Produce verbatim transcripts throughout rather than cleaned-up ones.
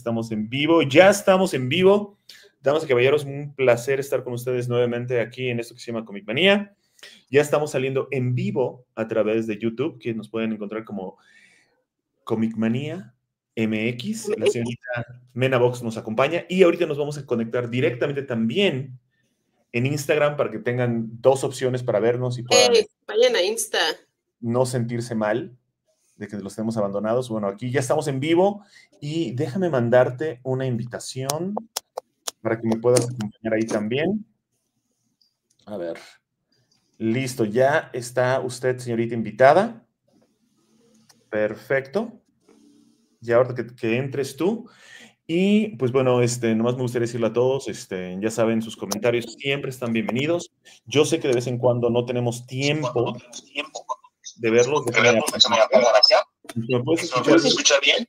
Estamos en vivo, ya estamos en vivo. Damas y caballeros, un placer estar con ustedes nuevamente aquí en esto que se llama Comic Manía. Ya estamos saliendo en vivo a través de YouTube, que nos pueden encontrar como Comic Manía M X. La señorita Mena Box nos acompaña y ahorita nos vamos a conectar directamente también en Instagram para que tengan dos opciones para vernos y puedan hey, vayan a Insta. No sentirse mal de que los tenemos abandonados. Bueno, aquí ya estamos en vivo y déjame mandarte una invitación para que me puedas acompañar ahí también. A ver. Listo, ya está usted, señorita invitada. Perfecto. Ya ahora que, que entres tú. Y pues bueno, este, nomás me gustaría decirle a todos, este, ya saben, sus comentarios siempre están bienvenidos. Yo sé que de vez en cuando no tenemos tiempo de verlos. Déjame ¿Me puedes escuchar, ¿Me escuchar bien?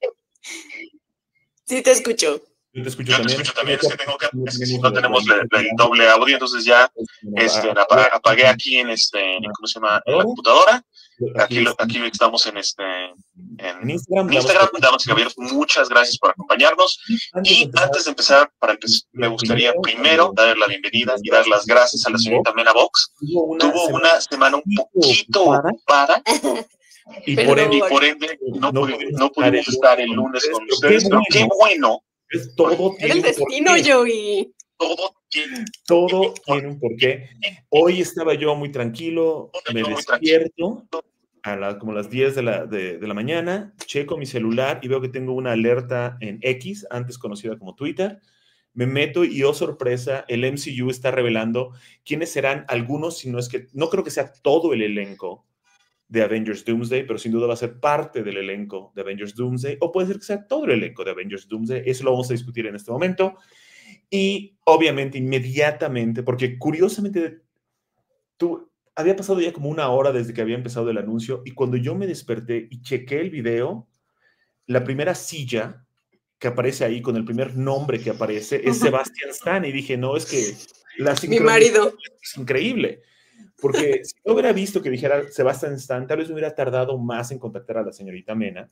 Sí, te escucho. Yo te escucho Yo también. te escucho también, es que tengo que, no tenemos el, el doble audio, entonces ya este, apagué aquí en, este, ¿cómo se llama? En la computadora. Aquí, aquí estamos en, este, en, en Instagram. En Instagram, damas y caballeros, muchas gracias por acompañarnos. Y antes de empezar, para empezar, me gustaría primero dar la bienvenida y dar las gracias a la señorita Mena Box. Tuvo una semana un poquito ocupada. Y por, ende, y por ende, no, no, pudimos, no pudimos estar el lunes con ustedes, pero qué bueno. Es todo Era el destino, Joey. Todo tiene, todo tiene un porqué. Hoy estaba yo muy tranquilo, me despierto a la, como las diez de la, de, de la mañana, checo mi celular y veo que tengo una alerta en X, antes conocida como Twitter. Me meto y, oh sorpresa, el M C U está revelando quiénes serán algunos, si no es que, no creo que sea todo el elenco de Avengers Doomsday, pero sin duda va a ser parte del elenco de Avengers Doomsday, o puede ser que sea todo el elenco de Avengers Doomsday. Eso lo vamos a discutir en este momento. Y obviamente, inmediatamente, porque curiosamente, tú, había pasado ya como una hora desde que había empezado el anuncio, y cuando yo me desperté y chequé el video, la primera silla que aparece ahí, con el primer nombre que aparece, es Sebastian Stan, y dije, no, es que la Mi marido. Es increíble. Porque si no hubiera visto que dijera Sebastian Stan, tal vez me hubiera tardado más en contactar a la señorita Mena.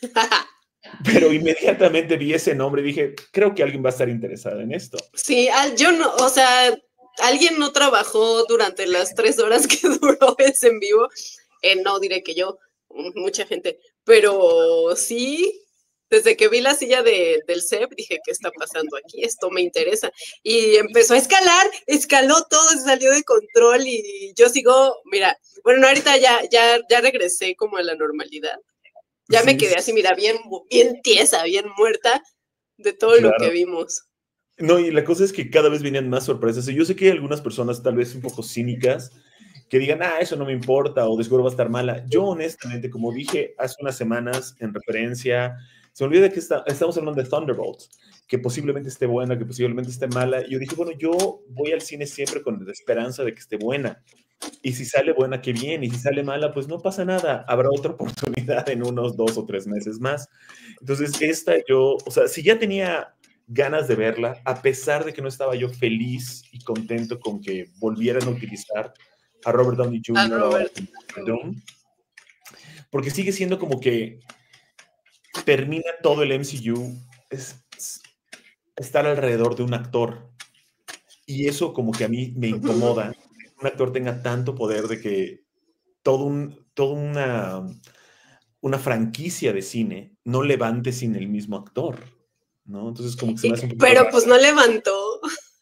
Pero inmediatamente vi ese nombre y dije, creo que alguien va a estar interesado en esto. Sí, yo no, o sea, alguien no trabajó durante las tres horas que duró ese en vivo. Eh, no diré que yo, mucha gente, pero sí. Desde que vi la silla de, del C E P, dije, ¿qué está pasando aquí? Esto me interesa. Y empezó a escalar, escaló todo, se salió de control y yo sigo, mira, bueno, ahorita ya, ya, ya regresé como a la normalidad. Ya sí, me quedé así, mira, bien, bien tiesa, bien muerta de todo claro. Lo que vimos. No, y la cosa es que cada vez venían más sorpresas. Y yo sé que hay algunas personas tal vez un poco cínicas que digan, ah, eso no me importa o de seguro va a estar mala. Yo honestamente, como dije hace unas semanas en referencia... Se me olvida que está, estamos hablando de Thunderbolts, que posiblemente esté buena, que posiblemente esté mala. Y yo dije, bueno, yo voy al cine siempre con la esperanza de que esté buena. Y si sale buena, qué bien. Y si sale mala, pues no pasa nada. Habrá otra oportunidad en unos dos o tres meses más. Entonces, esta yo, o sea, si ya tenía ganas de verla, a pesar de que no estaba yo feliz y contento con que volvieran a utilizar a Robert Downey junior A Robert. Doom, porque sigue siendo como que termina todo el M C U es, es estar alrededor de un actor. Y eso como que a mí me incomoda. Que un actor tenga tanto poder de que todo un, toda una, una franquicia de cine no levante sin el mismo actor, ¿no? Entonces como que se me hace un poco Pero raro. Pues no levantó.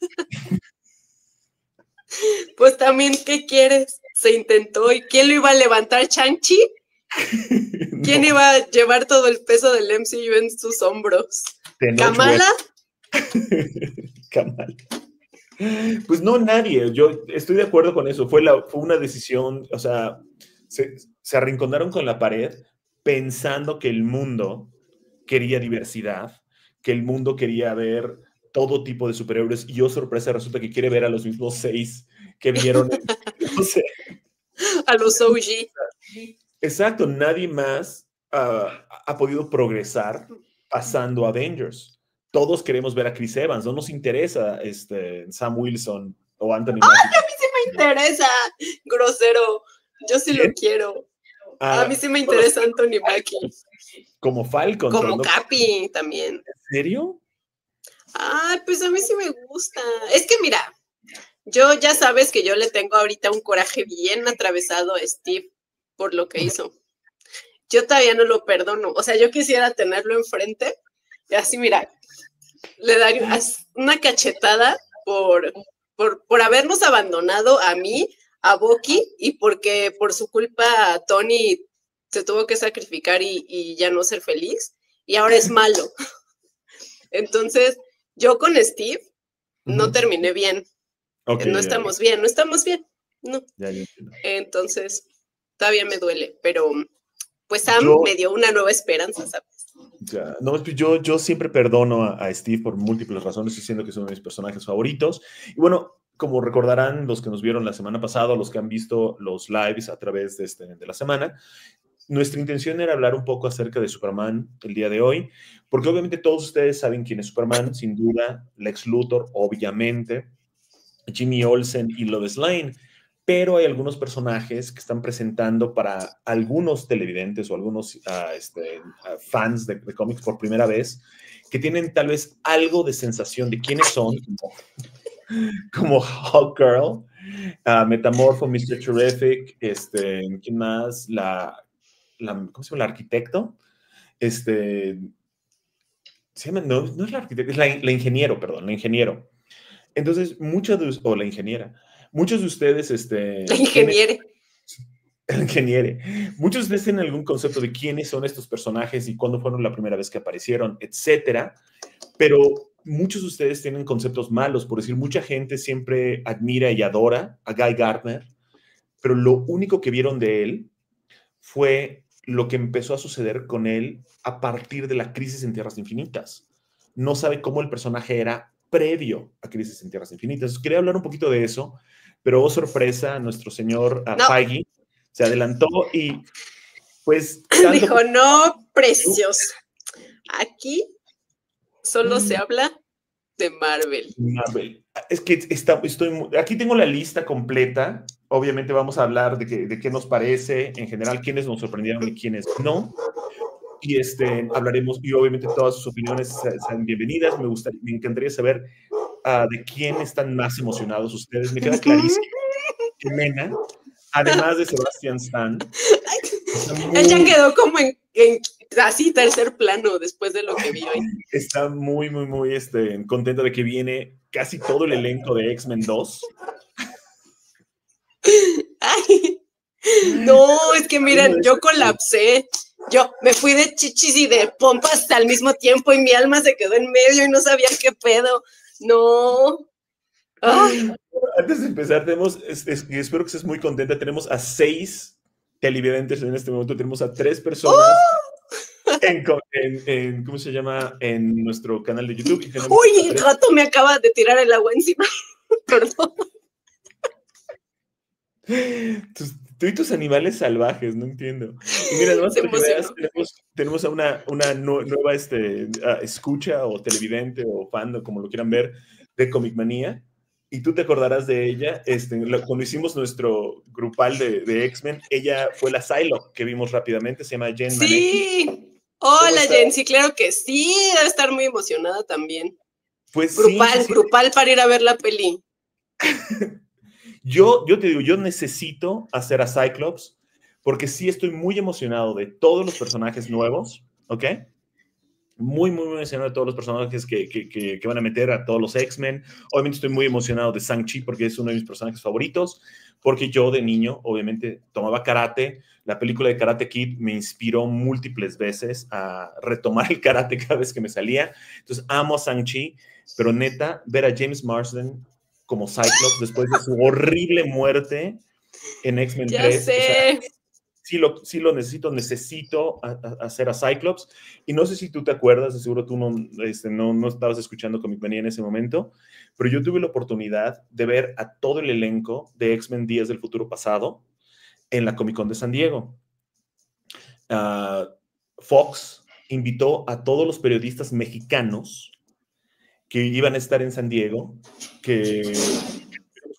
Pues también, ¿qué quieres? Se intentó. ¿Y quién lo iba a levantar? ¿Shang-Chi? ¿Quién no. iba a llevar todo el peso del M C U en sus hombros? ¿Kamala? Kamala. Pues no, nadie. Yo estoy de acuerdo con eso. Fue, la, fue una decisión, o sea, se, se arrinconaron con la pared pensando que el mundo quería diversidad, que el mundo quería ver todo tipo de superhéroes. Y yo, sorpresa, resulta que quiere ver a los mismos seis que vieron. No sé. A los O G. Exacto, nadie más uh, ha podido progresar pasando a Avengers. Todos queremos ver a Chris Evans, no nos interesa este, Sam Wilson o Anthony Mackie. ¡Ay, a mí sí me interesa! Grosero, yo sí ¿Quién? Lo quiero. A, a mí sí me interesa Anthony Mackie. Como Falcon. Como no... Capi también. ¿En serio? Ay, pues a mí sí me gusta. Es que mira, yo ya sabes que yo le tengo ahorita un coraje bien atravesado a Steve por lo que hizo. Yo todavía no lo perdono. O sea, yo quisiera tenerlo enfrente y así, mira, le daría una cachetada por, por, por habernos abandonado a mí, a Bucky, y porque por su culpa Tony se tuvo que sacrificar y, y ya no ser feliz, y ahora es malo. Entonces, yo con Steve no uh-huh. terminé bien. Okay, no estamos ya, ya. bien, no estamos bien. No. Ya, ya, ya. Entonces, todavía me duele, pero pues Sam yo, me dio una nueva esperanza, ¿sabes? Ya. No, yo, yo siempre perdono a, a Steve por múltiples razones, diciendo que es uno de mis personajes favoritos. Y bueno, como recordarán los que nos vieron la semana pasada, los que han visto los lives a través de, este, de la semana, nuestra intención era hablar un poco acerca de Superman el día de hoy, porque obviamente todos ustedes saben quién es Superman, sin duda, Lex Luthor, obviamente, Jimmy Olsen y Lois Lane, pero hay algunos personajes que están presentando para algunos televidentes o algunos uh, este, uh, fans de, de cómics por primera vez, que tienen tal vez algo de sensación de quiénes son, como, como Hawkgirl, uh, Metamorpho, mister Terrific, este, ¿quién más? La, la, ¿cómo se llama? ¿El arquitecto? Este, ¿se llama? No, no es la arquitecto, es la, la ingeniero, perdón, la ingeniero. Entonces, muchos de o la ingeniera, muchos de ustedes, este, la ingeniere, el ingeniere, muchos de ustedes tienen algún concepto de quiénes son estos personajes y cuándo fueron la primera vez que aparecieron, etcétera, pero muchos de ustedes tienen conceptos malos, por decir, mucha gente siempre admira y adora a Guy Gardner, pero lo único que vieron de él fue lo que empezó a suceder con él a partir de la Crisis en Tierras Infinitas. No sabe cómo el personaje era previo a Crisis en Tierras Infinitas. Quería hablar un poquito de eso, pero oh sorpresa, nuestro señor uh, no. Feige se adelantó y pues... Dijo, que... no, precioso. Aquí solo mm. se habla de Marvel. Marvel. Es que está, estoy... Aquí tengo la lista completa. Obviamente vamos a hablar de, que, de qué nos parece, en general, quiénes nos sorprendieron y quiénes no. Y este, hablaremos, y obviamente todas sus opiniones sean bienvenidas. Me, gustaría, me encantaría saber uh, de quién están más emocionados ustedes. Me queda clarísimo que Mena, además de Sebastian Stan, muy, él ya quedó como en, en así tercer plano después de lo que vi hoy. Está muy, muy, muy este, contento de que viene casi todo el elenco de X-Men dos. Ay, no, es que miren, yo colapsé. Yo me fui de chichis y de pompas al mismo tiempo y mi alma se quedó en medio y no sabía qué pedo. No. Ay. Antes de empezar, tenemos, es, es, espero que estés muy contenta, tenemos a seis televidentes en este momento, tenemos a tres personas ¡Oh! en, en, en, ¿cómo se llama? En nuestro canal de YouTube. Y Uy, el gato me acaba de tirar el agua encima. Perdón. Tus, tú y tus animales salvajes, no entiendo. Y mira, además, para que veas, tenemos, tenemos a una, una nueva este, uh, escucha o televidente o fan, o como lo quieran ver, de Comic Manía. Y tú te acordarás de ella, este, lo, cuando hicimos nuestro grupal de, de X-Men, ella fue la Psylocke que vimos rápidamente, se llama Jen Maneki. Sí, hola Jen, sí, claro que sí, debe estar muy emocionada también. Pues grupal, sí, sí, grupal sí. Para ir a ver la peli. Yo, yo te digo, yo necesito hacer a Cyclops porque sí estoy muy emocionado de todos los personajes nuevos, ¿ok? Muy, muy, muy emocionado de todos los personajes que, que, que, que van a meter a todos los X-Men. Obviamente estoy muy emocionado de Shang-Chi porque es uno de mis personajes favoritos, porque yo de niño, obviamente, tomaba karate. La película de Karate Kid me inspiró múltiples veces a retomar el karate cada vez que me salía. Entonces, amo a Shang-Chi, pero neta, ver a James Marsden como Cyclops después de su horrible muerte en X-Men tres. Sé. O sea, sí, lo, sí lo necesito, necesito a, a hacer a Cyclops. Y no sé si tú te acuerdas, de seguro tú no, este, no, no estabas escuchando Comic Manía en ese momento, pero yo tuve la oportunidad de ver a todo el elenco de X-Men Días del Futuro Pasado en la Comic Con de San Diego. Uh, Fox invitó a todos los periodistas mexicanos que iban a estar en San Diego, que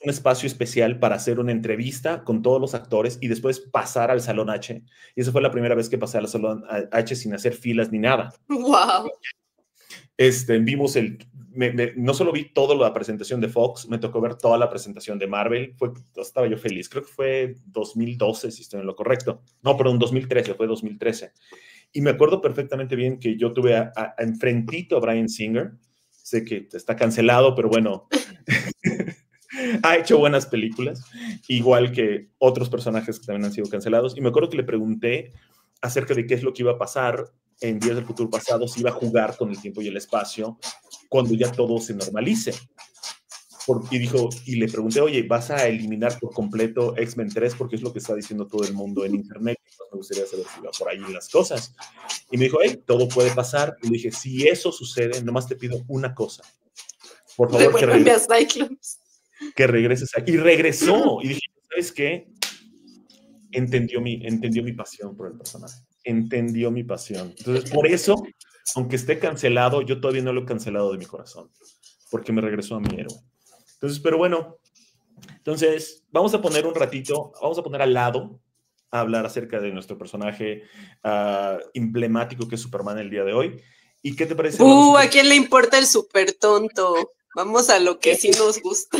un espacio especial para hacer una entrevista con todos los actores y después pasar al Salón H. Y esa fue la primera vez que pasé al Salón H sin hacer filas ni nada. ¡Wow! Este, vimos el... Me, me, no solo vi toda la presentación de Fox, me tocó ver toda la presentación de Marvel. Fue, estaba yo feliz. Creo que fue dos mil doce, si estoy en lo correcto. No, perdón, dos mil trece, fue dos mil trece. Y me acuerdo perfectamente bien que yo tuve a, a, a enfrentito a Bryan Singer. Sé que está cancelado, pero bueno, ha hecho buenas películas, igual que otros personajes que también han sido cancelados. Y me acuerdo que le pregunté acerca de qué es lo que iba a pasar en Días del Futuro Pasado, si iba a jugar con el tiempo y el espacio cuando ya todo se normalice. Por, y dijo, y le pregunté, oye, ¿vas a eliminar por completo X-Men tres? Porque es lo que está diciendo todo el mundo en internet. Entonces me gustaría saber si va por ahí las cosas. Y me dijo, hey, todo puede pasar. Y le dije, si eso sucede, nomás te pido una cosa. Por favor, que regreses. Que regreses aquí. Y regresó. Y dije, ¿sabes qué? Entendió mi, entendió mi pasión por el personaje. Entendió mi pasión. Entonces, por eso, aunque esté cancelado, yo todavía no lo he cancelado de mi corazón. Porque me regresó a mi héroe. Entonces, pero bueno, entonces vamos a poner un ratito, vamos a poner al lado a hablar acerca de nuestro personaje uh, emblemático que es Superman el día de hoy. ¿Y qué te parece? Uh, ¿a quién le importa el súper tonto? Vamos a lo que sí nos gusta.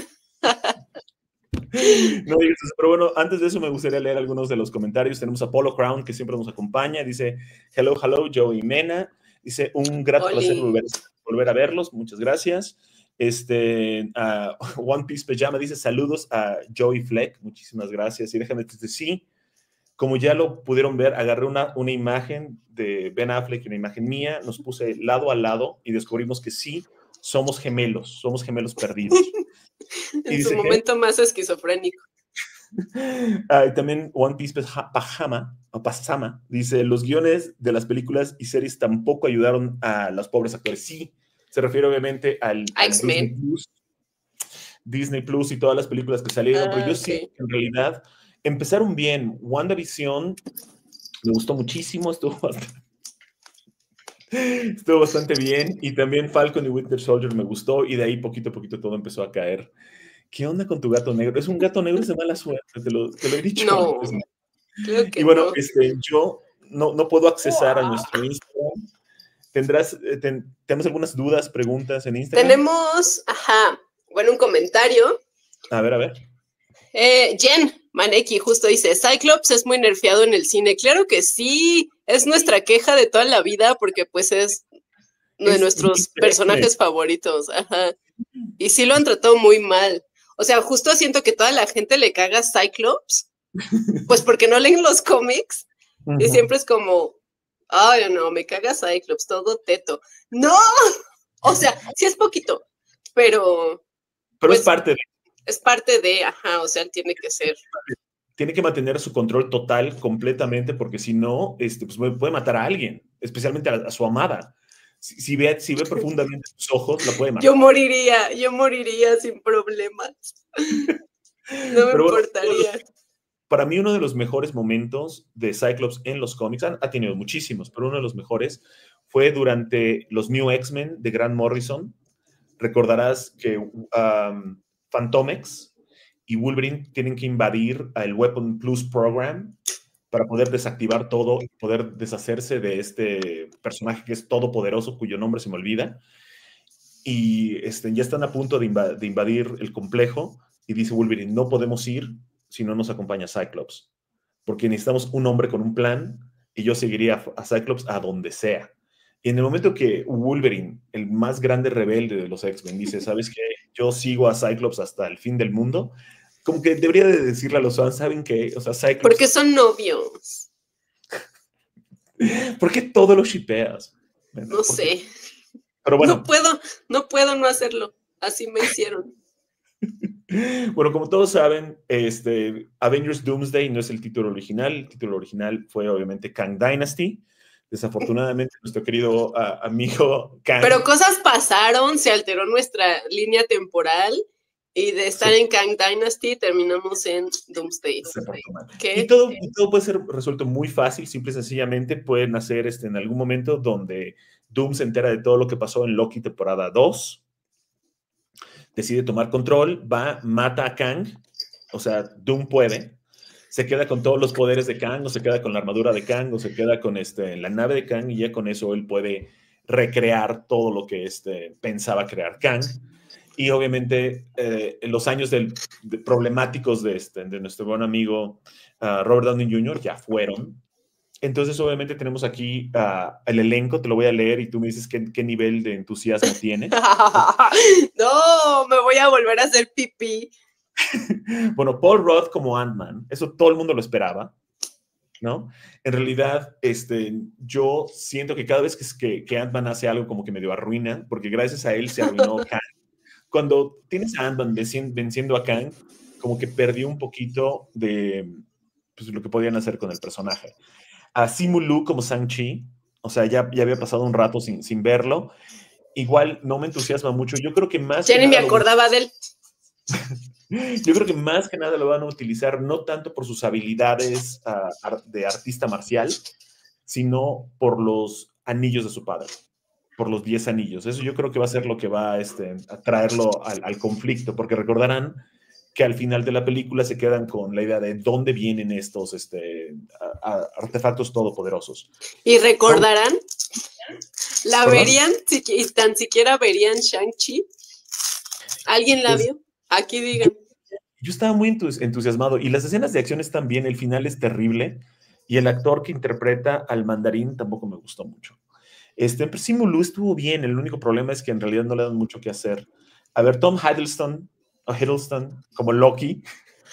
No digas eso, pero bueno, antes de eso me gustaría leer algunos de los comentarios. Tenemos a Polo Crown, que siempre nos acompaña. Dice, hello, hello, Joe y Mena. Dice, un grato Oli. placer volver, volver a verlos. Muchas gracias. Este, uh, One Piece Pajama dice, saludos a Joey Fleck. Muchísimas gracias. Y déjame decirte, sí, como ya lo pudieron ver, agarré una, una imagen de Ben Affleck y una imagen mía, nos puse lado a lado y descubrimos que sí, somos gemelos, somos gemelos perdidos. En y su momento que, más esquizofrénico. Uh, y también One Piece Pajama, o Pasama, dice, los guiones de las películas y series tampoco ayudaron a los pobres actores. Sí, se refiere obviamente al, al Disney Plus, Disney Plus y todas las películas que salieron, ah, pero yo okay. sí, en realidad, empezaron bien. WandaVision me gustó muchísimo, estuvo bastante, estuvo bastante bien, y también Falcon y Winter Soldier me gustó, y de ahí poquito a poquito todo empezó a caer. ¿Qué onda con tu gato negro? Es un gato negro, es de mala suerte, te lo, te lo he dicho. No, creo que y bueno, no. este, yo no, no puedo accesar wow. a nuestro Instagram. ¿Tendrás, ten, tenemos algunas dudas, preguntas en Instagram? Tenemos, ajá, bueno, un comentario. A ver, a ver. Eh, Jen Maneki justo dice, Cyclops es muy nerfeado en el cine. Claro que sí, es nuestra queja de toda la vida porque pues es uno de es nuestros personajes favoritos. Ajá. Y sí lo han tratado muy mal. O sea, justo siento que toda la gente le caga a Cyclops, pues porque no leen los cómics. Uh-huh. Y siempre es como, ay, no, me caga Cyclops, todo teto. ¡No! O sea, sí es poquito, pero... Pero pues, es parte de... Es parte de, ajá, o sea, tiene que ser... Tiene que mantener su control total completamente, porque si no, este, pues puede matar a alguien, especialmente a, a su amada. Si, si, ve, si ve profundamente sus ojos, la puede matar. Yo moriría, yo moriría sin problemas. No me pero importaría. Bueno, para mí, uno de los mejores momentos de Cyclops en los cómics, ha, ha tenido muchísimos, pero uno de los mejores fue durante los New X-Men de Grant Morrison. Recordarás que um, Fantomex y Wolverine tienen que invadir el Weapon Plus Program para poder desactivar todo y poder deshacerse de este personaje que es todopoderoso, cuyo nombre se me olvida. Y este, ya están a punto de, inv de invadir el complejo y dice Wolverine, no podemos ir si no nos acompaña Cyclops, porque necesitamos un hombre con un plan y yo seguiría a Cyclops a donde sea. Y en el momento que Wolverine, el más grande rebelde de los X-Men, dice, ¿sabes qué? Yo sigo a Cyclops hasta el fin del mundo, como que debería de decirle a los fans, ¿saben qué? O sea, Cyclops... Porque son novios. ¿Por qué todo lo shipeas? No sé. Pero bueno. No puedo, no puedo no hacerlo. Así me hicieron. Bueno, como todos saben, este, Avengers Doomsday no es el título original. El título original fue, obviamente, Kang Dynasty. Desafortunadamente, nuestro querido uh, amigo Kang... Pero cosas pasaron, se alteró nuestra línea temporal y de estar sí. en Kang Dynasty terminamos en Doomsday. Y todo, y todo puede ser resuelto muy fácil, simple y sencillamente pueden hacer este, en algún momento donde Doom se entera de todo lo que pasó en Loki temporada dos. decide tomar control, va, mata a Kang, o sea, Doom puede, se queda con todos los poderes de Kang, o se queda con la armadura de Kang, o se queda con este, la nave de Kang, y ya con eso él puede recrear todo lo que este, pensaba crear Kang. Y obviamente eh, en los años del, de problemáticos de, este, de nuestro buen amigo uh, Robert Downey junior ya fueron. Entonces obviamente tenemos aquí uh, el elenco, te lo voy a leer y tú me dices qué, qué nivel de entusiasmo tiene. No, me voy a volver a hacer pipí. Bueno, Paul Rudd como Ant-Man, eso todo el mundo lo esperaba, ¿no? En realidad, este, yo siento que cada vez que, que, que Ant-Man hace algo como que medio arruina, porque gracias a él se arruinó Kang. Cuando tienes a Ant-Man venciendo a Kang, como que perdió un poquito de pues, lo que podían hacer con el personaje. A Simu Liu como Shang-Chi, o sea, ya, ya había pasado un rato sin, sin verlo, igual no me entusiasma mucho. Yo creo que más... Ya que ni me nada acordaba lo... de él. Yo creo que más que nada lo van a utilizar no tanto por sus habilidades uh, de artista marcial, sino por los anillos de su padre. Por los diez anillos. Eso yo creo que va a ser lo que va este, a traerlo al, al conflicto, porque recordarán que al final de la película se quedan con la idea de dónde vienen estos este, a, a artefactos todopoderosos. ¿Y recordarán? ¿La ¿Perdón? verían? Si, tan siquiera verían Shang-Chi. ¿Alguien la pues, vio? Aquí digan. Yo, yo estaba muy entusiasmado y las escenas de acción están bien, el final es terrible y el actor que interpreta al mandarín tampoco me gustó mucho. Este, Simu Liu estuvo bien, el único problema es que en realidad no le dan mucho que hacer. A ver, Tom Hiddleston, o Hiddleston como Loki.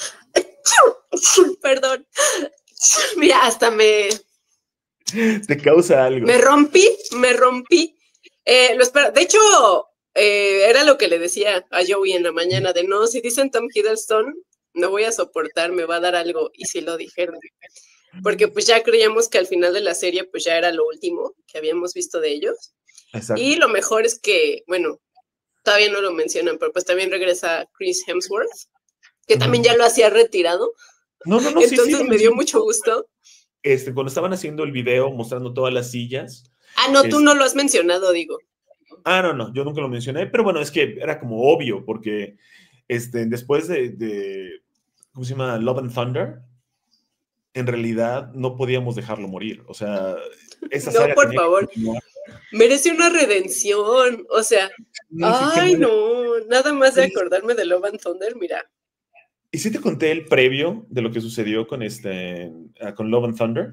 Perdón. Mira, hasta me... Te causa algo. Me rompí, me rompí. Eh, lo espero. De hecho, eh, era lo que le decía a Joey en la mañana, de no, si dicen Tom Hiddleston, no voy a soportar, me va a dar algo. Y sí lo dijeron. Porque pues ya creíamos que al final de la serie pues ya era lo último que habíamos visto de ellos. Exacto. Y lo mejor es que, bueno, todavía no lo mencionan, pero pues también regresa Chris Hemsworth, que uh-huh. también ya lo hacía retirado. No, no, no. Entonces sí, sí, me dio mucho gusto. Este, cuando estaban haciendo el video mostrando todas las sillas. Ah, no, es... tú no lo has mencionado, digo. Ah, no, no, yo nunca lo mencioné, pero bueno, es que era como obvio, porque este, después de, de, ¿cómo se llama? Love and Thunder, en realidad no podíamos dejarlo morir. O sea, esa no, por favor. Merece una redención. O sea, sí, ay, sí, no, nada más de acordarme de Love and Thunder, mira. ¿Y si te conté el previo de lo que sucedió con este, uh, con Love and Thunder?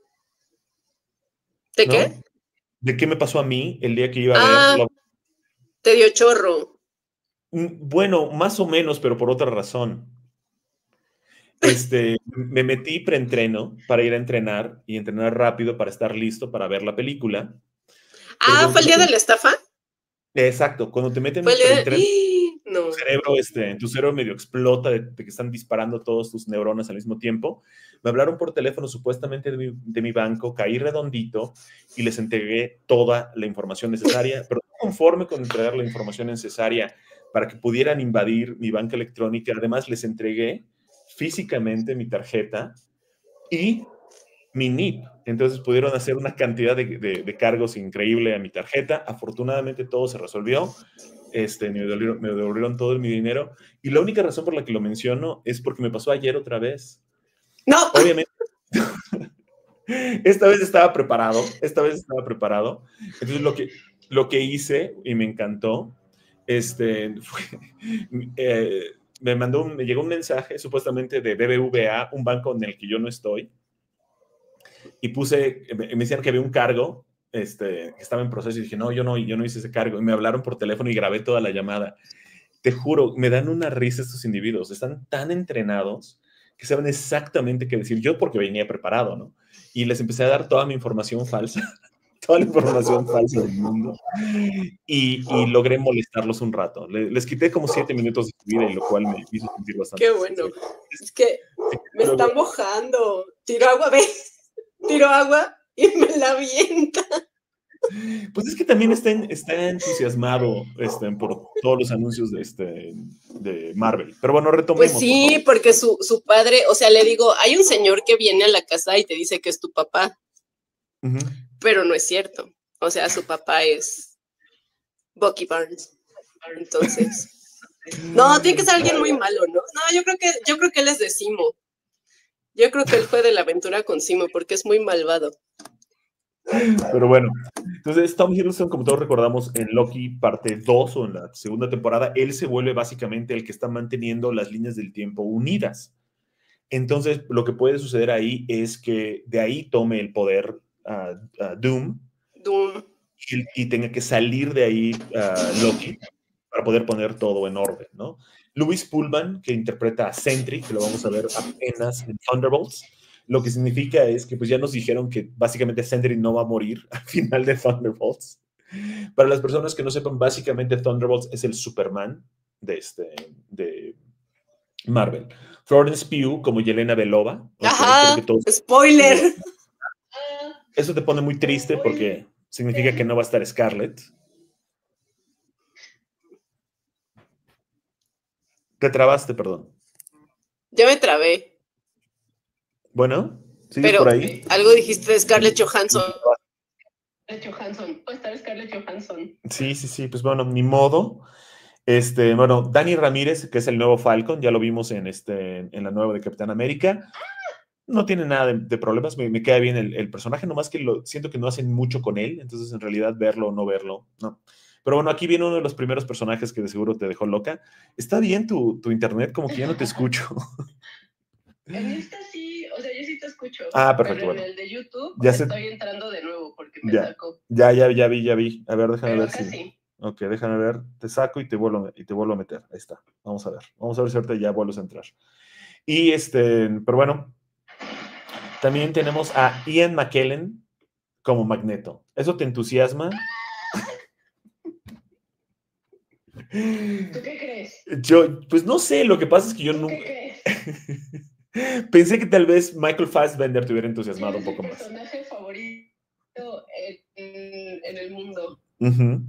¿De ¿no? qué? ¿De qué me pasó a mí el día que iba a ah, ver Love? Te dio chorro. Bueno, más o menos, pero por otra razón. Este, me metí preentreno para ir a entrenar y entrenar rápido para estar listo para ver la película. Ah, ¿fue el día de la estafa? Exacto, cuando te meten ¿Fue en el día de... no. tu cerebro, este, tu cerebro medio explota de, de que están disparando todos tus neuronas al mismo tiempo. Me hablaron por teléfono supuestamente de mi, de mi banco, caí redondito y les entregué toda la información necesaria, pero conforme con entregar la información necesaria para que pudieran invadir mi banca electrónica, además les entregué físicamente mi tarjeta y mi N I P. Entonces pudieron hacer una cantidad de, de, de cargos increíble a mi tarjeta. Afortunadamente todo se resolvió. Este, me, devolvieron, me devolvieron todo mi dinero. Y la única razón por la que lo menciono es porque me pasó ayer otra vez. No. Obviamente. Esta vez estaba preparado. Esta vez estaba preparado. Entonces lo que, lo que hice, y me encantó, este, fue... Eh, me mandó un, me llegó un mensaje supuestamente de B B V A, un banco en el que yo no estoy, y puse, me, me decían que había un cargo este, que estaba en proceso y dije, no, yo no, yo no hice ese cargo, y me hablaron por teléfono y grabé toda la llamada. Te juro, me dan una risa estos individuos, están tan entrenados que saben exactamente qué decir, yo porque venía preparado, ¿no? Y les empecé a dar toda mi información falsa, toda la información falsa del mundo, y, y logré molestarlos un rato. Les, les quité como siete minutos de su vida, y lo cual me hizo sentir bastante. Qué bueno. Es, es que me está mojando. Tiro agua, ve. Tiro agua y me la avienta. Pues es que también está, en, está entusiasmado este, por todos los anuncios de, este, de Marvel. Pero bueno, retomemos. Pues sí, por porque su, su padre, o sea, le digo, hay un señor que viene a la casa y te dice que es tu papá. Uh-huh. Pero no es cierto. O sea, su papá es Bucky Barnes. Entonces, No, tiene que ser alguien muy malo, ¿no? No, yo creo que, yo creo que él es de Simo. Yo creo que él fue de la aventura con Simo porque es muy malvado. Pero bueno, entonces Tom Hiddleston, como todos recordamos, en Loki parte dos o en la segunda temporada, él se vuelve básicamente el que está manteniendo las líneas del tiempo unidas. Entonces, lo que puede suceder ahí es que de ahí tome el poder uh, uh, Doom, Doom. Y, y tenga que salir de ahí uh, Loki para poder poner todo en orden, ¿no? Louis Pullman, que interpreta a Sentry, que lo vamos a ver apenas en Thunderbolts, lo que significa es que pues ya nos dijeron que básicamente Sentry no va a morir al final de Thunderbolts. Para las personas que no sepan, básicamente Thunderbolts es el Superman de, este, de Marvel. Florence Pugh como Yelena Belova. Ajá, okay, todos... spoiler. Eso te pone muy triste porque significa que no va a estar Scarlett. Te trabaste, perdón. Ya me trabé. Bueno, ¿sigues pero por ahí? Algo dijiste de Scarlett Johansson. Scarlett Johansson. ¿Puede estar Scarlett Johansson? Sí, sí, sí, pues bueno, ni modo. Este, bueno, Dani Ramírez, que es el nuevo Falcon, ya lo vimos en, este, en la nueva de Capitán América. No tiene nada de, de problemas, me, me queda bien el, el personaje, nomás que lo, siento que no hacen mucho con él, entonces en realidad verlo o no verlo, no. Pero bueno, aquí viene uno de los primeros personajes que de seguro te dejó loca. Está bien tu, tu internet, como que ya no te escucho. En esta sí, o sea, yo sí te escucho. Ah, perfecto, pero bueno. en el de YouTube ya estoy se... entrando de nuevo porque me ya, sacó. Ya, ya, ya vi, ya vi. A ver, déjame pero ver si... Sí. Ok, déjame ver. Te saco y te, vuelvo, y te vuelvo a meter. Ahí está. Vamos a ver. Vamos a ver si ahorita ya vuelves a entrar. Y este, pero bueno, también tenemos a Ian McKellen como Magneto. ¿Eso te entusiasma? ¿Tú qué crees? Yo, pues no sé, lo que pasa es que yo nunca... ¿Qué crees? Pensé que tal vez Michael Fassbender te hubiera entusiasmado un poco más. ¿Cuál es tu personaje favorito en, en, en el mundo? Uh-huh.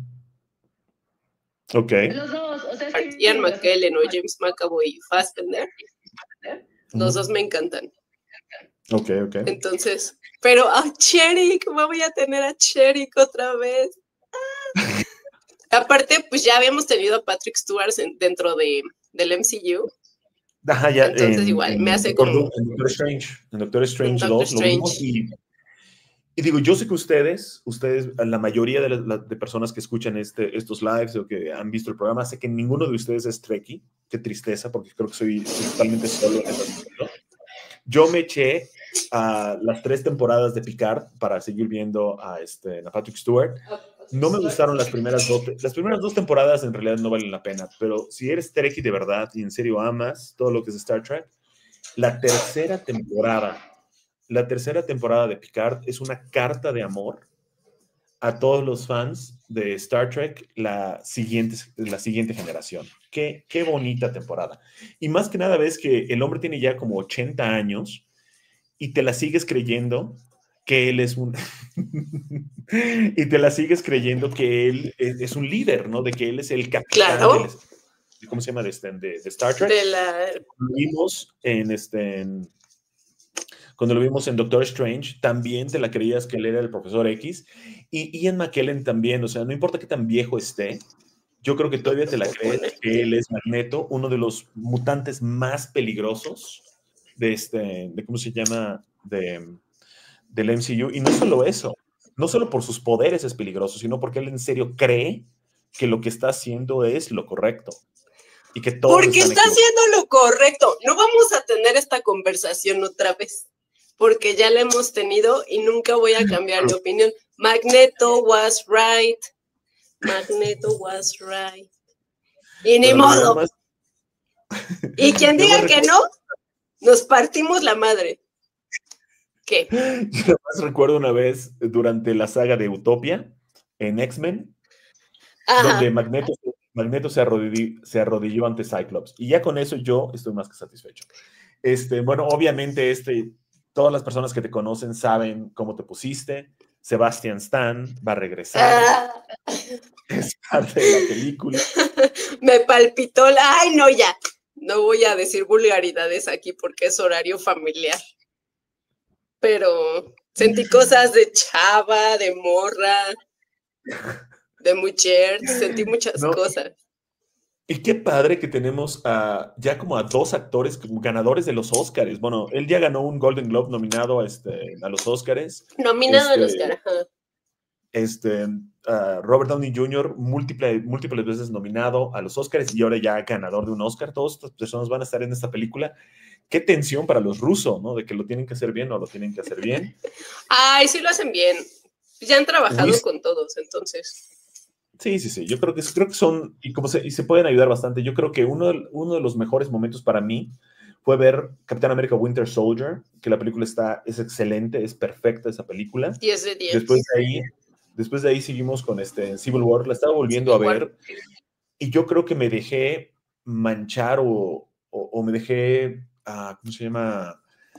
Ok. Los dos, o sea, es que Ian McKellen o James McAvoy y Fassbender, los uh-huh. dos me encantan. Ok, ok. Entonces, pero a oh, Cherik, voy a tener a Cherik otra vez. Ah. Aparte, pues ya habíamos tenido a Patrick Stewart dentro de, del M C U. Ajá, ya, entonces en, igual, en me hace Doctor, como... En Doctor Strange, en Doctor Strange en dos, Doctor lo vimos Strange. y, y digo, yo sé que ustedes, ustedes, la mayoría de, la, de personas que escuchan este, estos lives o que han visto el programa, sé que ninguno de ustedes es Trekkie. Qué tristeza, porque creo que soy, soy totalmente solo en este aspecto. Yo me eché a las tres temporadas de Picard para seguir viendo a, este, a Patrick Stewart. No me gustaron las primeras dos. Las primeras dos temporadas en realidad no valen la pena, pero si eres Trekkie de verdad y en serio amas todo lo que es Star Trek, la tercera temporada, la tercera temporada de Picard es una carta de amor a todos los fans de Star Trek, la siguiente, la siguiente generación. Qué, qué bonita temporada. Y más que nada ves que el hombre tiene ya como ochenta años y te la sigues creyendo que él es un... y te la sigues creyendo que él es, es un líder, ¿no? De que él es el capitán. Claro. Del, ¿cómo se llama? De, de, de Star Trek. De la... Lo vimos en este... En, cuando lo vimos en Doctor Strange, también te la creías que él era el profesor X. Y Ian McKellen también, o sea, no importa qué tan viejo esté, yo creo que todavía te la crees que él es Magneto, uno de los mutantes más peligrosos de este, de ¿cómo se llama? De, del M C U. Y no solo eso, no solo por sus poderes es peligroso, sino porque él en serio cree que lo que está haciendo es lo correcto. Y que todos porque está haciendo lo correcto. No vamos a tener esta conversación otra vez, porque ya la hemos tenido y nunca voy a cambiar de opinión. Magneto was right. Magneto was right. Y ni bueno, modo. Más... Y quien diga que no, nos partimos la madre. ¿Qué? Yo más recuerdo una vez durante la saga de Utopia en X-Men, donde Magneto, Magneto se, arrodilló, se arrodilló ante Cyclops. Y ya con eso yo estoy más que satisfecho. Este, bueno, obviamente este, todas las personas que te conocen saben cómo te pusiste. Sebastian Stan va a regresar. Ah. Es parte de la película. Me palpitó la... ¡Ay, no, ya! No voy a decir vulgaridades aquí porque es horario familiar. Pero sentí cosas de chava, de morra, de mujer. Sentí muchas no. cosas. Y qué padre que tenemos a, ya como a dos actores ganadores de los Oscars. Bueno, él ya ganó un Golden Globe nominado a, este, a los Oscars. Nominado este, al Oscar, ajá. Este, uh, Robert Downey junior, múltiple, múltiples veces nominado a los Oscars y ahora ya ganador de un Oscar. Todas estas personas van a estar en esta película. Qué tensión para los rusos, ¿no? De que lo tienen que hacer bien o lo tienen que hacer bien. Ay, sí lo hacen bien. Ya han trabajado Uy. con todos, entonces... Sí, sí, sí. Yo creo que, creo que son, y como se, y se pueden ayudar bastante. Yo creo que uno de, uno de los mejores momentos para mí fue ver Capitán América Winter Soldier, que la película está, es excelente, es perfecta esa película. diez de diez. Después de ahí, después de ahí seguimos con este Civil War. La estaba volviendo Civil a ver War. Y yo creo que me dejé manchar o, o, o me dejé, uh, ¿cómo se llama?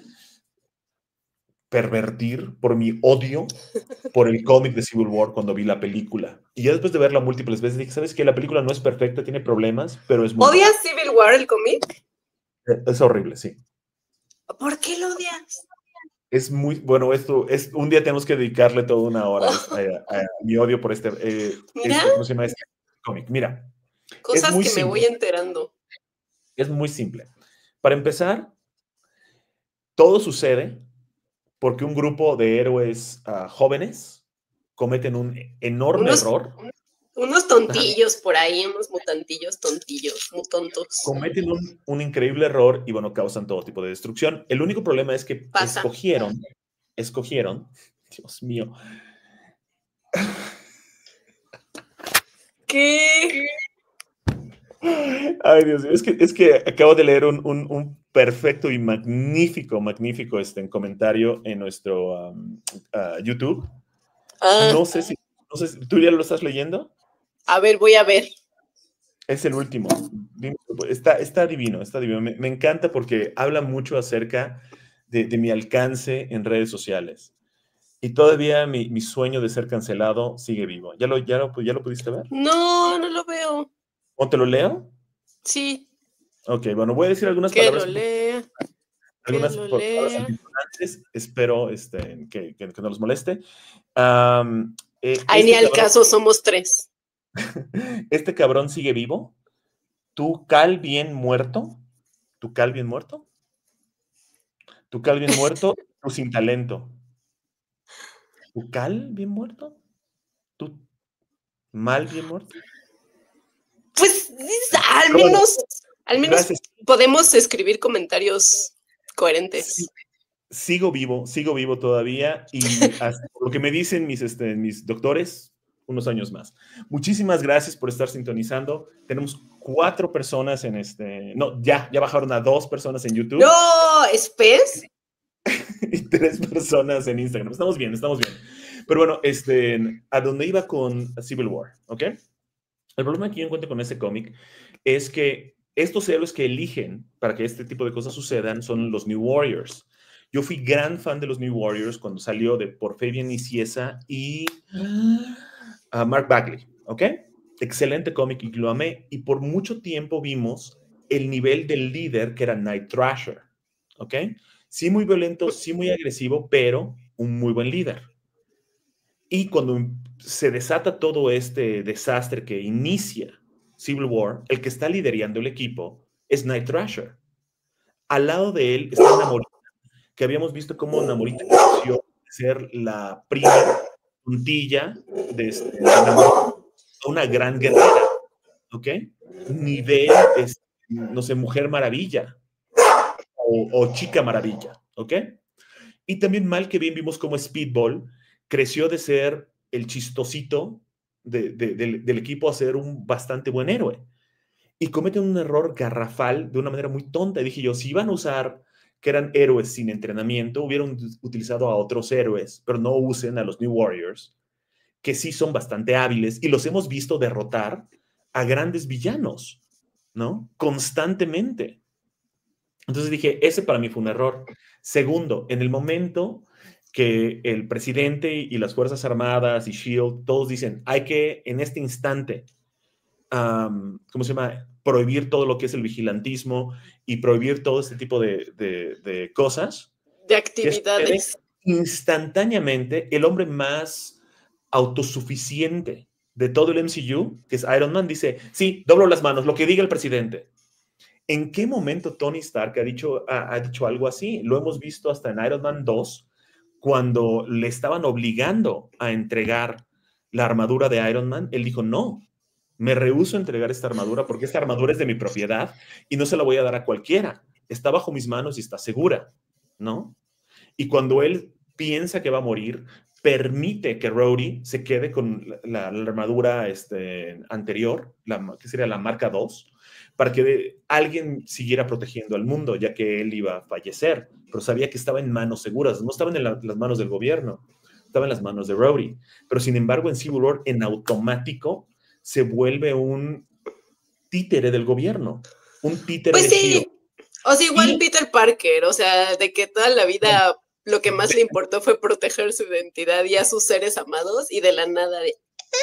Pervertir por mi odio por el cómic de Civil War cuando vi la película. Y ya después de verla múltiples veces dije, ¿sabes qué? La película no es perfecta, tiene problemas, pero es muy... ¿Odias buena. Civil War, el cómic? Es horrible, sí. ¿Por qué lo odias? Es muy... Bueno, esto es... Un día tenemos que dedicarle toda una hora oh. a, a, a mi odio por este... Eh, Mira. Este, ¿cómo se llama este cómic? Mira. Cosas es muy que simple. me voy enterando. Es muy simple. Para empezar, todo sucede porque un grupo de héroes uh, jóvenes cometen un enorme unos, error. Unos tontillos por ahí, unos mutantillos tontillos, muy tontos. Cometen un, un increíble error y, bueno, causan todo tipo de destrucción. El único problema es que Pasa. escogieron, escogieron, Dios mío. ¿Qué? Ay, Dios mío, es que, es que acabo de leer un, un, un perfecto y magnífico, magnífico este, en comentario en nuestro um, uh, YouTube. Ah. No sé si, no sé si, ¿tú ya lo estás leyendo? A ver, voy a ver. Es el último. Está, está divino, está divino. Me, me encanta porque habla mucho acerca de, de mi alcance en redes sociales. Y todavía mi, mi sueño de ser cancelado sigue vivo. ¿Ya lo, ya, lo, ¿Ya lo pudiste ver? No, no lo veo. ¿O te lo leo? Sí. Ok, bueno, voy a decir algunas que palabras. Lo lea. Algunas que lo palabras anticonantes. Espero este, que, que, que no los moleste. Um, eh, Ay, este ni al cabrón, caso, somos tres. Este cabrón sigue vivo. ¿Tu cal bien muerto? ¿Tu cal bien muerto? ¿Tu cal bien muerto? ¿Tu sin talento? ¿Tu cal bien muerto? ¿Tu mal bien muerto? Pues al menos, bueno, al menos gracias. Podemos escribir comentarios coherentes. Sí, sigo vivo, sigo vivo todavía y hasta lo que me dicen mis, este, mis doctores, unos años más. Muchísimas gracias por estar sintonizando. Tenemos cuatro personas en este... No, ya, ya bajaron a dos personas en YouTube. ¡No! ¿Espes? Y tres personas en Instagram. Estamos bien, estamos bien. Pero bueno, este, a donde iba con Civil War, ¿ok? El problema que yo encuentro con ese cómic es que estos héroes que eligen para que este tipo de cosas sucedan son los New Warriors. Yo fui gran fan de los New Warriors cuando salió de por Fabian Nicieza y uh, Mark Bagley, ¿ok? Excelente cómic y lo amé. Y por mucho tiempo vimos el nivel del líder que era Night Thrasher, ¿ok? Sí muy violento, sí muy agresivo, pero un muy buen líder. Y cuando se desata todo este desastre que inicia Civil War, el que está liderando el equipo es Night Thrasher. Al lado de él está Namorita, que habíamos visto cómo Namorita creció de ser la prima puntilla de, este, de Namorita, una gran guerrera, ¿ok? Nivel, este, no sé, Mujer Maravilla o, o Chica Maravilla, ¿ok? Y también mal que bien vimos cómo Speedball creció de ser el chistosito de, de, de, del equipo a ser un bastante buen héroe. Y cometen un error garrafal de una manera muy tonta. Y dije yo, si iban a usar que eran héroes sin entrenamiento, hubieran utilizado a otros héroes, pero no usen a los New Warriors, que sí son bastante hábiles y los hemos visto derrotar a grandes villanos, ¿no? Constantemente. Entonces dije, ese para mí fue un error. Segundo, en el momento que el presidente y las Fuerzas Armadas y SHIELD, todos dicen, hay que en este instante, um, ¿cómo se llama? Prohibir todo lo que es el vigilantismo y prohibir todo este tipo de, de, de cosas. De actividades. Instantáneamente, el hombre más autosuficiente de todo el M C U, que es Iron Man, dice, sí, doblo las manos, lo que diga el presidente. ¿En qué momento Tony Stark ha dicho, ha, ha dicho algo así? Lo hemos visto hasta en Iron Man dos, cuando le estaban obligando a entregar la armadura de Iron Man. Él dijo, no, me rehúso a entregar esta armadura porque esta armadura es de mi propiedad y no se la voy a dar a cualquiera. Está bajo mis manos y está segura, ¿no? Y cuando él piensa que va a morir, permite que Rhodey se quede con la, la armadura este, anterior, la, que sería la marca dos, para que de, alguien siguiera protegiendo al mundo, ya que él iba a fallecer, pero sabía que estaba en manos seguras, no estaban en la, las manos del gobierno, estaba en las manos de Rhodey. Pero sin embargo, en Civil War, en automático, se vuelve un títere del gobierno, un títere pues de sí. Shield. O sea, igual y, Peter Parker, o sea, de que toda la vida lo que más le importó fue proteger su identidad y a sus seres amados, y de la nada de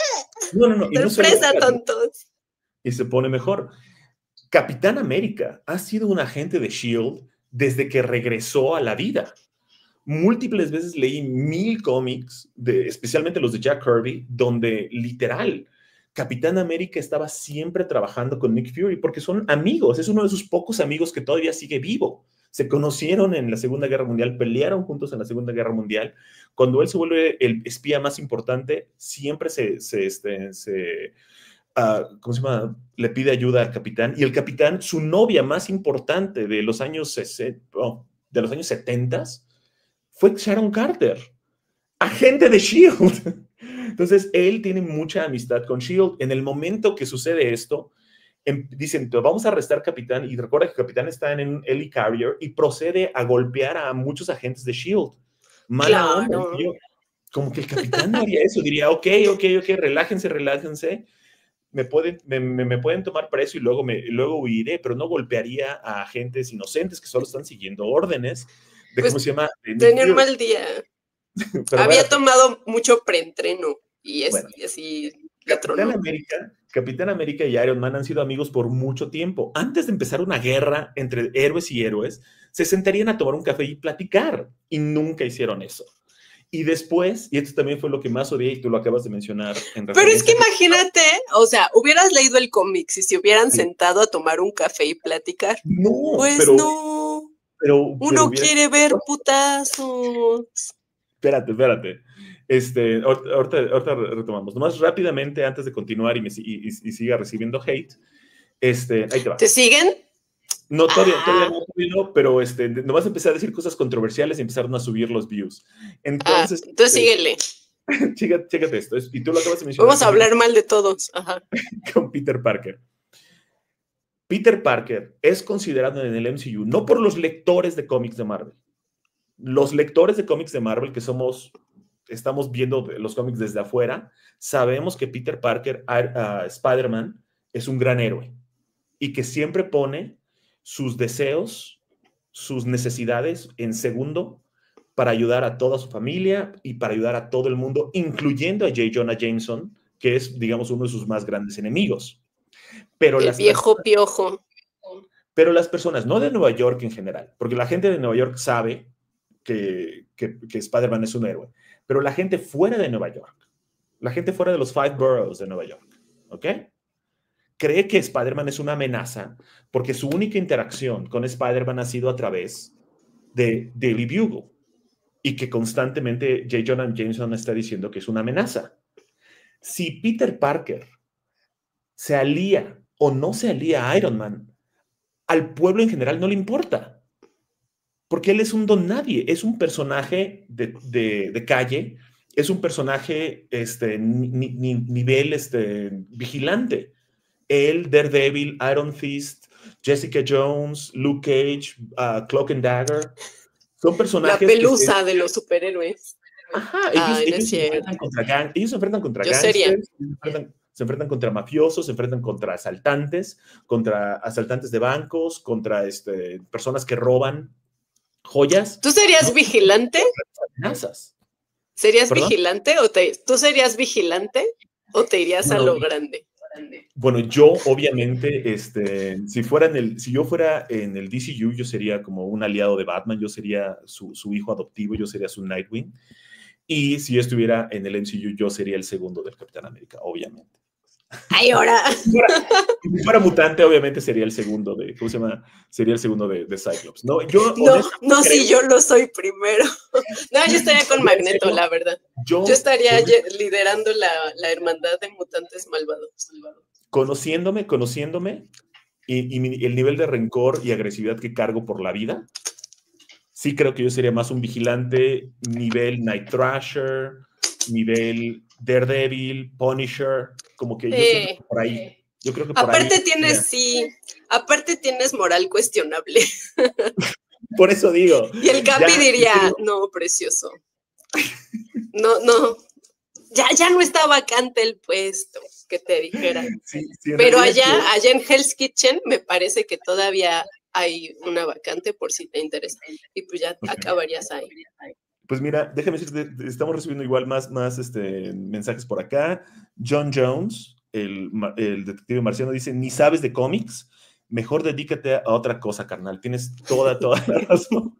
no, no, no, y sorpresa, no tontos. Y se pone mejor. Capitán América ha sido un agente de Shield desde que regresó a la vida. Múltiples veces leí mil cómics, de, especialmente los de Jack Kirby, donde literal Capitán América estaba siempre trabajando con Nick Fury porque son amigos, es uno de sus pocos amigos que todavía sigue vivo. Se conocieron en la Segunda Guerra Mundial, pelearon juntos en la Segunda Guerra Mundial. Cuando él se vuelve el espía más importante, siempre se, se, este, se uh, ¿cómo se llama? Le pide ayuda al capitán, y el capitán, su novia más importante de los años sesenta, oh, de los años setenta, fue Sharon Carter, agente de Shield. Entonces, él tiene mucha amistad con Shield. En el momento que sucede esto, em, dicen, vamos a arrestar Capitán, y recuerda que Capitán está en un helicarrier y procede a golpear a muchos agentes de Shield. Mala claro. onda. Yo, como que el Capitán no haría eso, diría, ok, ok, ok, relájense, relájense. Me pueden, me, me, me pueden tomar preso y luego, me, luego huiré, pero no golpearía a agentes inocentes que solo están siguiendo órdenes de, pues, ¿cómo se llama? De tenía un mal día. Pero había bueno, tomado mucho preentreno y, es, bueno, y así Capitán América, Capitán América y Iron Man han sido amigos por mucho tiempo. Antes de empezar una guerra entre héroes y héroes, se sentarían a tomar un café y platicar, y nunca hicieron eso. Y después, y esto también fue lo que más odié, y tú lo acabas de mencionar. En Pero es que imagínate, o sea, hubieras leído el cómic si se hubieran sí. sentado a tomar un café y platicar. No, pues pero, no. Pero, Uno pero hubiera... quiere ver putazos. Espérate, espérate. Este, ahorita, ahorita, ahorita retomamos. Nomás rápidamente, antes de continuar y, me, y, y, y siga recibiendo hate, este, ahí te va. ¿Te siguen? No, todavía, ah. todavía no, todavía no, pero este, nomás empecé a decir cosas controversiales y empezaron a subir los views. Entonces, ah, entonces eh, síguele. Chécate, chécate esto. Y tú lo acabas de mencionar. Vamos a hablar mal de todos. Ajá. Con Peter Parker. Peter Parker es considerado en el M C U, no por los lectores de cómics de Marvel. Los lectores de cómics de Marvel, que somos, estamos viendo los cómics desde afuera, sabemos que Peter Parker, uh, Spider-Man, es un gran héroe y que siempre pone sus deseos, sus necesidades en segundo para ayudar a toda su familia y para ayudar a todo el mundo, incluyendo a J. Jonah Jameson, que es, digamos, uno de sus más grandes enemigos. Pero el las viejo personas, piojo. Pero las personas, no de Nueva York en general, porque la gente de Nueva York sabe que, que, que Spider-Man es un héroe, pero la gente fuera de Nueva York, la gente fuera de los Five Boroughs de Nueva York, ¿ok? Cree que Spider-Man es una amenaza porque su única interacción con Spider-Man ha sido a través de Daily Bugle y que constantemente J. Jonah Jameson está diciendo que es una amenaza. Si Peter Parker se alía o no se alía a Iron Man, al pueblo en general no le importa, porque él es un don nadie, es un personaje de, de, de calle, es un personaje este, ni, ni, nivel este, vigilante. Él, Daredevil, Iron Fist, Jessica Jones, Luke Cage, uh, Cloak and Dagger, son personajes... La pelusa que se... de los superhéroes. Ajá, ellos, Ay, no ellos, es se enfrentan contra gang, ellos se enfrentan contra Yo gangsters, sería. se enfrentan, se enfrentan contra mafiosos, se enfrentan contra asaltantes, contra asaltantes de bancos, contra este, personas que roban joyas. ¿Tú serías no, vigilante? Amenazas. ¿Serías ¿Perdón? vigilante o te, tú serías vigilante o te irías bueno, a lo grande? Bueno, yo obviamente, este, si fuera en el, si yo fuera en el D C U, yo sería como un aliado de Batman, yo sería su, su hijo adoptivo, yo sería su Nightwing. Y si yo estuviera en el M C U, yo sería el segundo del Capitán América, obviamente. ¡Ay, ahora! Si fuera, si fuera mutante, obviamente sería el segundo de, ¿cómo se llama? Sería el segundo de, de Cyclops. No, yo, no, no creo... si yo lo soy primero. No, yo estaría con Magneto, la verdad. Yo, yo estaría pues, liderando la, la hermandad de mutantes malvados. Conociéndome, conociéndome, y, y mi, el nivel de rencor y agresividad que cargo por la vida, sí creo que yo sería más un vigilante nivel Night Thrasher, nivel Daredevil, Punisher, como que yo eh, siento por ahí. Eh. Yo creo que por aparte ahí, tienes, yeah. sí, aparte tienes moral cuestionable. Por eso digo. Y el Capi ya, diría, digo, no, precioso. No, no, ya, ya no está vacante el puesto, que te dijera. Sí, sí, pero allá, sí. allá en Hell's Kitchen me parece que todavía hay una vacante por si te interesa. Y pues ya okay. acabarías ahí. Pues mira, déjame decirte, estamos recibiendo igual más, más este, mensajes por acá. John Jones, el, el detective marciano, dice, ni sabes de cómics, mejor dedícate a otra cosa, carnal. Tienes toda, toda la razón.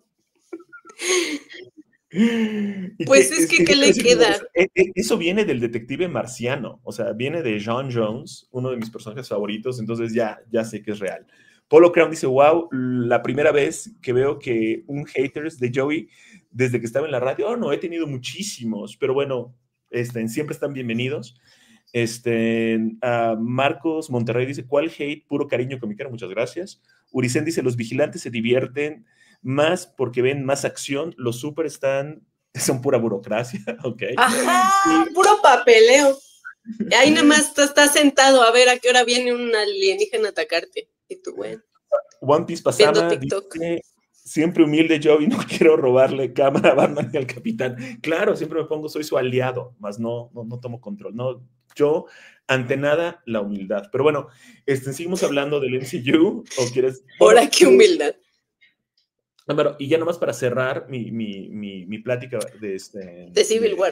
Pues que, es que, ¿qué le queda? Eso viene del detective marciano, o sea, viene de John Jones, uno de mis personajes favoritos, entonces ya, ya sé que es real. Polo Crown dice, wow, la primera vez que veo que un haters de Joey desde que estaba en la radio, oh, no, he tenido muchísimos, pero bueno, este, siempre están bienvenidos. Este, uh, Marcos Monterrey dice, ¿cuál hate? Puro cariño con mi cara, muchas gracias. Uricén dice, los vigilantes se divierten más porque ven más acción, los super están, son pura burocracia, ok. Ajá, sí. Puro papeleo. Ahí nada más estás está sentado a ver a qué hora viene un alienígena a atacarte. Y tú, bueno. One Piece Pasama dice, siempre humilde yo y no quiero robarle cámara a Batman y al Capitán. Claro, siempre me pongo, soy su aliado, más no, no, no tomo control. No, yo, ante nada, la humildad. Pero bueno, este, seguimos hablando del M C U, ¿o quieres? Ahora, qué humildad. No, pero, y ya nomás para cerrar mi, mi, mi, mi plática de este... De Civil War.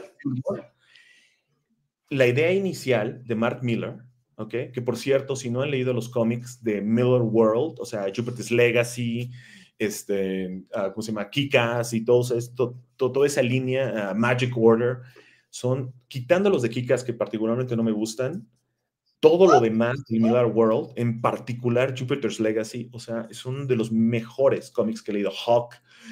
La idea inicial de Mark Millar, ¿ok? Que por cierto, si no han leído los cómics de Miller World, o sea, Jupiter's Legacy, este, uh, ¿cómo se llama? Kick-Ass y todo esto, to, toda esa línea, uh, Magic Order, son, quitando los de Kick-Ass que particularmente no me gustan, todo lo demás de Miller World, en particular Jupiter's Legacy, o sea, es uno de los mejores cómics que he leído. Hawk,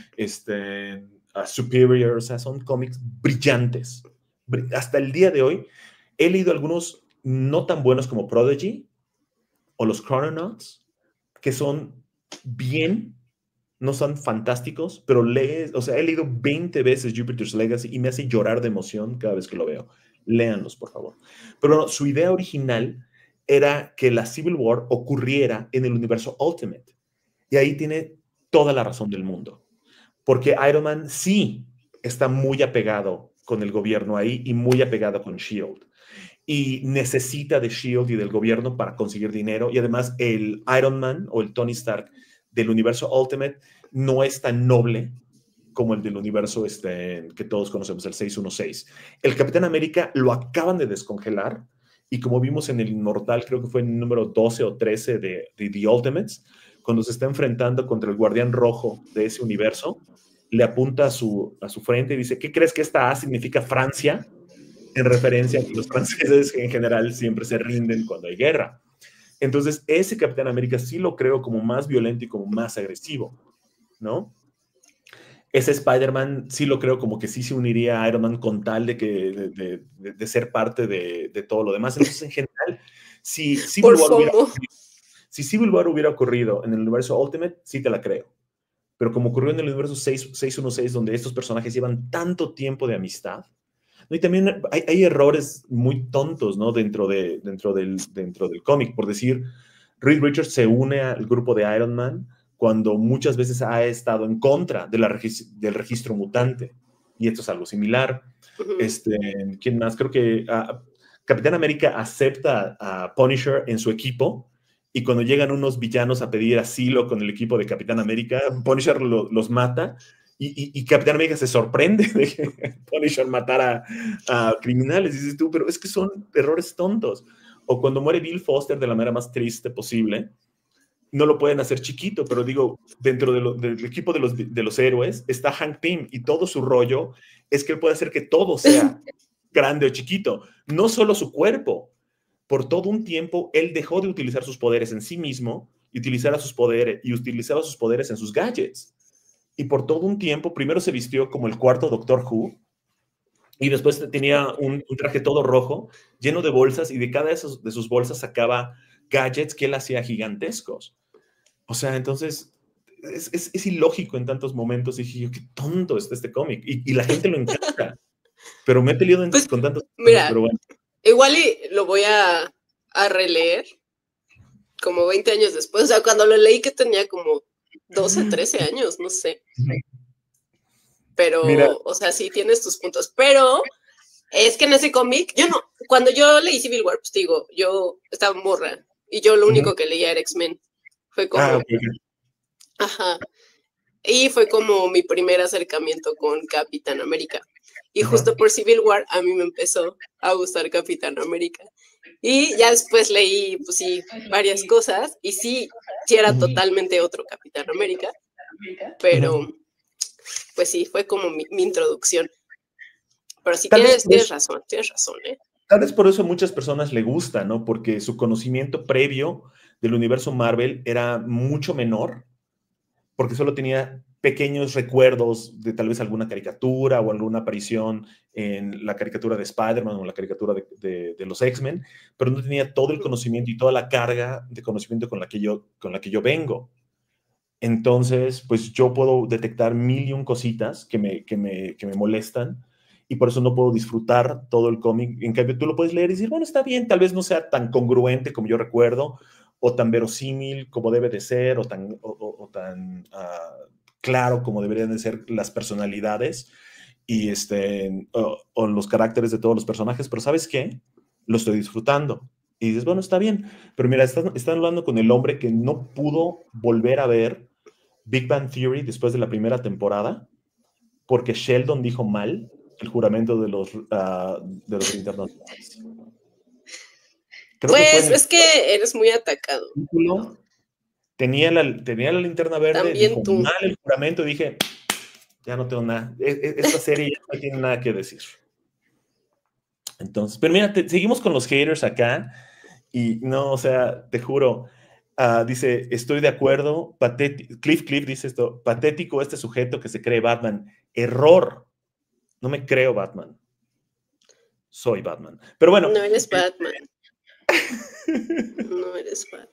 este, uh, Superior, o sea, son cómics brillantes. Hasta el día de hoy, he leído algunos no tan buenos como Prodigy o los Chrononauts, que son bien, no son fantásticos, pero lees, o sea, he leído veinte veces Jupiter's Legacy y me hace llorar de emoción cada vez que lo veo. Léanlos, por favor. Pero no, su idea original era que la Civil War ocurriera en el universo Ultimate. Y ahí tiene toda la razón del mundo. Porque Iron Man sí está muy apegado con el gobierno ahí y muy apegado con SHIELD. Y necesita de SHIELD y del gobierno para conseguir dinero. Y además el Iron Man o el Tony Stark del universo Ultimate no es tan noble como el del universo este, que todos conocemos, el seiscientos dieciséis. El Capitán América lo acaban de descongelar y como vimos en el Inmortal, creo que fue en el número doce o trece de, de The Ultimates, cuando se está enfrentando contra el Guardián Rojo de ese universo, le apunta a su, a su frente y dice, ¿qué crees que esta A significa Francia? En referencia a que los franceses en general siempre se rinden cuando hay guerra. Entonces, ese Capitán América sí lo creo como más violento y como más agresivo, ¿no? Ese Spider-Man sí lo creo como que sí se uniría a Iron Man con tal de, que, de, de, de, de ser parte de, de todo lo demás. Entonces, en general, si Civil, War hubiera, si Civil War hubiera ocurrido en el universo Ultimate, sí te la creo. Pero como ocurrió en el universo seiscientos dieciséis, donde estos personajes llevan tanto tiempo de amistad, ¿no? Y también hay, hay errores muy tontos, ¿no? Dentro, de, dentro del, dentro del cómic. Por decir, Reed Richards se une al grupo de Iron Man cuando muchas veces ha estado en contra de la regis del registro mutante. Y esto es algo similar. Uh-huh. este, ¿Quién más? Creo que uh, Capitán América acepta a Punisher en su equipo, y cuando llegan unos villanos a pedir asilo con el equipo de Capitán América, Punisher lo, los mata, y, y, y Capitán América se sorprende de que Punisher matara a, a criminales. Y dices tú, pero es que son errores tontos. O cuando muere Bill Foster de la manera más triste posible, no lo pueden hacer chiquito, pero digo, dentro de lo, del equipo de los, de los héroes está Hank Pym, y todo su rollo es que él puede hacer que todo sea grande o chiquito, no solo su cuerpo. Por todo un tiempo, él dejó de utilizar sus poderes en sí mismo y, utilizara sus poderes, y utilizaba sus poderes en sus gadgets. Y por todo un tiempo, primero se vistió como el cuarto Doctor Who, y después tenía un, un traje todo rojo, lleno de bolsas, y de cada de, esos, de sus bolsas sacaba gadgets que él hacía gigantescos. O sea, entonces, es, es, es ilógico en tantos momentos. Y dije yo, qué tonto está este cómic. Y, y la gente lo encanta. Pero me he peleado en, pues, con tantos... Mira, pero bueno. Igual y lo voy a, a releer como veinte años después. O sea, cuando lo leí que tenía como doce, trece años, no sé. Pero, Mira, o sea, sí tienes tus puntos. Pero es que en ese cómic, yo no, cuando yo leí Civil War, pues digo, yo estaba morra y yo lo único que leía era X-Men. Fue como... Ah, okay. Ajá. Y fue como mi primer acercamiento con Capitán América. Y uh-huh. justo por Civil War a mí me empezó a gustar Capitán América. Y ya después leí, pues sí, varias cosas. Y sí, sí era uh-huh. totalmente otro Capitán América. Pero, uh-huh. pues sí, fue como mi, mi introducción. Pero sí, tienes, tienes razón, tienes razón, ¿eh? Tal vez por eso a muchas personas le gusta, ¿no? Porque su conocimiento previo del universo Marvel era mucho menor, porque solo tenía pequeños recuerdos de tal vez alguna caricatura o alguna aparición en la caricatura de Spider-Man o la caricatura de, de, de los X-Men, pero no tenía todo el conocimiento y toda la carga de conocimiento con la que yo, con la que yo vengo. Entonces, pues yo puedo detectar mil y un cositas que me, que me, que me molestan, y por eso no puedo disfrutar todo el cómic. En cambio, tú lo puedes leer y decir, bueno, está bien, tal vez no sea tan congruente como yo recuerdo, o tan verosímil como debe de ser, o tan, o, o, o tan uh, claro como deberían de ser las personalidades y este, o, o los caracteres de todos los personajes, pero ¿sabes qué? Lo estoy disfrutando. Y dices, bueno, está bien, pero mira, están, están hablando con el hombre que no pudo volver a ver Big Bang Theory después de la primera temporada, porque Sheldon dijo mal el juramento de los, uh, de los internacionales. Creo pues que el, es que eres muy atacado. Tenía la, tenía la linterna verde, también dijo tú. mal el juramento y dije, ya no tengo nada, esta serie ya no tiene nada que decir. Entonces, pero mira, te, seguimos con los haters acá y no, o sea, te juro, uh, dice, estoy de acuerdo, patético, Cliff Cliff dice esto, patético este sujeto que se cree Batman, error, no me creo Batman, soy Batman, pero bueno. No eres Batman. No eres Batman.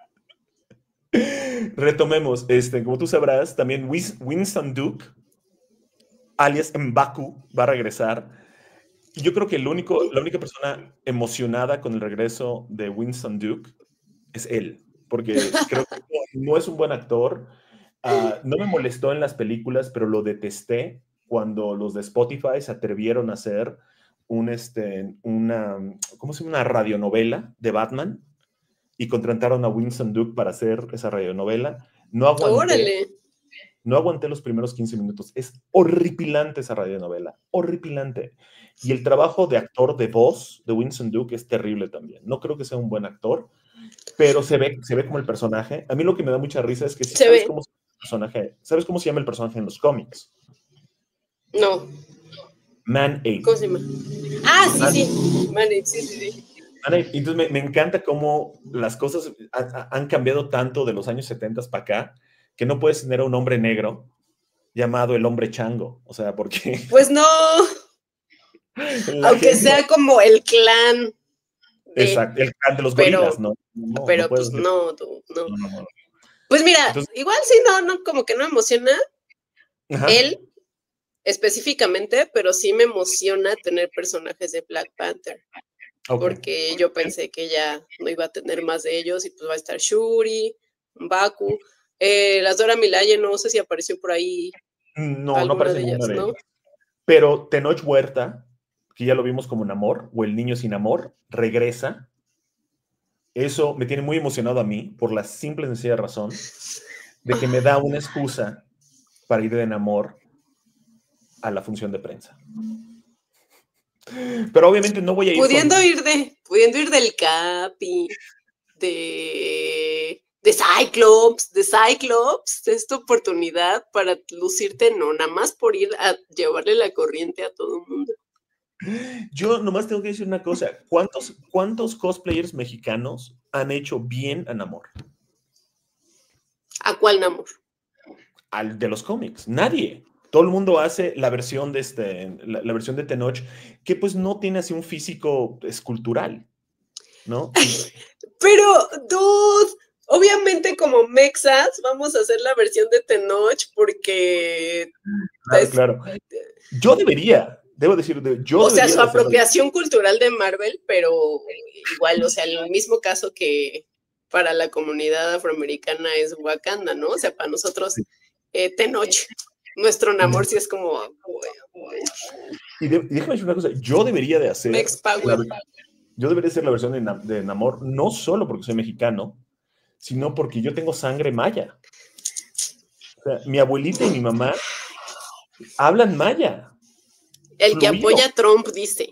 Retomemos, este, como tú sabrás, también Winston Duke, alias M'Baku, va a regresar. Y yo creo que el único, la única persona emocionada con el regreso de Winston Duke es él, porque creo que no es un buen actor. Uh, no me molestó en las películas, pero lo detesté cuando los de Spotify se atrevieron a hacer un, este, una, ¿cómo se llama? Una radionovela de Batman. Y contrataron a Winston Duke para hacer esa radionovela. No aguanté, ¡Órale! No aguanté los primeros quince minutos. Es horripilante esa radionovela. Horripilante. Y el trabajo de actor de voz de Winston Duke es terrible también. No creo que sea un buen actor, pero se ve, se ve como el personaje. A mí lo que me da mucha risa es que si sabes cómo se llama el personaje, ¿sabes cómo se llama el personaje en los cómics? No. Man-Ape. ¿Cómo se llama? Ah, sí, Man sí. Man-Ape, sí, sí, sí. Entonces me, me encanta cómo las cosas ha, han cambiado tanto de los años setenta para acá, que no puedes tener a un hombre negro llamado el hombre chango, o sea, porque... Pues no, aunque gente... sea como el clan. De... Exacto, el clan de los pero, gorilas, ¿no? no pero no pues no, no, no. no, no. Pues mira, Entonces... igual sí, no, no, como que no me emociona Ajá. él específicamente, pero sí me emociona tener personajes de Black Panther. Okay. Porque yo pensé que ya no iba a tener más de ellos y pues va a estar Shuri, M'Baku, eh, las Dora Milaje, no sé si apareció por ahí. No, no aparece ninguna de ellas, ¿no? Pero Tenoch Huerta, que ya lo vimos como Namor, o el niño sin amor, regresa. Eso me tiene muy emocionado a mí, por la simple y sencilla razón de que me da una excusa para ir de Namor a la función de prensa. Pero obviamente no voy a ir pudiendo con... ir de pudiendo ir del Capi, de de Cyclops, de Cyclops, es tu oportunidad para lucirte, no, nada más por ir a llevarle la corriente a todo el mundo. Yo nomás tengo que decir una cosa, ¿cuántos, cuántos cosplayers mexicanos han hecho bien a Namor? ¿A cuál Namor? Al de los cómics, nadie. Todo el mundo hace la versión de este, la, la versión de Tenoch, que pues no tiene así un físico escultural, ¿no? Pero, dude, obviamente como mexas vamos a hacer la versión de Tenoch porque... Claro, es, claro. Yo debería, debo decir, yo O sea, su apropiación hacerlo. cultural de Marvel, pero igual, o sea, el mismo caso que para la comunidad afroamericana es Wakanda, ¿no? O sea, para nosotros, eh, Tenoch, nuestro Namor sí es como... Y, de, y déjame decir una cosa, yo debería de hacer... Mex Power. La, yo debería hacer la versión de, de Namor, no solo porque soy mexicano, sino porque yo tengo sangre maya. O sea, mi abuelita y mi mamá hablan maya. El fluido. Que apoya a Trump dice,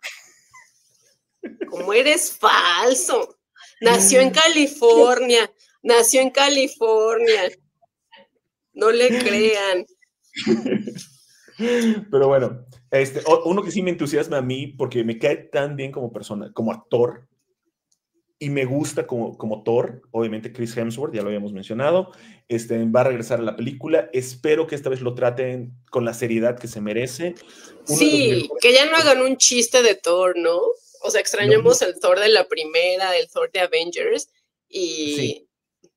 como eres falso, nació en California, nació en California, no le crean. Pero bueno, este, uno que sí me entusiasma a mí, porque me cae tan bien como persona, como actor, y me gusta como, como Thor, obviamente Chris Hemsworth, ya lo habíamos mencionado, este, va a regresar a la película, espero que esta vez lo traten con la seriedad que se merece. Uno sí, que ya no hagan un chiste de Thor, ¿no? O sea, extrañamos no, no. el Thor de la primera, el Thor de Avengers, y sí.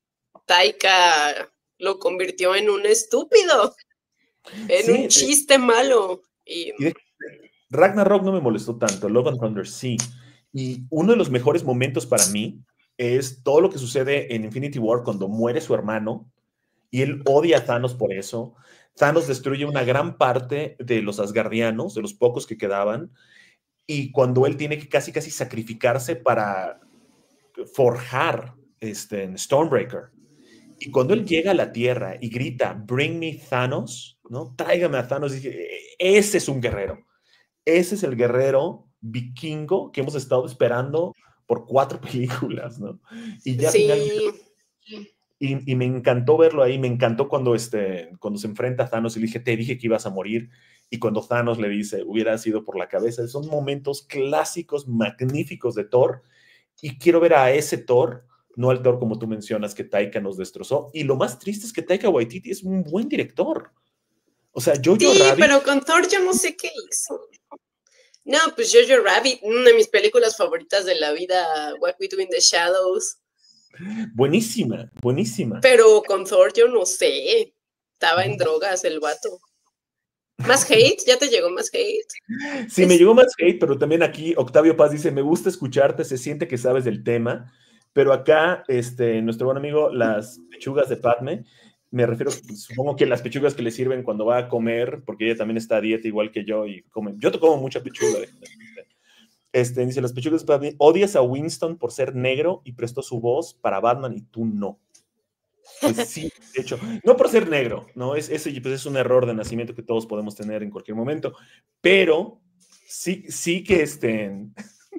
Taika lo convirtió en un estúpido, en sí, un chiste eh, malo. Y... y de, Ragnarok no me molestó tanto, Love and Thunder sí. Y uno de los mejores momentos para mí es todo lo que sucede en Infinity War cuando muere su hermano y él odia a Thanos por eso. Thanos destruye una gran parte de los asgardianos, de los pocos que quedaban, y cuando él tiene que casi casi sacrificarse para forjar este, Stormbreaker. Y cuando él llega a la Tierra y grita, "Bring me Thanos", ¿no? Tráigame a Thanos, dije, ese es un guerrero. Ese es el guerrero vikingo que hemos estado esperando por cuatro películas, ¿no? Y ya sí. finalmente... Y, y me encantó verlo ahí, me encantó cuando, este, cuando se enfrenta a Thanos y le dije, te dije que ibas a morir, y cuando Thanos le dice, hubiera sido por la cabeza. Son momentos clásicos, magníficos de Thor, y quiero ver a ese Thor, no al Thor como tú mencionas, que Taika nos destrozó, y lo más triste es que Taika Waititi es un buen director. O sea, Jojo sí, Rabbit... pero con Thor yo no sé qué hizo. No, pues Jojo Rabbit, una de mis películas favoritas de la vida, What We Do in the Shadows. Buenísima, buenísima. Pero con Thor yo no sé, estaba en drogas el vato. ¿Más hate? ¿Ya te llegó más hate? Sí, es... me llegó más hate, pero también aquí Octavio Paz dice, me gusta escucharte, se siente que sabes del tema, pero acá, este, nuestro buen amigo, las pechugas de Padme, me refiero, supongo que las pechugas que le sirven cuando va a comer, porque ella también está a dieta igual que yo, y come, yo te como mucha pechuga. Este, dice, las pechugas de Padme, odias a Winston por ser negro y prestó su voz para Batman y tú no. Pues sí, de hecho, no por ser negro, ¿no? Es, ese pues es un error de nacimiento que todos podemos tener en cualquier momento, pero sí, sí que estén...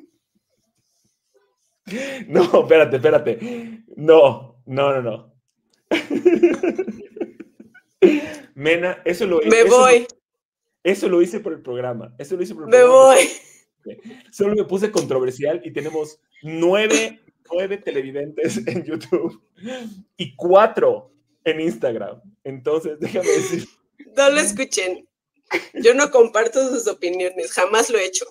No, espérate, espérate. No, no, no, no. Mena, eso lo Me eso voy. Lo, eso lo hice por el programa. Eso lo hice por el me programa. voy. Solo me puse controversial y tenemos nueve, nueve televidentes en YouTube y cuatro en Instagram. Entonces, déjame decir. No lo escuchen. Yo no comparto sus opiniones. Jamás lo he hecho.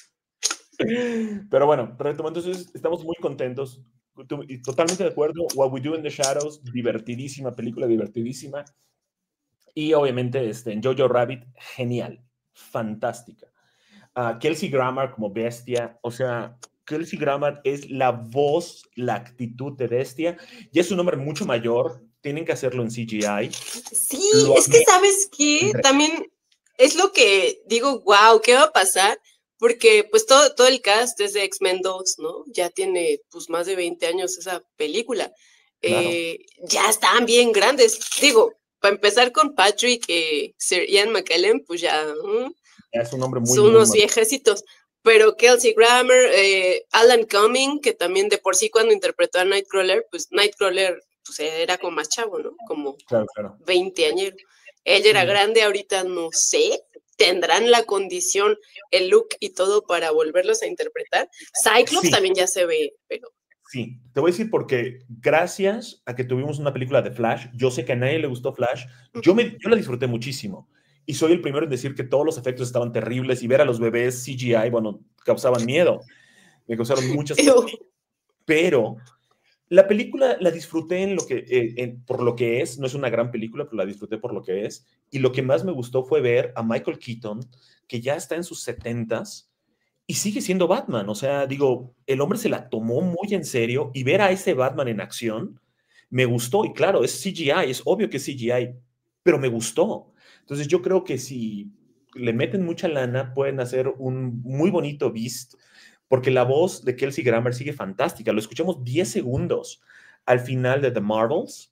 Pero bueno, retomando, entonces estamos muy contentos. Y totalmente de acuerdo. What We Do in the Shadows, divertidísima película, divertidísima. Y obviamente este, en Jojo Rabbit, genial, fantástica. Uh, Kelsey Grammer como Bestia, o sea, Kelsey Grammer es la voz, la actitud de Bestia. Ya es un hombre mucho mayor, tienen que hacerlo en C G I. Sí, lo es que ¿sabes qué? También es lo que digo, wow, ¿qué va a pasar? Porque pues todo, todo el cast es de X-Men dos, ¿no? Ya tiene pues más de veinte años esa película. Claro. Eh, ya están bien grandes. Digo, para empezar con Patrick, eh, Sir Ian McKellen, pues ya... ¿eh? ya es un hombre muy... Son unos muy viejecitos. Pero Kelsey Grammer, eh, Alan Cumming, que también de por sí cuando interpretó a Nightcrawler, pues Nightcrawler pues era como más chavo, ¿no? Como claro, claro. veinte años. Él era grande, ahorita no sé, tendrán la condición, el look y todo para volverlos a interpretar. Cyclops sí. También ya se ve, pero... Sí, te voy a decir porque gracias a que tuvimos una película de Flash, yo sé que a nadie le gustó Flash, yo, me, yo la disfruté muchísimo. Y soy el primero en decir que todos los efectos estaban terribles y ver a los bebés C G I, bueno, causaban miedo. Me causaron muchas cosas. Pero la película la disfruté en lo que, eh, en, por lo que es. No es una gran película, pero la disfruté por lo que es. Y lo que más me gustó fue ver a Michael Keaton, que ya está en sus setentas, y sigue siendo Batman. O sea, digo, el hombre se la tomó muy en serio y ver a ese Batman en acción me gustó. Y claro, es C G I, es obvio que es C G I, pero me gustó. Entonces yo creo que si le meten mucha lana, pueden hacer un muy bonito Beast, porque la voz de Kelsey Grammer sigue fantástica. Lo escuchamos diez segundos al final de The Marvels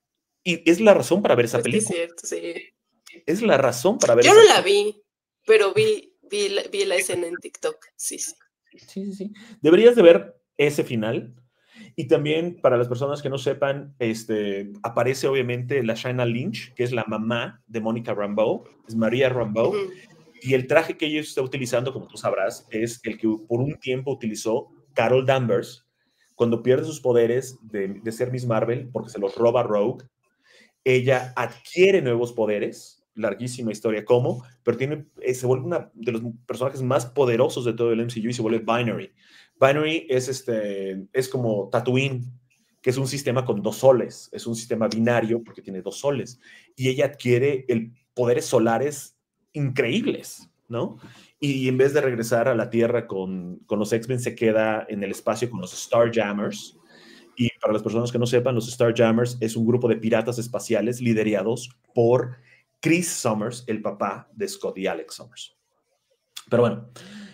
y es la razón para ver esa es película. Que es cierto, sí. Es la razón para ver yo esa no la película. vi, pero vi Vi la, vi la escena en TikTok, sí, sí. Sí, sí, sí. Deberías de ver ese final. Y también, para las personas que no sepan, este, aparece obviamente la Lashana Lynch, que es la mamá de Mónica Rambeau, es María Rambeau. Uh-huh. Y el traje que ella está utilizando, como tú sabrás, es el que por un tiempo utilizó Carol Danvers cuando pierde sus poderes de, de ser Miss Marvel, porque se los roba Rogue. Ella adquiere nuevos poderes. Larguísima historia cómo, pero tiene, eh, se vuelve uno de los personajes más poderosos de todo el M C U y se vuelve Binary. Binary es, este, es como Tatooine, que es un sistema con dos soles, es un sistema binario porque tiene dos soles, y ella adquiere el, poderes solares increíbles, ¿no? Y en vez de regresar a la Tierra con, con los X-Men, se queda en el espacio con los Starjammers. Y para las personas que no sepan, los Starjammers es un grupo de piratas espaciales liderados por Chris Summers, el papá de Scott y Alex Summers. Pero bueno,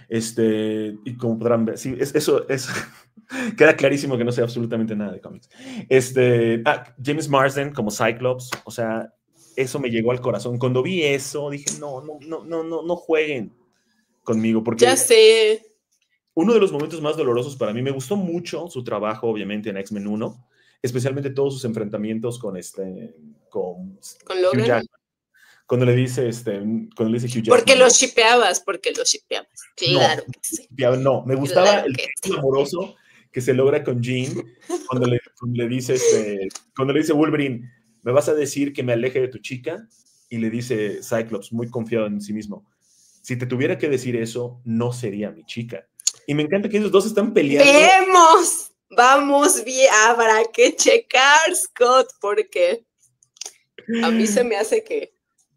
este, y como podrán ver, sí, es, eso es, queda clarísimo que no sé absolutamente nada de cómics. Este, ah, James Marsden como Cyclops, o sea, eso me llegó al corazón. Cuando vi eso, dije, no, no, no, no, no, no jueguen conmigo, porque... Ya sé. Uno de los momentos más dolorosos para mí, me gustó mucho su trabajo, obviamente, en X-Men uno, especialmente todos sus enfrentamientos con, este, con, ¿Con Logan? Hugh Jackman. Cuando le dice, este, cuando le dice Hugh Jackman. Porque lo shipeabas, porque lo shipeabas. Claro no, que sí. No, me gustaba claro el que sí. amoroso que se logra con Jean cuando le, cuando le dice, este, cuando le dice Wolverine, ¿me vas a decir que me aleje de tu chica? Y le dice Cyclops, muy confiado en sí mismo, si te tuviera que decir eso, no sería mi chica. Y me encanta que ellos dos están peleando. ¡Vemos! Vamos bien, habrá que checar, Scott, porque a mí se me hace que...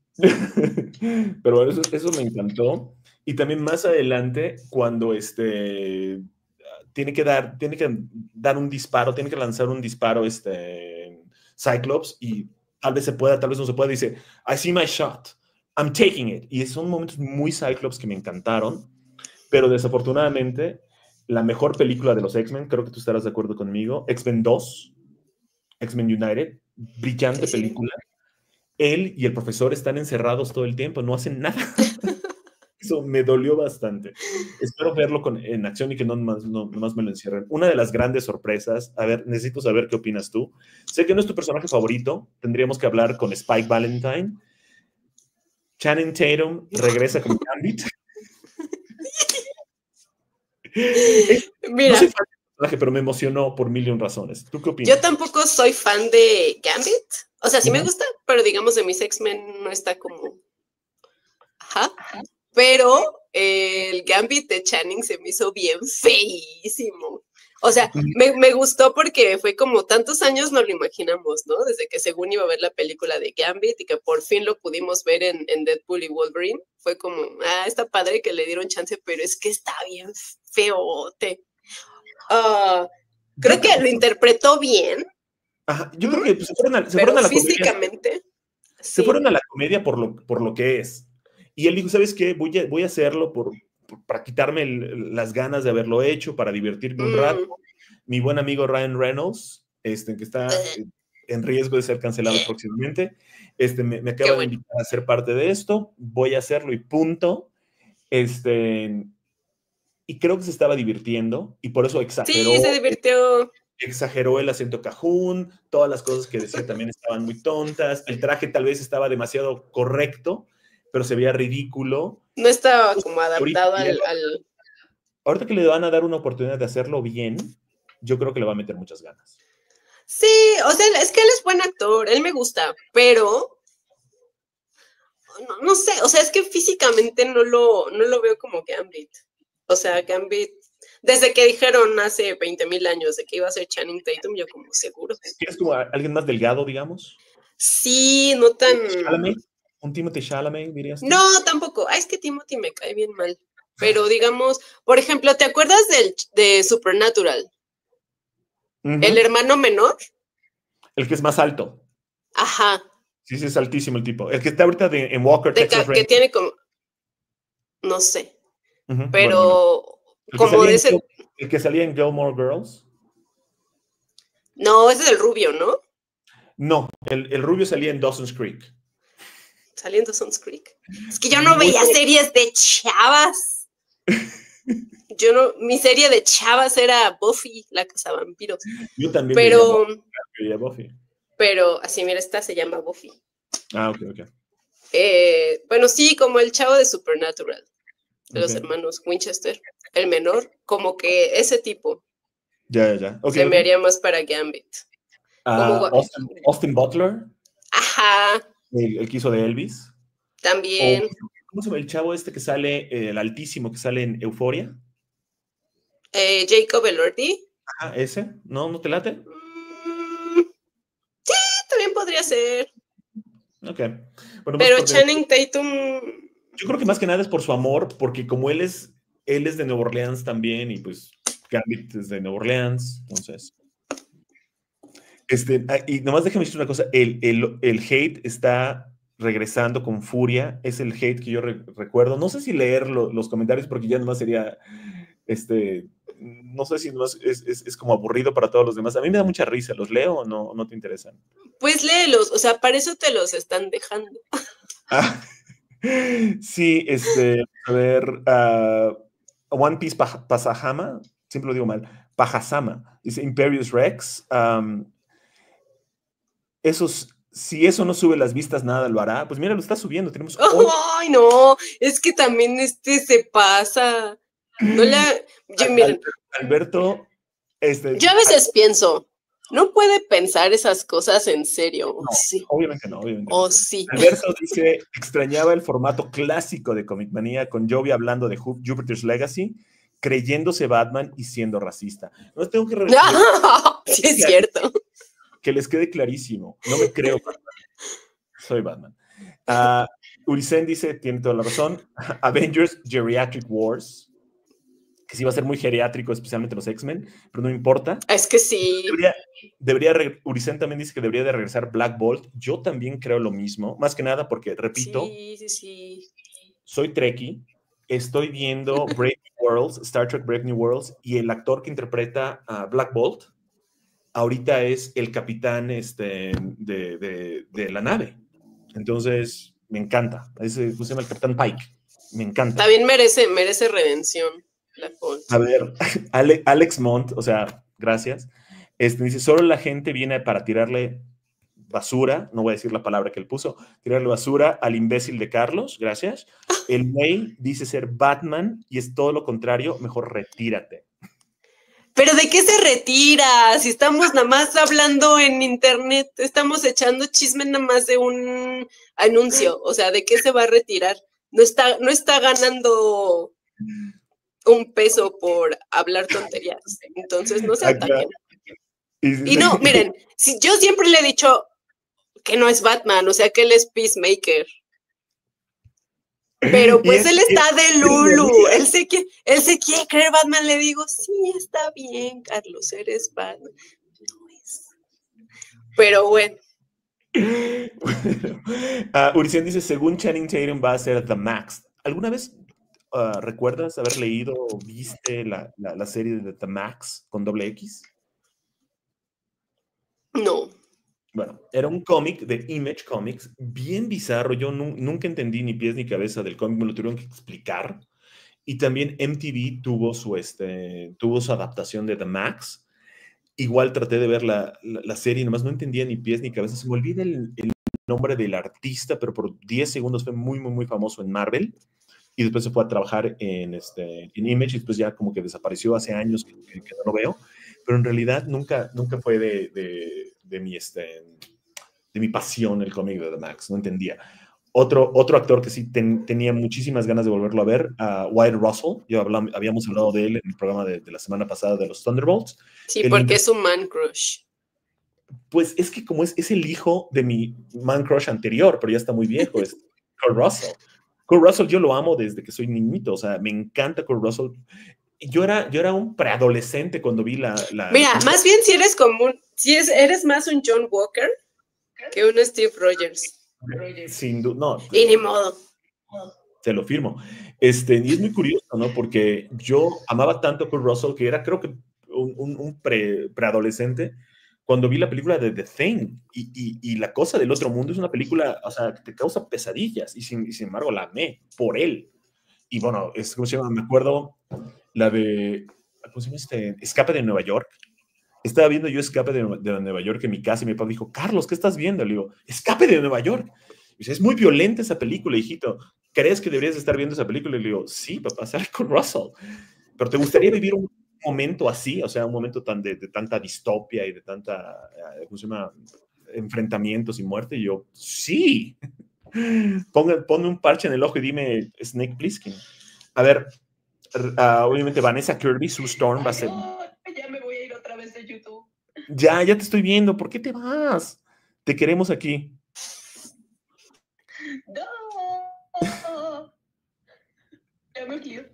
Pero bueno, eso, eso me encantó. Y también más adelante, cuando este, tiene, que dar, tiene que dar un disparo, tiene que lanzar un disparo este, Cyclops, y tal vez se pueda, tal vez no se pueda, dice, I see my shot, I'm taking it. Y son momentos muy Cyclops que me encantaron, pero desafortunadamente, la mejor película de los X-Men, creo que tú estarás de acuerdo conmigo, X-Men dos, X-Men United, brillante sí. película. Él y el profesor están encerrados todo el tiempo, no hacen nada. Eso me dolió bastante. Espero verlo con, en acción y que no más, no, no más me lo encierren. Una de las grandes sorpresas, a ver, necesito saber qué opinas tú. Sé que no es tu personaje favorito, tendríamos que hablar con Spike Valentine. Channing Tatum regresa con Gambit. Mira. No soy fan del personaje, pero me emocionó por mil y un razones. ¿Tú qué opinas? Yo tampoco soy fan de Gambit. O sea, sí uh-huh. me gusta, pero digamos de mis X-Men no está como... Ajá. Pero eh, el Gambit de Channing se me hizo bien feísimo. O sea, me, me gustó porque fue como tantos años no lo imaginamos, ¿no? Desde que según iba a ver la película de Gambit y que por fin lo pudimos ver en, en Deadpool y Wolverine. Fue como, ah, está padre que le dieron chance, pero es que está bien feote. Uh, creo que lo interpretó bien. Ajá, yo creo que pues, se fueron a, se fueron a la físicamente, comedia. Sí. Se fueron a la comedia por lo, por lo que es. Y él dijo, ¿sabes qué? Voy a, voy a hacerlo por, por, para quitarme el, las ganas de haberlo hecho, para divertirme un mm. rato. Mi buen amigo Ryan Reynolds, este, que está en riesgo de ser cancelado próximamente, este, me, me acaba bueno. de invitar a ser parte de esto. Voy a hacerlo y punto. Este, y creo que se estaba divirtiendo y por eso exageró. Sí, se divirtió. exageró el acento cajún, todas las cosas que decía también estaban muy tontas, el traje tal vez estaba demasiado correcto, pero se veía ridículo. No estaba como adaptado ahorita, al, al... Ahorita que le van a dar una oportunidad de hacerlo bien, yo creo que le va a meter muchas ganas. Sí, o sea, es que él es buen actor, él me gusta, pero no, no sé, o sea, es que físicamente no lo, no lo veo como Gambit. O sea, Gambit, desde que dijeron hace veinte mil años de que iba a ser Channing Tatum, yo como seguro. ¿Quieres como alguien más delgado, digamos? Sí, no tan... ¿Chalamet? ¿Un Timothée Chalamet, dirías tú? No, tampoco. Ah, es que Timothy me cae bien mal. Pero digamos, por ejemplo, ¿te acuerdas del, de Supernatural? Uh-huh. ¿El hermano menor? El que es más alto. Ajá. Sí, sí, es altísimo el tipo. El que está ahorita de, en Walker, de Texas ca- Que tiene como... No sé. Uh-huh. Pero... Bueno, bueno. El, como que de ese... en, el que salía en Gilmore Girls. No, ese es el rubio, ¿no? No, el, el rubio salía en Dawson's Creek. ¿Salía en Dawson's Creek? Es que yo no Muy veía bien. series de chavas. Yo no... Mi serie de chavas era Buffy, la cazavampiros. Yo también pero, veía Buffy. Pero, así, mira, esta se llama Buffy. Ah, ok, ok. Eh, bueno, sí, como el chavo de Supernatural, de okay. los hermanos Winchester, el menor, como que ese tipo. Ya, ya, ya. Okay, se okay. me haría más para Gambit. Uh, como, Austin, Austin Butler. Ajá. El, el que hizo de Elvis. También. O, ¿cómo se llama el chavo este que sale, eh, el altísimo que sale en Euphoria? Eh, Jacob Elordi. Ajá, ese. ¿No? ¿No te late? Mm, sí, también podría ser. Ok. Bueno, pero porque, Channing Tatum... Yo creo que más que nada es por su amor, porque como él es, él es de Nueva Orleans también, y pues Gambit es de Nueva Orleans, entonces... Este, y nomás déjame decir una cosa, el, el, el hate está regresando con furia, es el hate que yo re recuerdo, no sé si leer lo, los comentarios porque ya nomás sería, este, no sé si nomás es, es, es como aburrido para todos los demás, a mí me da mucha risa, ¿los leo o no, no te interesan? Pues léelos, o sea, para eso te los están dejando. Ah, sí, este, a ver, uh, One Piece Pasajama, siempre lo digo mal, Pajasama, dice Imperious Rex, um, esos, si eso no sube las vistas, nada lo hará. Pues mira, lo está subiendo. Tenemos ¡Ay, no! Es que también este se pasa. No la... Yo, miren, Alberto, este... yo a veces Al... pienso, no puede pensar esas cosas en serio. No, sí. Obviamente no, obviamente oh, no. sí. Alberto dice, extrañaba el formato clásico de Comic Manía con Jovi hablando de Jupiter's Legacy, creyéndose Batman y siendo racista. No tengo que... No, sí es cierto. Que les quede clarísimo. No me creo Batman. Soy Batman. Uh, Urisen dice, tiene toda la razón. Avengers Geriatric Wars, que sí va a ser muy geriátrico, especialmente los X-Men, pero no importa. Es que sí. Debería, debería Urisen también dice que debería de regresar Black Bolt. Yo también creo lo mismo, más que nada porque, repito, sí, sí, sí. soy Trekkie, estoy viendo Brave New Worlds, Star Trek Brave New Worlds, y el actor que interpreta a Black Bolt ahorita es el capitán este, de, de, de la nave. Entonces, me encanta. Ese, se llama el capitán Pike. Me encanta. También merece, merece redención. Black Bolt. A ver, Ale, Alex Montt, o sea, gracias. Este, dice, solo la gente viene para tirarle basura, no voy a decir la palabra que él puso, tirarle basura al imbécil de Carlos, gracias. El May dice ser Batman y es todo lo contrario, mejor retírate. ¿Pero de qué se retira? Si estamos nada más hablando en internet, estamos echando chisme nada más de un anuncio. O sea, ¿de qué se va a retirar? No está, no está ganando un peso por hablar tonterías. Entonces, no se ataquen. Y no, miren, si yo siempre le he dicho que no es Batman, o sea, que él es Peacemaker. Pero pues él está de Lulu, él se, quiere, él se quiere creer Batman, le digo, sí, está bien, Carlos, eres Batman. No es. Pero bueno. uh, Uricén dice, según Channing Tatum va a ser The Max. ¿Alguna vez uh, recuerdas haber leído o viste la, la, la serie de The Max con doble X? No. Bueno, era un cómic de Image Comics, bien bizarro. Yo nu nunca entendí ni pies ni cabeza del cómic, me lo tuvieron que explicar. Y también M T V tuvo su, este, tuvo su adaptación de The Max. igual traté de ver la, la, la serie, nomás no entendía ni pies ni cabeza. Se me olvida el, el nombre del artista, pero por diez segundos fue muy, muy, muy famoso en Marvel. Y después se fue a trabajar en, este, en Image y después ya como que desapareció hace años que, que, que no lo veo. Pero en realidad nunca, nunca fue de, de, de, mi, este, de mi pasión el cómic de The Max, no entendía. Otro, otro actor que sí ten, tenía muchísimas ganas de volverlo a ver, uh, Wyatt Russell. Yo hablamos, habíamos hablado de él en el programa de, de la semana pasada de los Thunderbolts. Sí, porque es un man crush. Pues es que como es, es el hijo de mi man crush anterior, pero ya está muy viejo, es Kurt Russell. Kurt Russell yo lo amo desde que soy niñito, o sea, me encanta Kurt Russell. Yo era, yo era un preadolescente cuando vi la... la Mira, la... más bien si eres como un, si es, eres más un John Walker que un Steve Rogers. Sin duda, no. Y ni modo. Te lo firmo. Este, y es muy curioso, ¿no? Porque yo amaba tanto a Kurt Russell que era, creo que, un, un, un pre, preadolescente cuando vi la película de The Thing. Y, y, y La Cosa del Otro Mundo es una película, o sea, que te causa pesadillas. Y sin, y sin embargo la amé por él. Y bueno, es, ¿cómo se llama? Me acuerdo la de, ¿cómo se llama este? Escape de Nueva York. Estaba viendo yo Escape de, de Nueva York en mi casa y mi papá dijo, Carlos, ¿qué estás viendo? Le digo, Escape de Nueva York. Y dice, es muy violenta esa película, hijito. ¿Crees que deberías estar viendo esa película? Y le digo, sí, papá, sale con Russell. Pero ¿te gustaría vivir un momento así? O sea, un momento tan de, de tanta distopia y de tanta, ¿cómo se llama? Enfrentamientos y muerte. Y yo, sí. Ponme, ponme un parche en el ojo y dime Snake Plissken. A ver, uh, obviamente Vanessa Kirby, Sue Storm va a ser... Ya me voy a ir otra vez de YouTube. Ya, ya te estoy viendo. ¿Por qué te vas? Te queremos aquí. No. Ya me quiero.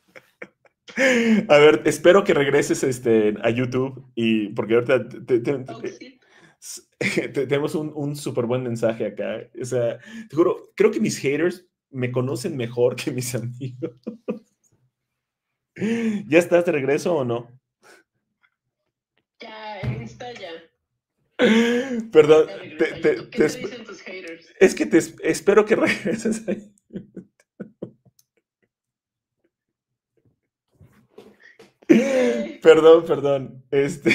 A ver, espero que regreses este, a YouTube y porque ahorita te, te, te, te, te, tenemos un, un súper buen mensaje acá. O sea, te juro, creo que mis haters me conocen mejor que mis amigos. ¿Ya estás de regreso o no? Ya, está ya. Perdón. Te, te, te, ¿Qué te, te dicen tus haters? Es que te espero que regreses ahí. Perdón, perdón. Este.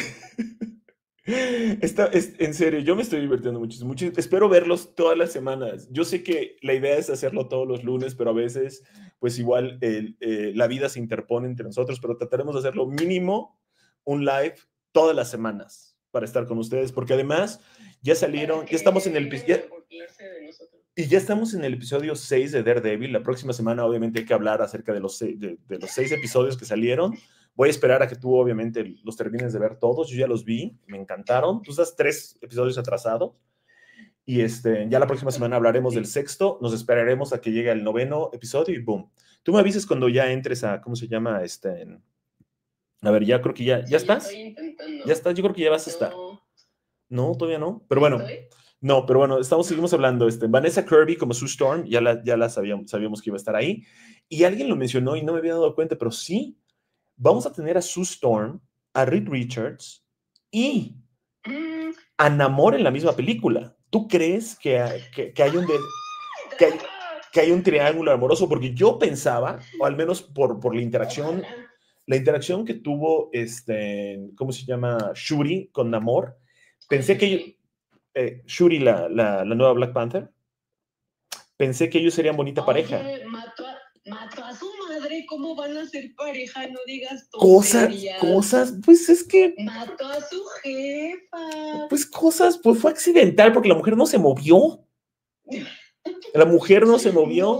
Está, es, en serio, yo me estoy divirtiendo muchísimo, muchísimo. Espero verlos todas las semanas. Yo sé que la idea es hacerlo todos los lunes, pero a veces, pues igual el, eh, la vida se interpone entre nosotros, pero trataremos de hacerlo mínimo un live todas las semanas para estar con ustedes, porque además ya salieron, ya estamos en el... Ya, y ya estamos en el episodio seis de Daredevil. La próxima semana obviamente hay que hablar acerca de los, de, de los seis episodios que salieron. Voy a esperar a que tú obviamente los termines de ver todos. Yo ya los vi, me encantaron. Tú estás tres episodios atrasados. Y este, ya la próxima semana hablaremos del sexto. Nos esperaremos a que llegue el noveno episodio y boom. Tú me avisas cuando ya entres a, ¿cómo se llama? Este, a ver, ya creo que ya, ¿ya estás? Ya estás, yo creo que ya vas a estar. No, todavía no. Pero bueno, no, pero bueno, estamos, seguimos hablando. Este, Vanessa Kirby como Sue Storm, ya la, ya la sabíamos, sabíamos que iba a estar ahí. Y alguien lo mencionó y no me había dado cuenta, pero sí. Vamos a tener a Sue Storm, a Reed Richards y a Namor en la misma película. ¿Tú crees que hay, que, que hay, un, de, que hay, que hay un triángulo amoroso? Porque yo pensaba, o al menos por, por la interacción, la interacción que tuvo, este, ¿cómo se llama? Shuri con Namor. Pensé que ellos, eh, Shuri, la, la, la nueva Black Panther, pensé que ellos serían bonita pareja. Oye, mató a, mató a su madre, ¿cómo van a ser pareja? No digas cosas, tonterías. cosas, pues es que... Mató a su jefa. Pues cosas, pues fue accidental porque la mujer no se movió. La mujer no se movió.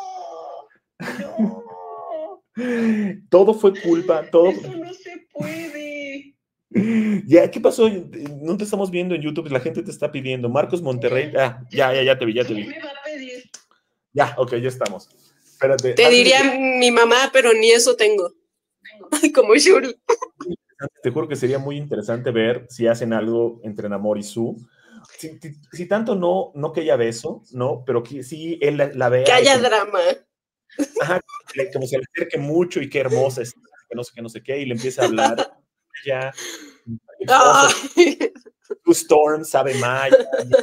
No, no. Todo fue culpa, todo... Eso no se puede. Ya, ¿qué pasó? No te estamos viendo en YouTube, la gente te está pidiendo. Marcos Monterrey, ah, ya, ya, ya te vi, ya te vi. ¿Qué me va a pedir? Ya, ok, ya estamos. Espérate. Te diría de... mi mamá, pero ni eso tengo. Como Shuri. Te juro que sería muy interesante ver si hacen algo entre Namor y Sue. Si, si, si tanto no, no que haya beso, ¿no? Pero que sí él la, la vea. Que haya como, drama. Ajá, como se le acerque mucho y qué hermosa es, que no sé qué, no sé qué, y le empieza a hablar. Ya. Tu Storm sabe maya.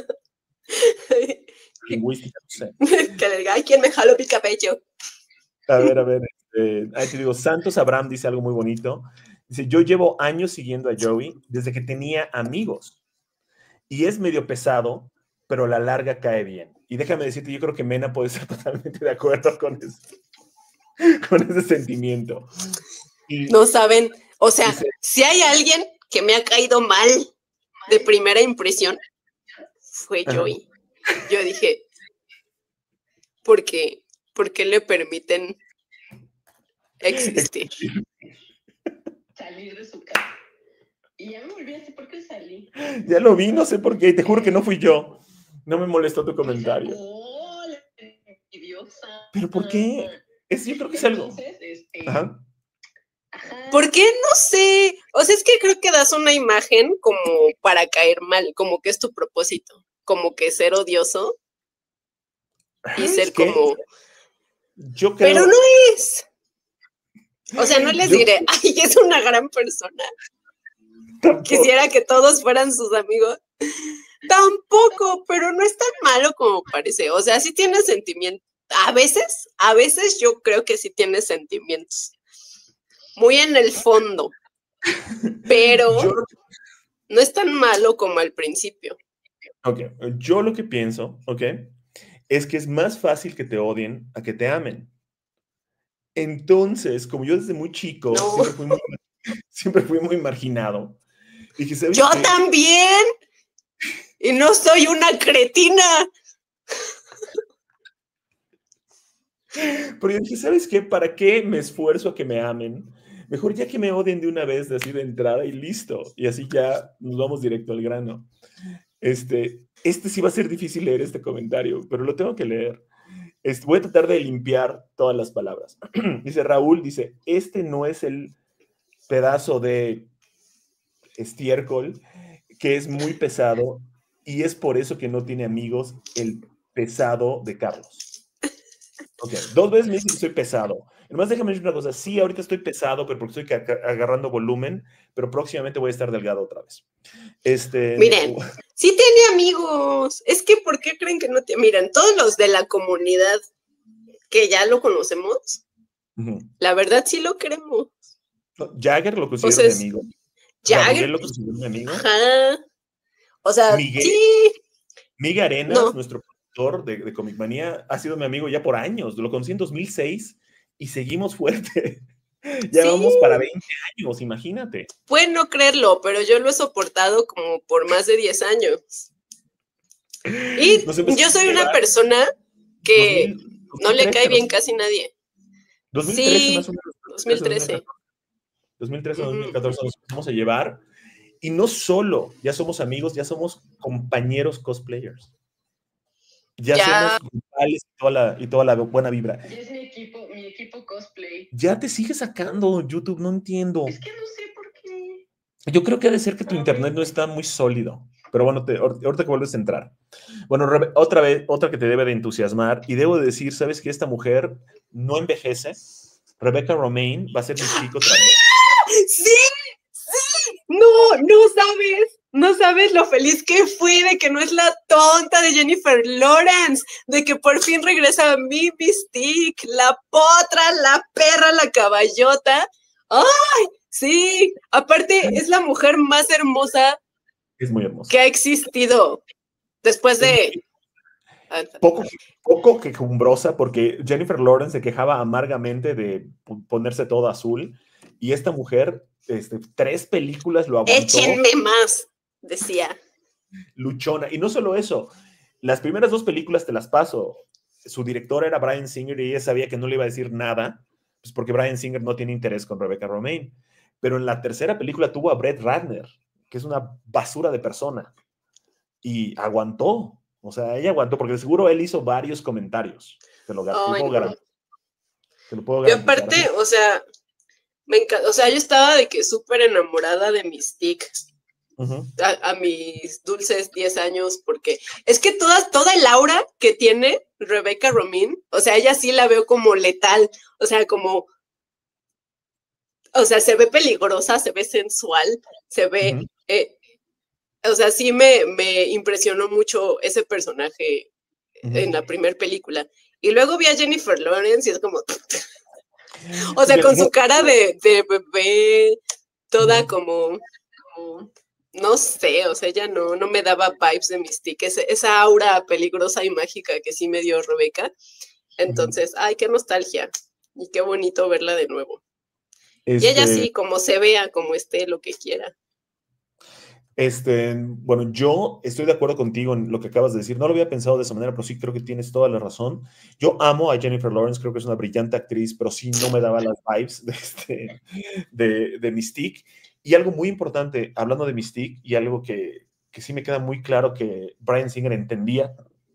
Lingüística, no sé. Que le diga, ay, ¿quién me jaló mi cabello? A ver, a ver. Este, ahí te digo, Santos Abraham dice algo muy bonito. Dice, yo llevo años siguiendo a Joey desde que tenía amigos. Y es medio pesado, pero a la larga cae bien. Y déjame decirte, yo creo que Mena puede estar totalmente de acuerdo con ese, con ese sentimiento. Y, no saben, o sea, dice, si hay alguien que me ha caído mal de primera impresión, fue ajá. Joey. Yo dije, ¿por qué? ¿Por qué le permiten existir? Salir de su casa. Y ya me volví así porque salí. Ya lo vi, no sé por qué, te juro que no fui yo. No me molestó tu comentario. Oh, la envidiosa. ¿Pero por qué? Es, yo creo que es algo. Entonces, este, Ajá. ajá. ¿Por qué? No sé. O sea, es que creo que das una imagen como para caer mal, como que es tu propósito, como que ser odioso y ¿Es ser qué? como... Yo creo... Pero no es. O sea, no les Yo- diré, ay, es una gran persona. Tampoco. Quisiera que todos fueran sus amigos. Tampoco, pero no es tan malo como parece. O sea, sí tiene sentimientos. A veces, a veces yo creo que sí tiene sentimientos. Muy en el fondo. Pero Yo, no es tan malo como al principio. ok, yo lo que pienso, ok, es que es más fácil que te odien a que te amen. Entonces, como yo desde muy chico No. siempre, fui muy, siempre fui muy marginado, dije, ¿sabes Yo qué? también. Y no soy una cretina. Pero yo dije, ¿sabes qué? ¿Para qué me esfuerzo a que me amen? Mejor ya que me odien de una vez, de así de entrada y listo. Y así ya nos vamos directo al grano. Este, este sí va a ser difícil leer este comentario, pero lo tengo que leer. Este, voy a tratar de limpiar todas las palabras. Dice Raúl, dice, este no es el pedazo de estiércol que es muy pesado y es por eso que no tiene amigos el pesado de Carlos. Ok, dos veces me dice que soy pesado. Además, déjame decir una cosa. Sí, ahorita estoy pesado, pero porque estoy agarrando volumen, pero próximamente voy a estar delgado otra vez. Este, Miren, sí tiene amigos. Es que, ¿por qué creen que no tiene? Miren, todos los de la comunidad que ya lo conocemos, uh-huh. La verdad sí lo queremos. Jagger lo considero o sea, mi amigo. Jagger, Gabriel lo considero mi amigo. Ajá. O sea, Miguel, sí. Miguel Arenas, no. nuestro productor de, de Comic Manía, ha sido mi amigo ya por años. Lo conocí en dos mil seis y seguimos fuerte. Ya sí. Vamos para veinte años, imagínate. Pueden no creerlo, pero yo lo he soportado como por más de diez años. Y yo soy una persona que dos mil, no le cae bien casi nadie. dos mil trece sí, más o menos. dos mil trece. dos mil trece, dos mil catorce nos empezamos a llevar. Y no solo ya somos amigos, ya somos compañeros cosplayers. Ya, ya. somos grupales y toda, la, y toda la buena vibra. Ya es mi equipo, mi equipo cosplay. Ya te sigue sacando YouTube, no entiendo. Es que no sé por qué. Yo creo que ha de ser que tu internet no está muy sólido. Pero bueno, te, ahorita que vuelves a entrar. Bueno, otra vez, otra que te debe de entusiasmar. Y debo decir, ¿sabes que esta mujer no envejece? Rebecca Romaine va a ser mi chico otra vez. ¡Sí! ¡Sí! No, no sabes. No sabes lo feliz que fui de que no es la tonta de Jennifer Lawrence, de que por fin regresa mi Mystique, la potra, la perra, la caballota. ¡Ay! Sí, aparte es la mujer más hermosa es muy hermosa que ha existido después de... Poco, poco quejumbrosa, porque Jennifer Lawrence se quejaba amargamente de ponerse todo azul, y esta mujer, este, tres películas lo aguantó. Échenme más, decía. Luchona. Y no solo eso, las primeras dos películas te las paso. Su director era Bryan Singer y ella sabía que no le iba a decir nada, pues porque Bryan Singer no tiene interés con Rebecca Romaine. Pero en la tercera película tuvo a Brett Ratner, que es una basura de persona, y aguantó. O sea, ella aguantó, porque de seguro él hizo varios comentarios. Te lo, oh, te puedo no. garantizar. Te lo puedo y aparte, o sea, me encanta, o sea, yo estaba de que súper enamorada de Mystique. Uh-huh. a, a mis dulces diez años, porque es que toda, toda el aura que tiene Rebecca Romijn, o sea, ella sí la veo como letal, o sea, como, o sea, se ve peligrosa, se ve sensual, se ve, uh-huh. eh, o sea, sí me, me impresionó mucho ese personaje uh-huh. en la primera película. Y luego vi a Jennifer Lawrence y es como, o sea, con su cara de, de bebé, toda como, como, no sé, o sea, ella no, no me daba vibes de Mystique, esa, esa aura peligrosa y mágica que sí me dio Rebeca. Entonces, ay, qué nostalgia y qué bonito verla de nuevo. Este... Y ella sí, como se vea, como esté, lo que quiera. Este, bueno, yo estoy de acuerdo contigo en lo que acabas de decir. No lo había pensado de esa manera, pero sí creo que tienes toda la razón. Yo amo a Jennifer Lawrence, creo que es una brillante actriz, pero sí no me daba las vibes de, este, de, de Mystique. Y algo muy importante, hablando de Mystique, y algo que, que sí me queda muy claro que Bryan Singer entendía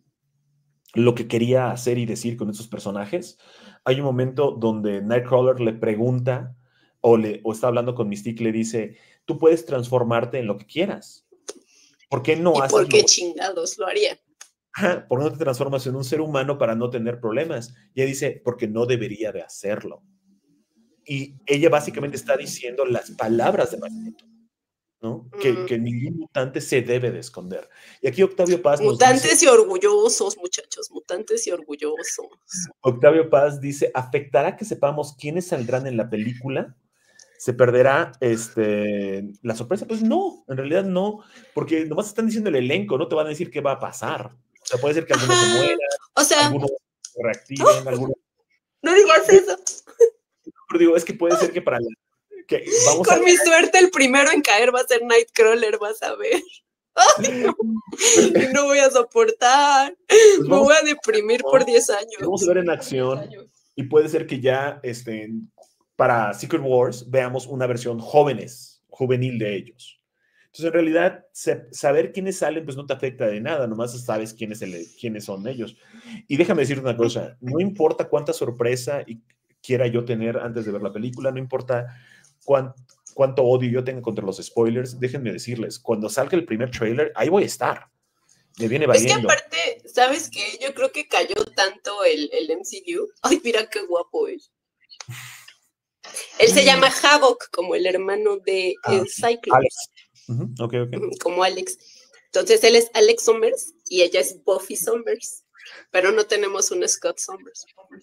lo que quería hacer y decir con esos personajes. Hay un momento donde Nightcrawler le pregunta o, le, o está hablando con Mystique y le dice, tú puedes transformarte en lo que quieras. ¿Por qué no ¿Y haces por qué lo... chingados lo haría? Ajá, ¿por qué no te transformas en un ser humano para no tener problemas? Y ella dice, porque no debería de hacerlo. Y ella básicamente está diciendo las palabras de Magneto, ¿no? Mm. Que, que ningún mutante se debe de esconder. Y aquí Octavio Paz Mutantes nos dice, y orgullosos, muchachos, mutantes y orgullosos. Octavio Paz dice, ¿afectará que sepamos quiénes saldrán en la película? ¿Se perderá este, la sorpresa? Pues no, en realidad no, porque nomás están diciendo el elenco, no te van a decir qué va a pasar. O sea, puede ser que algunos Ajá. se mueran, o sea, algunos se reactiven, oh, algunos... No digas eso. Pero digo, es que puede ser que para la... Que vamos Con a... mi suerte el primero en caer va a ser Nightcrawler, vas a ver. Ay, no. no voy a soportar, pues me voy a deprimir no, por diez años. Vamos a ver en acción y puede ser que ya este, para Secret Wars veamos una versión jóvenes, juvenil de ellos. Entonces, en realidad, se, saber quiénes salen, pues no te afecta de nada, nomás sabes quiénes, el, quiénes son ellos. Y déjame decirte una cosa, no importa cuánta sorpresa y quiera yo tener antes de ver la película, no importa cuánto, cuánto odio yo tenga contra los spoilers, déjenme decirles, cuando salga el primer trailer, ahí voy a estar. Me viene valiendo. Es que aparte, ¿sabes qué? Yo creo que cayó tanto el, el M C U. Ay, mira qué guapo es. Él se llama Havoc, como el hermano de ah, eh, Cyclops. Alex. Uh-huh. Okay, okay. Como Alex. Entonces él es Alex Summers y ella es Buffy Summers. Pero no tenemos un Scott Summers.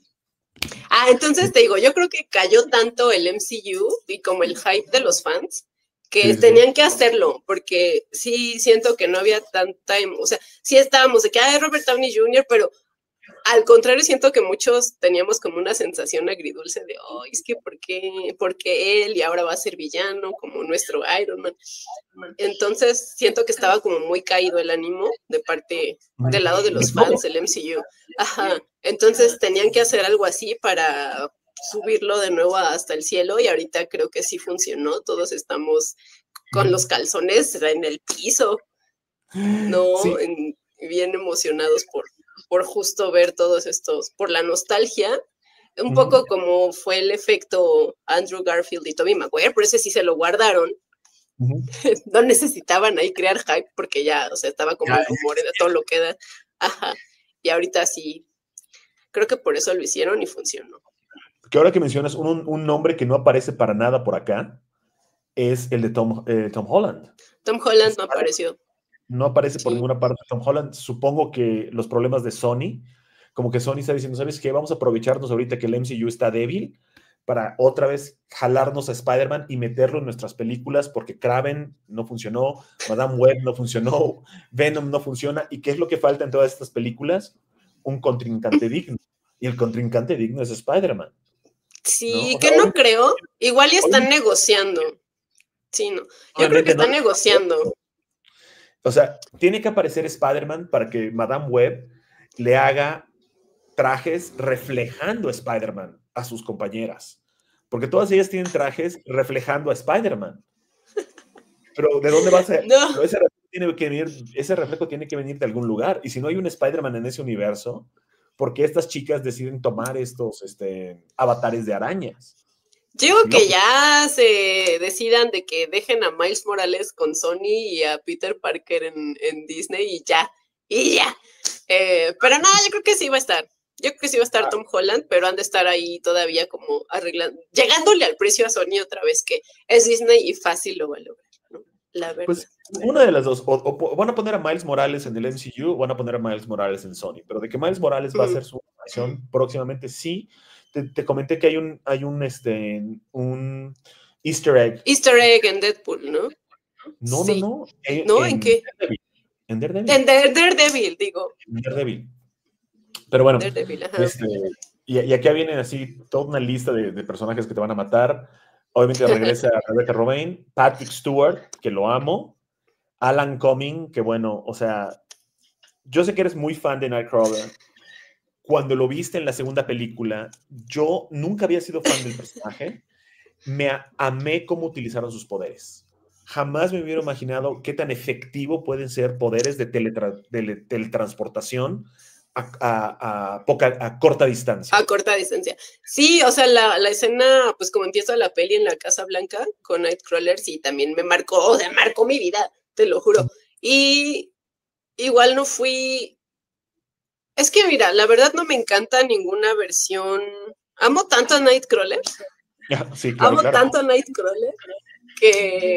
Ah, entonces te digo, yo creo que cayó tanto el M C U y como el hype de los fans que sí, tenían sí. que hacerlo, porque sí siento que no había tanta, o sea, sí estábamos de que hay Robert Downey junior, pero al contrario siento que muchos teníamos como una sensación agridulce de, oh, es que ¿por qué? ¿Por qué él? Y ahora va a ser villano como nuestro Iron Man. Entonces siento que estaba como muy caído el ánimo de parte, del lado de los fans del M C U. Ajá, entonces tenían que hacer algo así para subirlo de nuevo hasta el cielo y ahorita creo que sí funcionó, todos estamos con los calzones en el piso, ¿no? Sí. En, bien emocionados por, por justo ver todos estos, por la nostalgia, un uh-huh. poco como fue el efecto Andrew Garfield y Tobey Maguire, por eso sí se lo guardaron, uh-huh. no necesitaban ahí crear hype porque ya, o sea, estaba como el rumor de todo lo que da, ajá, y ahorita sí, creo que por eso lo hicieron y funcionó. Que ahora que mencionas un, un nombre que no aparece para nada por acá, es el de Tom, eh, Tom Holland. Tom Holland no apareció. No aparece por sí. ninguna parte Tom Holland. Supongo que los problemas de Sony, como que Sony está diciendo, ¿sabes qué? Vamos a aprovecharnos ahorita que el M C U está débil para otra vez jalarnos a Spider-Man y meterlo en nuestras películas porque Kraven no funcionó, Madame Web no funcionó, Venom no funciona. ¿Y qué es lo que falta en todas estas películas? Un contrincante digno. Y el contrincante digno es Spider-Man. Sí, ¿no? O sea, que no hoy, creo. Igual y están hoy, negociando. Sí, no. Yo creo que están no, negociando. O sea, tiene que aparecer Spider-Man para que Madame Web le haga trajes reflejando a Spider-Man a sus compañeras. Porque todas ellas tienen trajes reflejando a Spider-Man. Pero ¿de dónde va a ser? No. Ese reflejo, tiene que venir, ese reflejo tiene que venir de algún lugar. Y si no hay un Spider-Man en ese universo, ¿por qué estas chicas deciden tomar estos este, avatares de arañas? Yo digo que ya se decidan de que dejen a Miles Morales con Sony y a Peter Parker en, en Disney y ya, y ya. Eh, pero no, yo creo que sí va a estar. Yo creo que sí va a estar Tom Holland, pero han de estar ahí todavía como arreglando, llegándole al precio a Sony otra vez, que es Disney y fácil lo va a lograr, ¿no? La verdad. Pues una de las dos, o, o van a poner a Miles Morales en el M C U o van a poner a Miles Morales en Sony, pero de que Miles Morales va mm. a hacer su animación próximamente, sí. Te, te comenté que hay un, hay un, este, un Easter egg. Easter egg en Deadpool, ¿no? No, Sí. no, no. En, ¿No? ¿En, ¿en qué? Daredevil. En Daredevil. En Daredevil, digo. En Daredevil. Pero bueno, Daredevil, ajá. Este, y, y aquí viene así toda una lista de, de personajes que te van a matar. Obviamente regresa Rebecca Romijn, Patrick Stewart, que lo amo, Alan Cumming, que bueno, o sea, yo sé que eres muy fan de Nightcrawler. Cuando lo viste en la segunda película, yo nunca había sido fan del personaje. Me amé cómo utilizaron sus poderes. Jamás me hubiera imaginado qué tan efectivo pueden ser poderes de, teletra de teletransportación a, a, a, poca, a corta distancia. A corta distancia. Sí, o sea, la, la escena, pues como empieza la peli en la Casa Blanca con Nightcrawler, sí, también me marcó, o sea, marcó mi vida, te lo juro. Y igual no fui... Es que mira, la verdad no me encanta ninguna versión. Amo tanto a Nightcrawler. Sí, claro, Amo claro. tanto a Nightcrawler que.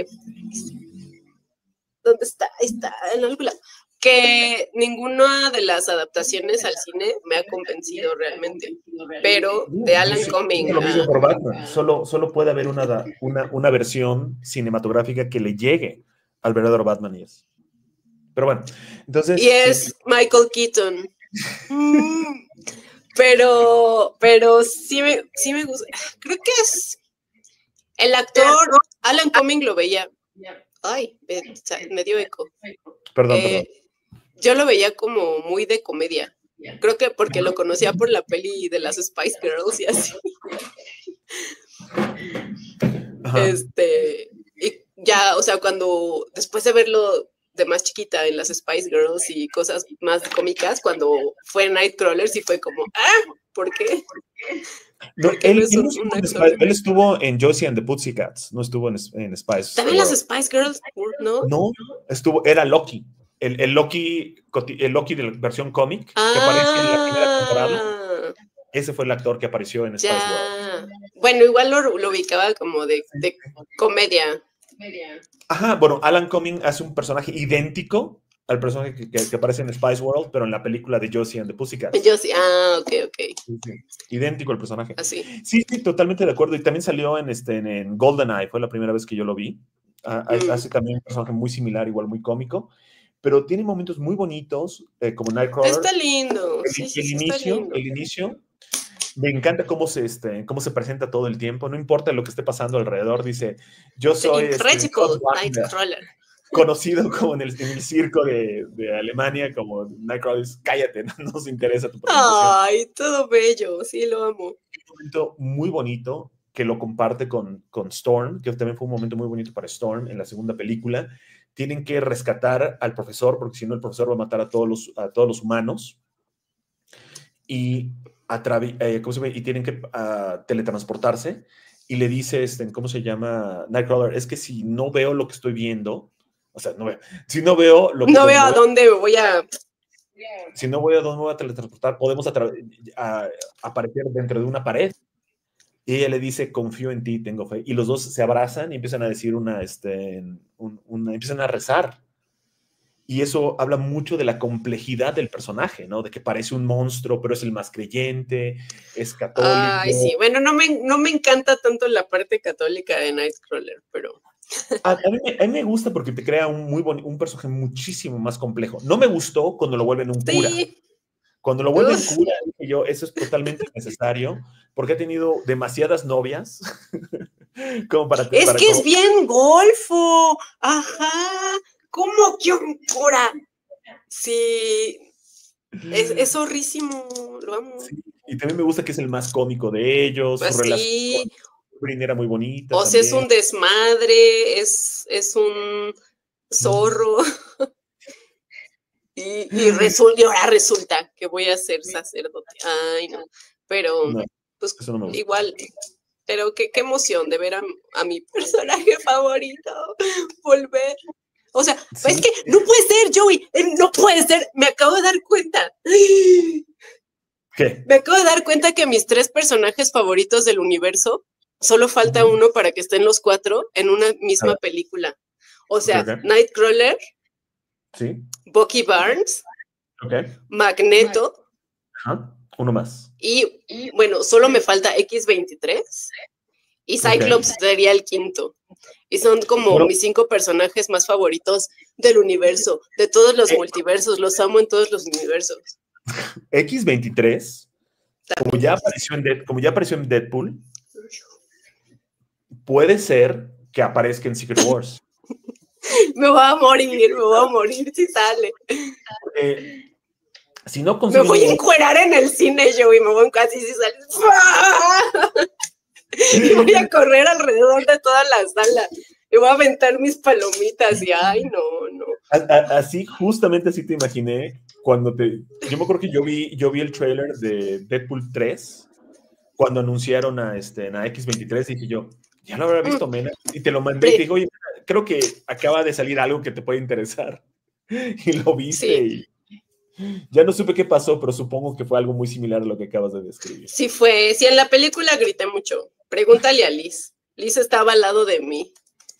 ¿Dónde está? Ahí está, en algún lado. Que ninguna de las adaptaciones al cine me ha convencido realmente. Pero de Alan Cumming. Lo mismo por Batman. Solo, solo puede haber una, una, una versión cinematográfica que le llegue al verdadero Batman y es. Pero bueno, entonces. Y es sí. Michael Keaton. Mm, pero, pero sí me, sí me gusta. Creo que es el actor Alan Cumming lo veía. Ay, me, me dio eco. Perdón, eh, perdón. Yo lo veía como muy de comedia. Creo que porque lo conocía por la peli de las Spice Girls y así. Ajá. Este, y ya, o sea, cuando después de verlo de más chiquita en las Spice Girls y cosas más cómicas, cuando fue Nightcrawler sí fue como, ah, ¿por qué? No, él, no es un, un él, él estuvo en Josie and the Pussycats, no estuvo en, en Spice. ¿También las Spice Girls? ¿No? No, estuvo, era Loki, el, el Loki, el Loki de la versión cómic ah, que aparece en la primera temporada. Ese fue el actor que apareció en Spice ya. World. Bueno, igual lo, lo ubicaba como de, de comedia. Ajá, bueno, Alan Cumming hace un personaje idéntico al personaje que, que, que aparece en Spice World, pero en la película de Josie and the Pussycats. Josie, ah, ok, ok. Sí, sí. Idéntico el personaje. Así. Sí, sí, totalmente de acuerdo. Y también salió en, este, en, en GoldenEye, fue la primera vez que yo lo vi. Ah, mm. Hace también un personaje muy similar, igual muy cómico, pero tiene momentos muy bonitos, eh, como Nightcrawler. Está lindo. El, sí, sí, el sí, inicio, está lindo. El inicio, me encanta cómo se, este, cómo se presenta todo el tiempo, no importa lo que esté pasando alrededor, dice, yo soy este, Nightcrawler. Conocido como en el, en el circo de, de Alemania, como Nightcrawler, cállate, no nos interesa tu presentación. Ay, todo bello, sí, lo amo. Un momento muy bonito que lo comparte con, con Storm, que también fue un momento muy bonito para Storm en la segunda película. Tienen que rescatar al profesor, porque si no el profesor va a matar a todos los, a todos los humanos. Y, eh, ¿cómo se llama? Y tienen que uh, teletransportarse. Y le dice, este, ¿cómo se llama? Nightcrawler, es que si no veo lo que estoy viendo, o sea, no veo, si no veo lo que... No veo a dónde voy a... Si no voy a dónde me voy a teletransportar, podemos a, a, aparecer dentro de una pared. Y ella le dice, confío en ti, tengo fe. Y los dos se abrazan y empiezan a decir una, este, un, una, empiezan a rezar. Y eso habla mucho de la complejidad del personaje, ¿no? De que parece un monstruo, pero es el más creyente, es católico. Ay, sí. Bueno, no me, no me encanta tanto la parte católica de Nightcrawler, pero... A, a, mí, a mí me gusta porque te crea un, muy bon, un personaje muchísimo más complejo. No me gustó cuando lo vuelven un cura. Sí. Cuando lo vuelven Uf. cura, dije yo, eso es totalmente innecesario, porque ha tenido demasiadas novias. como para, es para que como... es bien golfo. Ajá. ¿Cómo que un cura? Sí. Es, es horrísimo. Lo amo. Sí. Y también me gusta que es el más cómico de ellos. Pues su sí. relación con Brin era muy bonita. O sea, es un desmadre, es, es un zorro. Mm. y, y, resul y ahora resulta que voy a ser sacerdote. Ay, no. Pero, no, pues, no igual. Pero qué, qué emoción de ver a, a mi personaje favorito volver. O sea, sí. Es que no puede ser, Joey, no puede ser, me acabo de dar cuenta. ¿Qué? Me acabo de dar cuenta que mis tres personajes favoritos del universo, solo falta uno para que estén los cuatro en una misma película. O sea, okay, okay. Nightcrawler, sí. Bucky Barnes, okay. Magneto. Ajá. Uno más. Y, y bueno, solo me falta equis veintitrés Y Cyclops okay. sería el quinto. Y son como bueno, mis cinco personajes más favoritos del universo, de todos los eh, multiversos. Los amo en todos los universos. equis veintitrés, como ya, apareció en Dead, como ya apareció en Deadpool, puede ser que aparezca en Secret Wars. Me voy a morir, me voy a morir si sale. Eh, si no me voy a encuerar en el cine, yo, y me voy casi si sale. Y voy a correr alrededor de toda la sala. Y voy a aventar mis palomitas y ay, no, no. Así, justamente así te imaginé cuando te... Yo me acuerdo que yo vi, yo vi el trailer de Deadpool tres cuando anunciaron a, este, a equis veintitrés y dije yo, ya lo habrá visto, Mena. Y te lo mandé y te digo, oye, creo que acaba de salir algo que te puede interesar. Y lo viste sí. y ya no supe qué pasó, pero supongo que fue algo muy similar a lo que acabas de describir. Sí fue, sí, en la película grité mucho. Pregúntale a Liz. Liz estaba al lado de mí.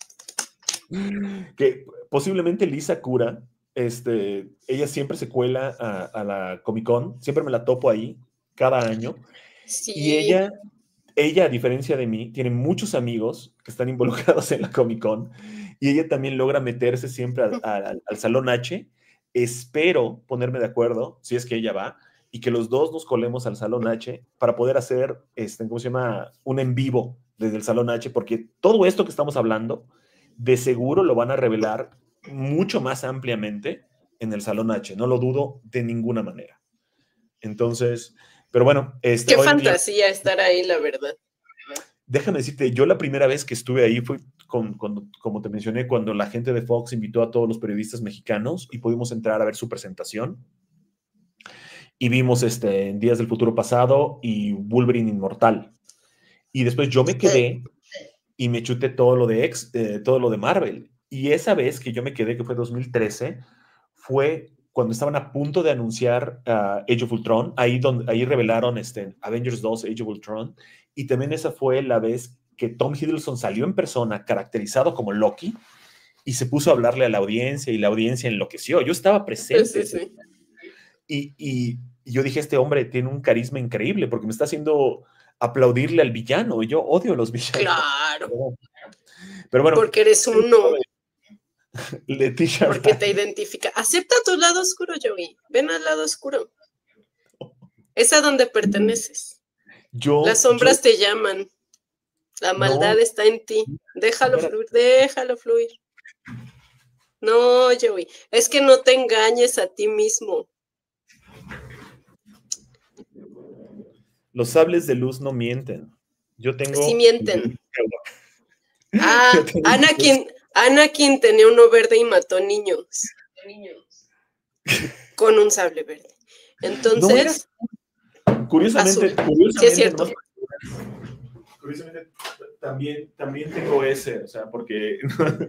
Que posiblemente Liz Sakura, este, ella siempre se cuela a, a la Comic Con, siempre me la topo ahí, cada año. Sí. Y ella, ella, a diferencia de mí, tiene muchos amigos que están involucrados en la Comic Con, y ella también logra meterse siempre a, a, al, al Salón H. Espero ponerme de acuerdo, si es que ella va, y que los dos nos colemos al Salón H para poder hacer, este, ¿cómo se llama? Un en vivo desde el Salón H, porque todo esto que estamos hablando, de seguro lo van a revelar mucho más ampliamente en el Salón H, no lo dudo de ninguna manera. Entonces, pero bueno. Este, Qué fantasía día, estar ahí, la verdad. Déjame decirte, yo la primera vez que estuve ahí fue, con, con, como te mencioné, cuando la gente de Fox invitó a todos los periodistas mexicanos y pudimos entrar a ver su presentación. Y vimos este, en Días del Futuro Pasado y Wolverine Inmortal. Y después yo me quedé y me chuté todo lo de, ex, eh, todo lo de Marvel. Y esa vez que yo me quedé, que fue dos mil trece, fue cuando estaban a punto de anunciar uh, Age of Ultron. Ahí, donde, ahí revelaron este, Avengers dos, Age of Ultron. Y también esa fue la vez que Tom Hiddleston salió en persona, caracterizado como Loki, y se puso a hablarle a la audiencia, y la audiencia enloqueció. Yo estaba presente. Sí, sí, sí. Y, y, y yo dije, este hombre tiene un carisma increíble, porque me está haciendo aplaudirle al villano, y yo odio a los villanos. Claro. Pero, pero bueno. Porque eres uno. Leticia. Porque te identifica. Acepta tu lado oscuro, Joey. Ven al lado oscuro. Es a donde perteneces. Yo, Las sombras yo, te llaman. La maldad no, está en ti. Déjalo espera. fluir, déjalo fluir. No, Joey. Es que no te engañes a ti mismo. Los sables de luz no mienten. Yo tengo... Sí mienten. Ah, Anakin, Anakin tenía uno verde y mató niños. Con un sable verde. Entonces... No, curiosamente, curiosamente, sí es cierto. Nomás, curiosamente también, también tengo ese, o sea, porque...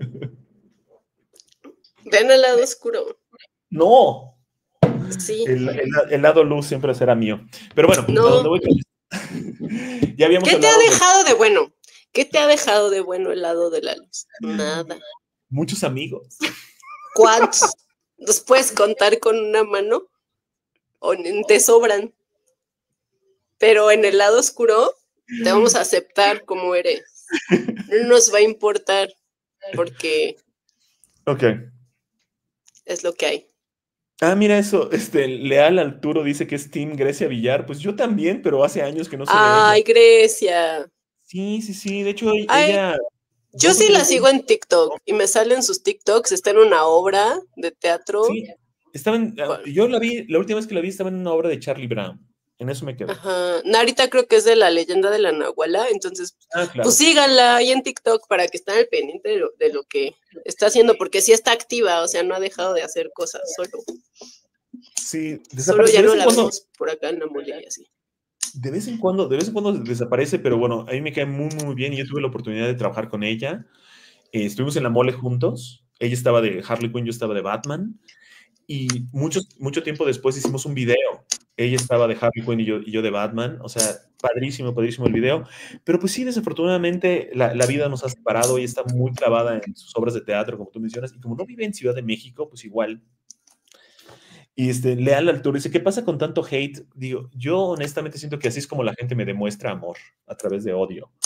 Ven al lado oscuro. No. Sí. El, el, el lado luz siempre será mío. Pero bueno, no. ¿a dónde voy? Ya habíamos ¿Qué te ha de... dejado de bueno? ¿Qué te ha dejado de bueno el lado de la luz? Nada. Muchos amigos. ¿Cuántos? ¿Los puedes contar con una mano? ¿O te sobran? Pero en el lado oscuro te vamos a aceptar como eres. No nos va a importar porque ok. Es lo que hay. Ah, mira eso, este, Leal Arturo dice que es Team Grecia Villar. Pues yo también, pero hace años que no sé de ella. Ay, Grecia. Sí, sí, sí, de hecho Ay, ella... Yo sí la sigo en TikTok y me salen sus TikToks, está en una obra de teatro. Sí, estaba en, bueno. Yo la vi, la última vez que la vi estaba en una obra de Charlie Brown. En eso me quedé. Ajá. Narita creo que es de La Leyenda de la Nahuala, entonces ah, claro. pues síganla ahí en TikTok para que estén al pendiente de lo, de lo que está haciendo, porque sí está activa, o sea, no ha dejado de hacer cosas, solo. Sí, solo ya no la cuando, vemos por acá en la mole y así. De vez en cuando, de vez en cuando desaparece, pero bueno, a mí me cae muy, muy bien y yo tuve la oportunidad de trabajar con ella. Eh, estuvimos en la mole juntos, ella estaba de Harley Quinn, yo estaba de Batman, y mucho, mucho tiempo después hicimos un video. Ella estaba de Harley Quinn y yo, y yo de Batman, o sea, padrísimo, padrísimo el video, pero pues sí, desafortunadamente la, la vida nos ha separado, ella está muy clavada en sus obras de teatro, como tú mencionas, y como no vive en Ciudad de México, pues igual. Y este, Leal Arturo dice, ¿qué pasa con tanto hate? Digo, yo honestamente siento que así es como la gente me demuestra amor, a través de odio.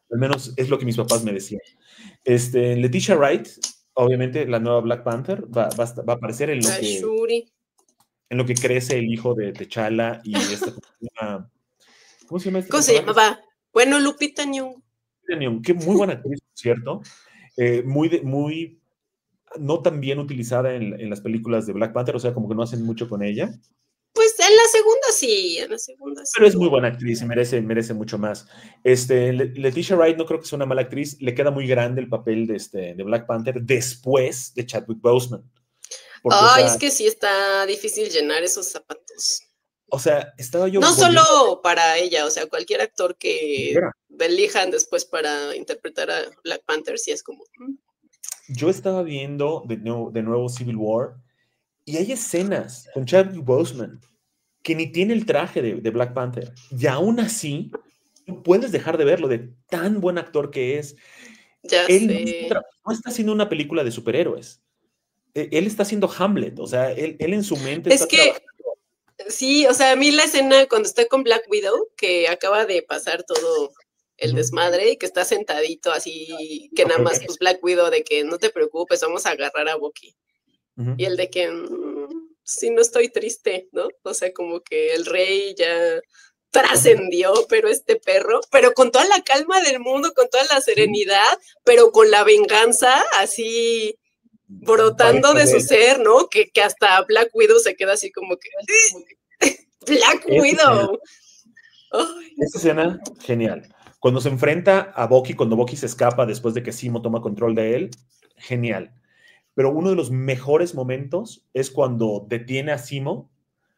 Al menos es lo que mis papás me decían. Este, Letitia Wright, obviamente la nueva Black Panther, va, va, va a aparecer en lo, La que, Shuri. en lo que crece el hijo de T'Challa y esta... ¿Cómo se llama este ¿Cómo se llamaba? Bueno, Lupita Nyong'o. Qué muy buena actriz, ¿cierto? Eh, muy, de, muy, no tan bien utilizada en, en las películas de Black Panther, o sea, como que no hacen mucho con ella. Pues en la segunda sí, en la segunda sí. Pero es muy buena actriz y merece, merece mucho más. Este, Letitia Wright no creo que sea una mala actriz, le queda muy grande el papel de, este, de Black Panther después de Chadwick Boseman. Porque, Ay, o sea, es que sí está difícil llenar esos zapatos. O sea, estaba yo... No volviendo... solo para ella, o sea, cualquier actor que Era. elijan después para interpretar a Black Panther, sí es como... Yo estaba viendo de nuevo, de nuevo Civil War y hay escenas con Chadwick Boseman que ni tiene el traje de, de Black Panther. Y aún así, no puedes dejar de verlo, de tan buen actor que es. Ya él sé. No, no está haciendo una película de superhéroes. Él está haciendo Hamlet, o sea, él, él en su mente es está que, trabajando. Sí, o sea, a mí la escena cuando está con Black Widow, que acaba de pasar todo el desmadre y que está sentadito así, que nada más, pues Black Widow de que no te preocupes, vamos a agarrar a Bucky. Uh-huh. Y el de que, mmm, sí, no estoy triste, ¿no? O sea, como que el rey ya trascendió, pero este perro, pero con toda la calma del mundo, con toda la serenidad, pero con la venganza así brotando de su ser, ¿no? Que, que hasta Black Widow se queda así como que... ¡Black Widow! Esta escena, genial. Cuando se enfrenta a Bucky, cuando Bucky se escapa después de que Zemo toma control de él, genial. Pero uno de los mejores momentos es cuando detiene a Zemo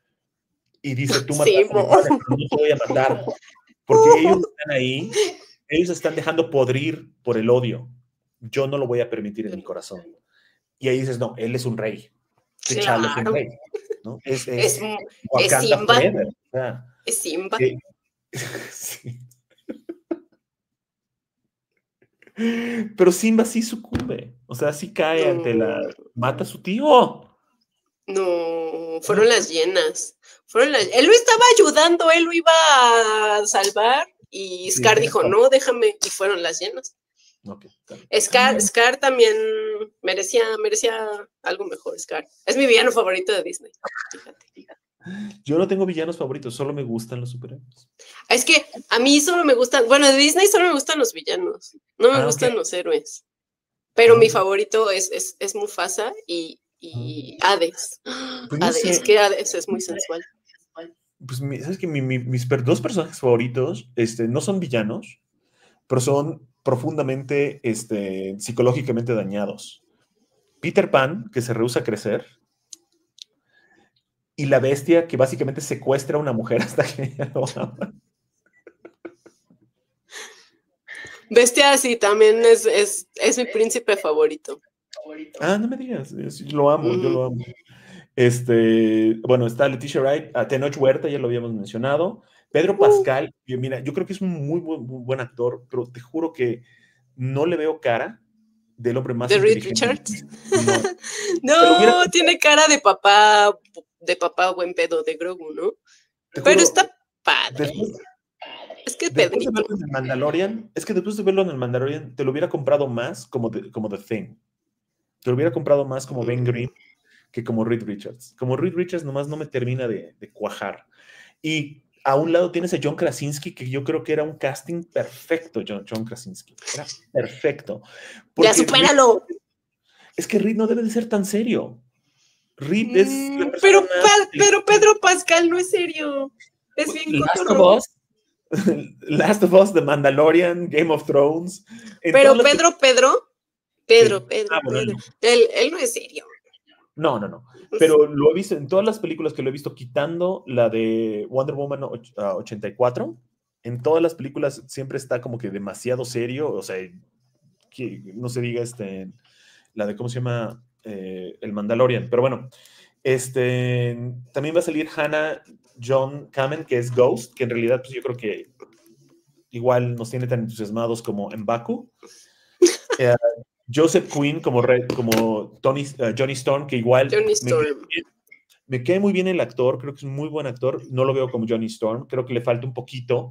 y dice, tú mataste a mi padre, pero no te voy a matar. Porque ellos están ahí, ellos están dejando podrir por el odio. Yo no lo voy a permitir en mi corazón. Y ahí dices, no, él es un rey. Claro. Es un rey, ¿no? Es, es, es, es Simba. Forever, o sea, es Simba. Eh, sí. Pero Simba sí sucumbe. O sea, sí cae no. ante la... Mata a su tío. No, fueron no. las hienas. Fueron las... Él lo estaba ayudando, él lo iba a salvar. Y Scar sí, dijo, no, déjame. Y fueron las hienas. Okay, Scar, Scar también merecía, merecía algo mejor, Scar. Es mi villano favorito de Disney. Fíjate, fíjate. Yo no tengo villanos favoritos, solo me gustan los superhéroes. Es que a mí solo me gustan, bueno, de Disney solo me gustan los villanos, no me ah, gustan okay. los héroes. Pero ah. mi favorito es, es, es Mufasa y, y ah. Hades. Pues no Hades sé. Es que Hades es muy sensual. Pues, ¿sabes qué? Mi, mi, mis dos personajes favoritos este, no son villanos, pero son profundamente este, psicológicamente dañados. Peter Pan, que se rehúsa a crecer, y la bestia, que básicamente secuestra a una mujer hasta que ella lo ama. Bestia, sí, también es, es, es mi príncipe favorito. Ah, no me digas, lo amo, mm. yo lo amo. Este, bueno, está Letitia Wright, a Tenoch Huerta, ya lo habíamos mencionado. Pedro Pascal, uh. mira, yo creo que es un muy buen, muy buen actor, pero te juro que no le veo cara del hombre más ¿De Reed Richards? No, no tiene cara de papá, de papá buen pedo de Grogu, ¿no? Te pero juro, está padre. Después, es que después Pedrito. de verlo en el Mandalorian, es que después de verlo en el Mandalorian, te lo hubiera comprado más como, de, como The Thing. Te lo hubiera comprado más como mm. Ben Grimm que como Reed Richards. Como Reed Richards nomás no me termina de, de cuajar. Y a un lado tienes a John Krasinski, que yo creo que era un casting perfecto, John, John Krasinski. Era perfecto. ¡Ya supéralo! Reed, es que Reed no debe de ser tan serio. Reed es... Mm, pero, pa, pero Pedro Pascal no es serio. Es bien Last of Us, Last of Us, The Mandalorian, Game of Thrones. Pero Pedro, que... Pedro, Pedro, sí. Pedro, ah, bueno, Pedro. No. Él, él no es serio. No, no, no. Pero lo he visto en todas las películas que lo he visto, quitando la de Wonder Woman ochenta y cuatro. En todas las películas siempre está como que demasiado serio. O sea, que no se diga este, la de, ¿cómo se llama? Eh, el Mandalorian. Pero bueno, este, también va a salir Hannah John Kamen, que es Ghost, que en realidad pues yo creo que igual nos tiene tan entusiasmados como M'Baku. Eh, Joseph Quinn como, Red, como Tony, uh, Johnny Storm, que igual Johnny Storm. Me, me cae muy bien el actor, creo que es un muy buen actor, no lo veo como Johnny Storm, creo que le falta un poquito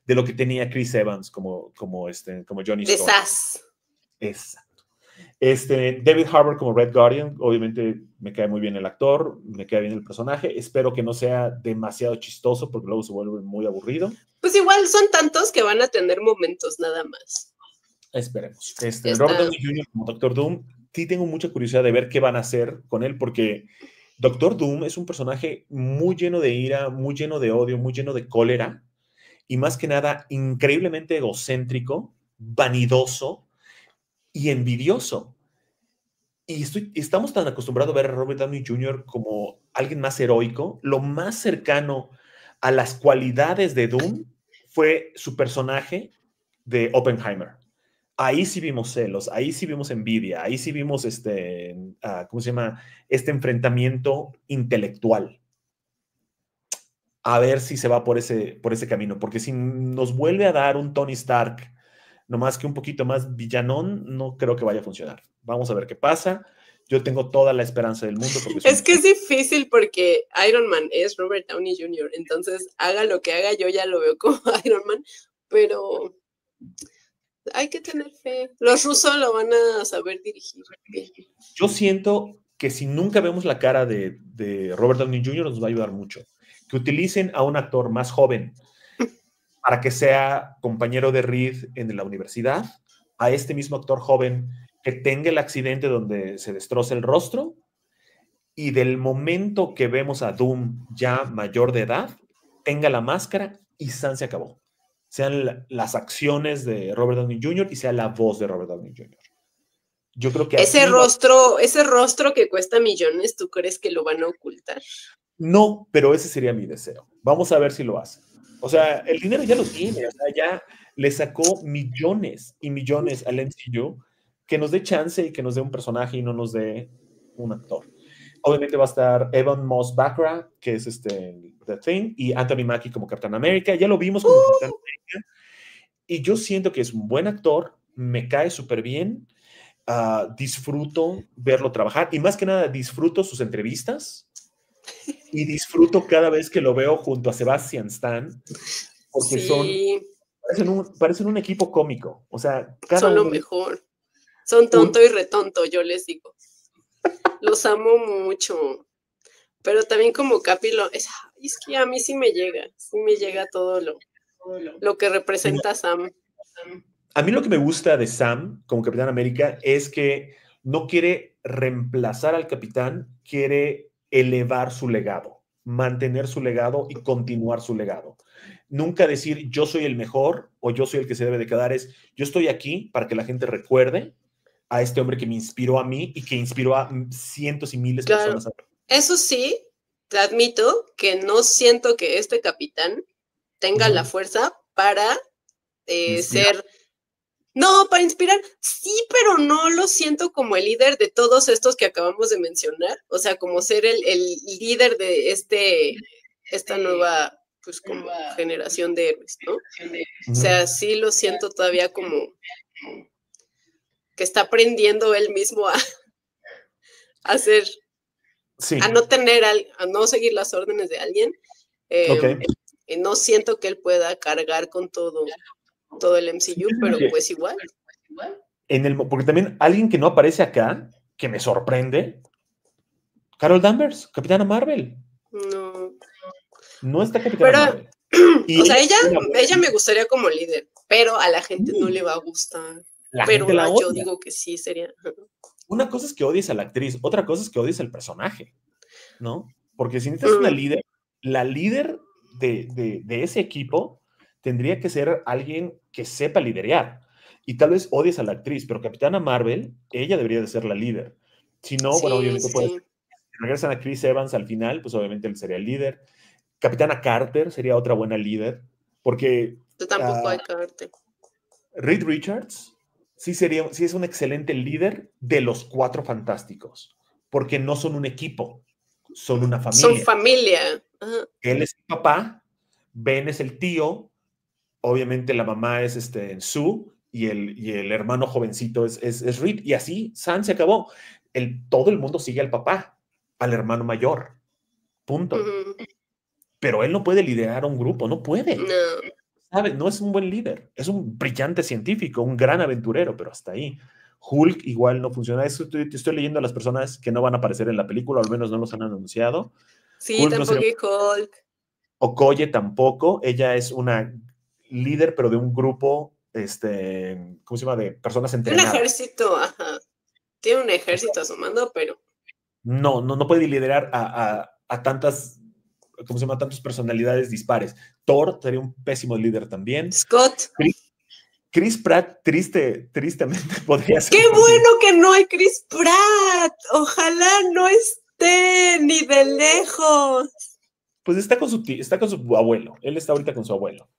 de lo que tenía Chris Evans como, como, este, como Johnny De Storm. Sass. Exacto. Este, David Harbour como Red Guardian, obviamente me cae muy bien el actor, me cae bien el personaje, espero que no sea demasiado chistoso porque luego se vuelve muy aburrido. Pues igual son tantos que van a tener momentos nada más. Esperemos. Este, Está... Robert Downey junior como Doctor Doom, sí tengo mucha curiosidad de ver qué van a hacer con él, porque Doctor Doom es un personaje muy lleno de ira, muy lleno de odio, muy lleno de cólera, y más que nada, increíblemente egocéntrico, vanidoso y envidioso. Y estoy, estamos tan acostumbrados a ver a Robert Downey junior como alguien más heroico. Lo más cercano a las cualidades de Doom fue su personaje de Oppenheimer. Ahí sí vimos celos, ahí sí vimos envidia, ahí sí vimos este, uh, ¿cómo se llama? Este enfrentamiento intelectual. A ver si se va por ese, por ese camino, porque si nos vuelve a dar un Tony Stark, nomás que un poquito más villanón, no creo que vaya a funcionar. Vamos a ver qué pasa. Yo tengo toda la esperanza del mundo. Porque es, es que es difícil porque Iron Man es Robert Downey junior, entonces haga lo que haga, yo ya lo veo como Iron Man, pero hay que tener fe. Los rusos lo van a saber dirigir bien. Yo siento que si nunca vemos la cara de, de Robert Downey junior nos va a ayudar mucho. Que utilicen a un actor más joven para que sea compañero de Reed en la universidad, a este mismo actor joven que tenga el accidente donde se destroza el rostro, y del momento que vemos a Doom ya mayor de edad, tenga la máscara y San se acabó. Sean la, las acciones de Robert Downey junior y sea la voz de Robert Downey junior Yo creo que ese rostro, va... ese rostro que cuesta millones, ¿tú crees que lo van a ocultar? No, pero ese sería mi deseo. Vamos a ver si lo hace. O sea, el dinero ya lo tiene, o sea, ya le sacó millones y millones al M C U, que nos dé chance y que nos dé un personaje y no nos dé un actor. Obviamente va a estar Evan Moss Baccarat, que es este The Thing, y Anthony Mackie como Capitán América. Ya lo vimos como uh. Capitán América. Y yo siento que es un buen actor, me cae súper bien, uh, disfruto verlo trabajar, y más que nada disfruto sus entrevistas, y disfruto cada vez que lo veo junto a Sebastian Stan, porque sí. son parecen un, parecen un equipo cómico, o sea, cada son lo uno, mejor, son tonto un... y retonto, yo les digo, los amo mucho, pero también como Capi, lo, es, es que a mí sí me llega, sí me llega todo lo, lo que representa Sam. A mí lo que me gusta de Sam como Capitán América es que no quiere reemplazar al capitán, quiere elevar su legado, mantener su legado y continuar su legado. Nunca decir yo soy el mejor o yo soy el que se debe de quedar, es yo estoy aquí para que la gente recuerde a este hombre que me inspiró a mí y que inspiró a cientos y miles de claro, personas. Eso sí, te admito que no siento que este capitán tenga uh-huh. la fuerza para eh, ser... No, para inspirar, sí, pero no lo siento como el líder de todos estos que acabamos de mencionar, o sea, como ser el, el líder de este, esta nueva, pues, como generación de héroes, ¿no? O sea, sí lo siento todavía como que está aprendiendo él mismo a, a hacer, sí. a no tener, a no seguir las órdenes de alguien, eh, okay. y no siento que él pueda cargar con todo. todo el M C U, pero pues igual. En el, porque también alguien que no aparece acá, que me sorprende, Carol Danvers, Capitana Marvel. No. No está Capitana pero, Marvel. Y o sea, ella, ella me gustaría como líder, pero a la gente no le va a gustar. La pero gente la yo odia. digo que sí sería. Una cosa es que odies a la actriz, otra cosa es que odies al personaje, ¿no? Porque si necesitas mm. una líder, la líder de, de, de ese equipo tendría que ser alguien que sepa liderear. Y tal vez odies a la actriz, pero Capitana Marvel, ella debería de ser la líder. Si no, sí, bueno, obviamente sí. puede ser. Si regresan a Chris Evans al final, pues obviamente él sería el líder. Capitana Carter sería otra buena líder, porque... Yo tampoco uh, hay Carter. Reed Richards sí, sería, sí es un excelente líder de los Cuatro Fantásticos, porque no son un equipo, son una familia. Son familia. Uh-huh. Él es el papá, Ben es el tío, obviamente la mamá es este, Sue y el, y el hermano jovencito es, es, es Reed, y así Sam se acabó. El, todo el mundo sigue al papá, al hermano mayor, punto. Uh-huh. Pero él no puede liderar un grupo, no puede. No. sabe, no es un buen líder, es un brillante científico, un gran aventurero, pero hasta ahí. Hulk igual no funciona. Eso estoy, estoy leyendo a las personas que no van a aparecer en la película, o al menos no los han anunciado. Sí, Hulk tampoco no sería... Hulk. Okoye tampoco. Ella es una líder, pero de un grupo, este, ¿cómo se llama? De personas entrenadas. Un ejército, ajá. Tiene un ejército a su mando, pero... No, no, no puede liderar a, a, a tantas, ¿cómo se llama? Tantas personalidades dispares. Thor sería un pésimo líder también. Scott. Chris, Chris Pratt, triste, tristemente podría ser. ¡Qué bueno que no hay Chris Pratt! Ojalá no esté ni de lejos. Pues está con su tío, está con su abuelo. Él está ahorita con su abuelo.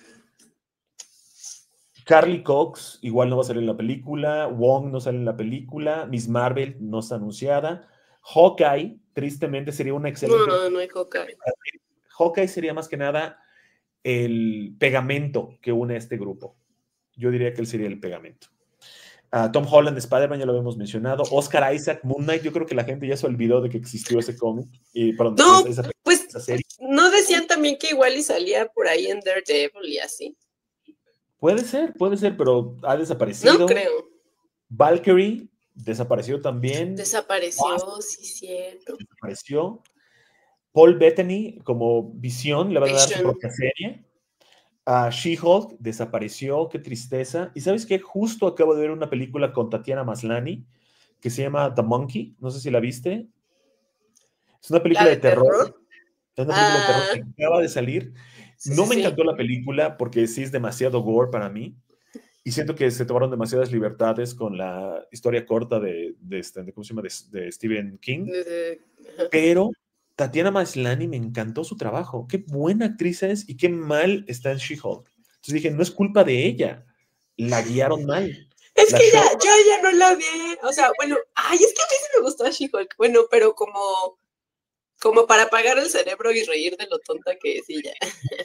Carly Cox igual no va a salir en la película. Wong no sale en la película. Miss Marvel no está anunciada. Hawkeye, tristemente, sería una excelente... No, no hay Hawkeye. Hawkeye sería más que nada el pegamento que une a este grupo. Yo diría que él sería el pegamento. Uh, Tom Holland, Spider-Man, ya lo habíamos mencionado. Oscar Isaac, Moon Knight, yo creo que la gente ya se olvidó de que existió ese cómic. Y, perdón, no, esa, esa, pues, esa serie. ¿no decían también que igual y salía por ahí en Daredevil y así? Puede ser, puede ser, pero ha desaparecido. No creo. Valkyrie desapareció también. Desapareció, oh, sí, cierto. Desapareció. Paul Bettany, como Visión, le van a dar Vision. su propia serie. Uh, She-Hulk desapareció, qué tristeza. Y ¿sabes qué? Justo acabo de ver una película con Tatiana Maslany que se llama The Monkey, no sé si la viste. Es una película de de terror. terror? Es una película ah, de terror que acaba de salir. Sí, no sí, me sí. encantó la película porque sí es demasiado gore para mí. Y siento que se tomaron demasiadas libertades con la historia corta de, de, este, de, ¿cómo se llama? de, de Stephen King. De, de, Pero Tatiana Maslany me encantó su trabajo. Qué buena actriz es y qué mal está en She-Hulk. Entonces dije, no es culpa de ella. La guiaron mal. Es la que ya, show... yo ya no la vi. O sea, bueno, ay, es que a mí sí me gustó She-Hulk. Bueno, pero como, como para apagar el cerebro y reír de lo tonta que es y ya.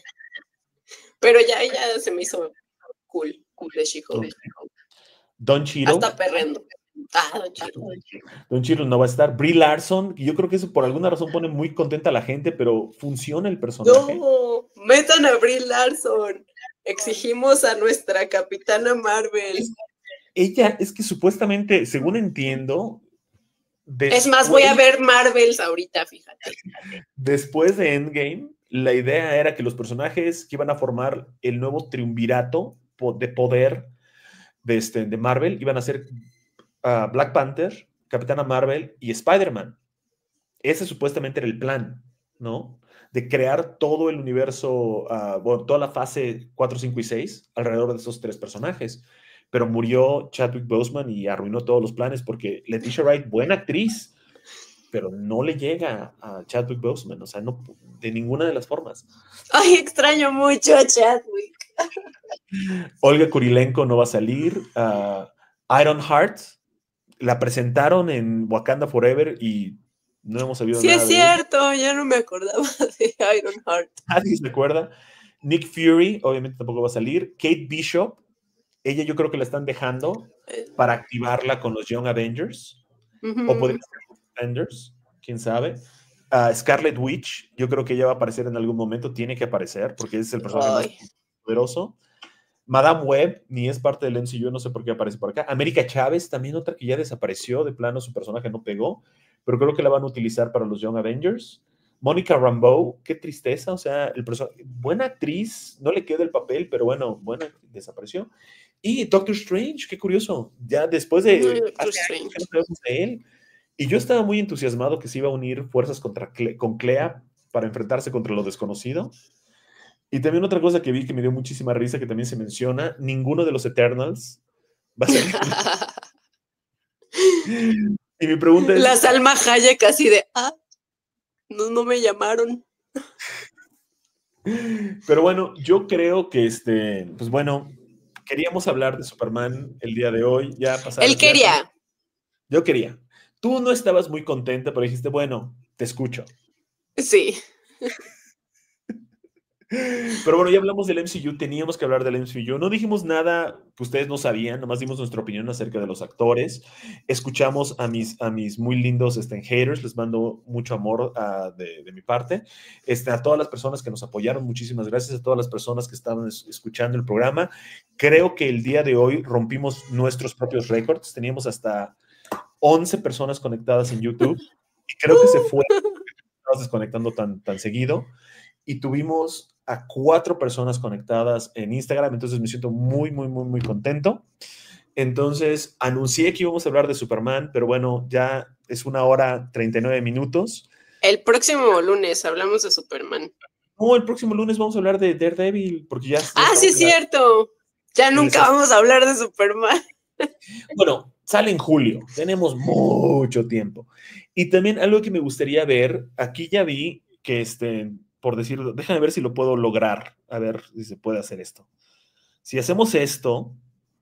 Pero ya ella se me hizo cool, cool de She-Hulk. Don Cheadle. Hasta perrendo. Ah, Don Cheadle. Don Cheadle no va a estar. Brie Larson, yo creo que eso por alguna razón pone muy contenta a la gente, pero funciona el personaje. No, metan a Brie Larson. Exigimos a nuestra Capitana Marvel. Es, ella, es que supuestamente, según entiendo... Después, es más, voy a ver Marvels ahorita, fíjate. Después de Endgame, la idea era que los personajes que iban a formar el nuevo triunvirato de poder de, este, de Marvel iban a ser uh, Black Panther, Capitana Marvel y Spider-Man. Ese supuestamente era el plan, ¿no? De crear todo el universo, uh, bueno, toda la fase cuatro, cinco y seis alrededor de esos tres personajes. Pero murió Chadwick Boseman y arruinó todos los planes porque Letitia Wright, buena actriz, pero no le llega a Chadwick Boseman, o sea, no, de ninguna de las formas. Ay, extraño mucho a Chadwick. Olga Kurilenko no va a salir. Uh, Ironheart, la presentaron en Wakanda Forever y no hemos sabido sí, nada. Sí, es cierto, ya no me acordaba de Ironheart. Nadie se acuerda. Nick Fury, obviamente tampoco va a salir. Kate Bishop, ella yo creo que la están dejando para activarla con los Young Avengers. Uh-huh. O podría ser los Avengers, quién sabe. Uh, Scarlet Witch, yo creo que ella va a aparecer en algún momento, tiene que aparecer porque es el personaje Ay. más poderoso. Madame Web, ni es parte del M C U, no sé por qué aparece por acá. América Chávez, también otra que ya desapareció, de plano su personaje no pegó, pero creo que la van a utilizar para los Young Avengers. Mónica Rambeau, qué tristeza, o sea, el buena actriz, no le queda el papel, pero bueno, buena, desapareció. Y Doctor Strange, qué curioso, ya después de, Doctor hace años que no sabemos de él, y yo estaba muy entusiasmado que se iba a unir fuerzas contra Cle con Clea para enfrentarse contra lo desconocido. Y también otra cosa que vi que me dio muchísima risa, que también se menciona, ninguno de los Eternals va a ser... Y mi pregunta es... La Salma Hayek así de, ah, no, no me llamaron. Pero bueno, yo creo que, este, pues bueno, queríamos hablar de Superman el día de hoy. Ya pasaron, Él quería. Ya, yo quería. Tú no estabas muy contenta, pero dijiste, bueno, te escucho. Sí. Pero bueno, ya hablamos del M C U, teníamos que hablar del M C U. No dijimos nada que ustedes no sabían, nomás dimos nuestra opinión acerca de los actores. Escuchamos a mis, a mis muy lindos este, haters, les mando mucho amor uh, de, de mi parte. Este, a todas las personas que nos apoyaron, muchísimas gracias. A todas las personas que estaban es, escuchando el programa. Creo que el día de hoy rompimos nuestros propios récords. Teníamos hasta once personas conectadas en YouTube y creo que se fue desconectando tan, tan seguido. Y tuvimos a cuatro personas conectadas en Instagram, entonces me siento muy, muy, muy, muy contento. Entonces, anuncié que íbamos a hablar de Superman, pero bueno, ya es una hora treinta y nueve minutos. El próximo lunes hablamos de Superman. No, el próximo lunes vamos a hablar de Daredevil, porque ya... ya ah, sí, es cierto. Ya nunca vamos a hablar de Superman. Bueno, sale en julio, tenemos mucho tiempo. Y también algo que me gustaría ver, aquí ya vi que este... por decirlo, déjame ver si lo puedo lograr, a ver si se puede hacer esto. Si hacemos esto,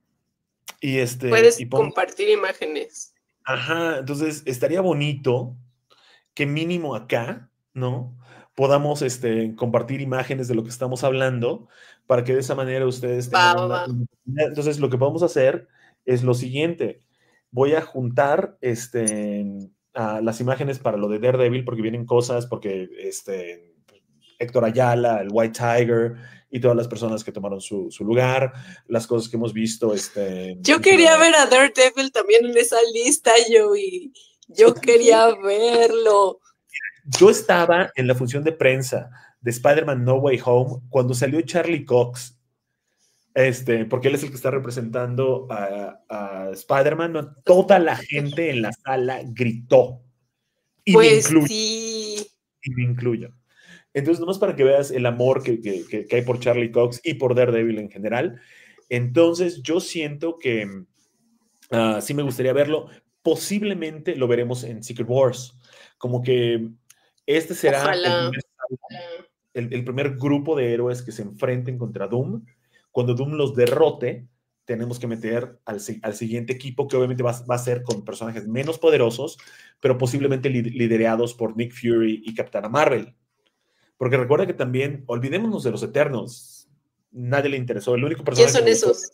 y este... Puedes y pongo, compartir imágenes. Ajá, entonces estaría bonito que mínimo acá, ¿no? Podamos este, compartir imágenes de lo que estamos hablando, para que de esa manera ustedes tengan va, una, va. una... Entonces, lo que podemos hacer es lo siguiente. Voy a juntar este, a las imágenes para lo de Daredevil, porque vienen cosas, porque... este Héctor Ayala, el White Tiger y todas las personas que tomaron su, su lugar, las cosas que hemos visto. Este, yo quería ver a Daredevil también en esa lista, Joey. Yo quería verlo. Yo estaba en la función de prensa de Spider-Man No Way Home cuando salió Charlie Cox, este, porque él es el que está representando a, a Spider-Man. ¿No? Toda la gente en la sala gritó. Y pues me incluyo. Sí. Y me incluyo. Entonces, nomás para que veas el amor que, que, que hay por Charlie Cox y por Daredevil en general. Entonces, yo siento que uh, sí me gustaría verlo. Posiblemente lo veremos en Secret Wars. Como que este será el primer, el, el primer grupo de héroes que se enfrenten contra Doom. Cuando Doom los derrote, tenemos que meter al, al siguiente equipo, que obviamente va, va a ser con personajes menos poderosos, pero posiblemente li liderados por Nick Fury y Capitana Marvel. Porque recuerda que también, olvidémonos de los Eternos, nadie le interesó, el único personaje ¿Quién son esos?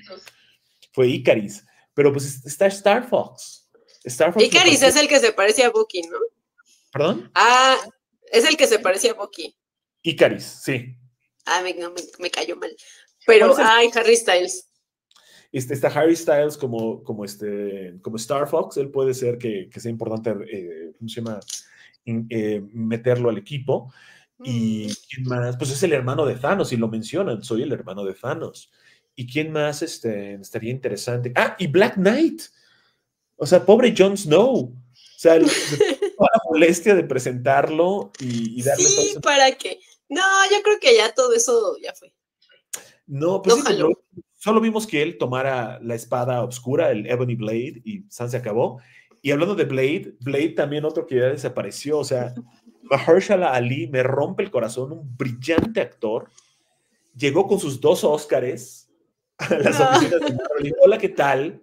Fue Icaris, pero pues está Star Fox. Star Fox Icaris es el que se parece a Bucky, ¿no? ¿Perdón? Ah, es el que se parece a Bucky. Icaris, sí. Ah, me, me, me cayó mal. Pero, ay, Harry Styles. Este, está Harry Styles como, como, este, como Star Fox, él puede ser que, que sea importante, eh, ¿cómo se llama? In, eh, meterlo al equipo. ¿Y quién más? Pues es el hermano de Thanos, y lo mencionan, soy el hermano de Thanos. ¿Y quién más este, estaría interesante? Ah, y Black Knight. O sea, pobre Jon Snow. O sea, el, toda la molestia de presentarlo y, y darle... Sí, todo ¿para qué? No, yo creo que ya todo eso ya fue. No, pues no sí, pero solo vimos que él tomara la espada oscura, el Ebony Blade, y San se acabó. Y hablando de Blade, Blade también otro que ya desapareció, o sea... Mahershala Ali me rompe el corazón, un brillante actor. Llegó con sus dos Óscares a las no. oficinas de Marvel. Hola, ¿qué tal?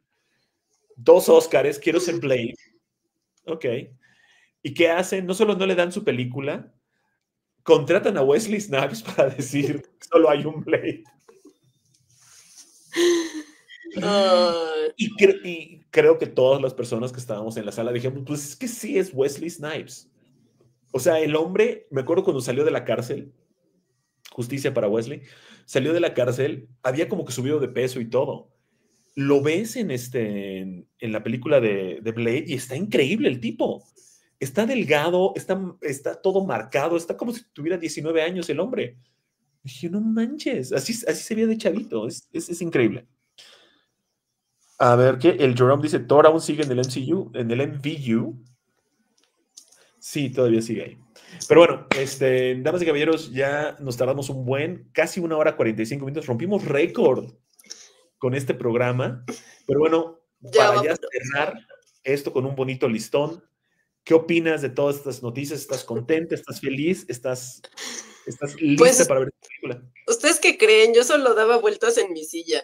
Dos Óscares, quiero ser Blade. Ok. ¿Y qué hacen? No solo no le dan su película, contratan a Wesley Snipes para decir que solo hay un Blade. Uh. Y, cre y creo que todas las personas que estábamos en la sala dijimos, pues es que sí es Wesley Snipes. O sea, el hombre, me acuerdo cuando salió de la cárcel, justicia para Wesley, salió de la cárcel, había como que subido de peso y todo. Lo ves en, este, en, en la película de, de Blade y está increíble el tipo. Está delgado, está, está todo marcado, está como si tuviera diecinueve años el hombre. Dije, no manches, así, así se veía de chavito, es, es, es increíble. A ver, ¿qué? El Jerome dice, Thor aún sigue en el M C U, en el M V U. Sí, todavía sigue ahí. Pero bueno, este, damas y caballeros, ya nos tardamos un buen, casi una hora cuarenta y cinco minutos. Rompimos récord con este programa. Pero bueno, ya para ya cerrar esto con un bonito listón, ¿qué opinas de todas estas noticias? ¿Estás contenta? ¿Estás feliz? ¿Estás, estás lista pues, para ver esta película? ¿Ustedes qué creen? Yo solo daba vueltas en mi silla.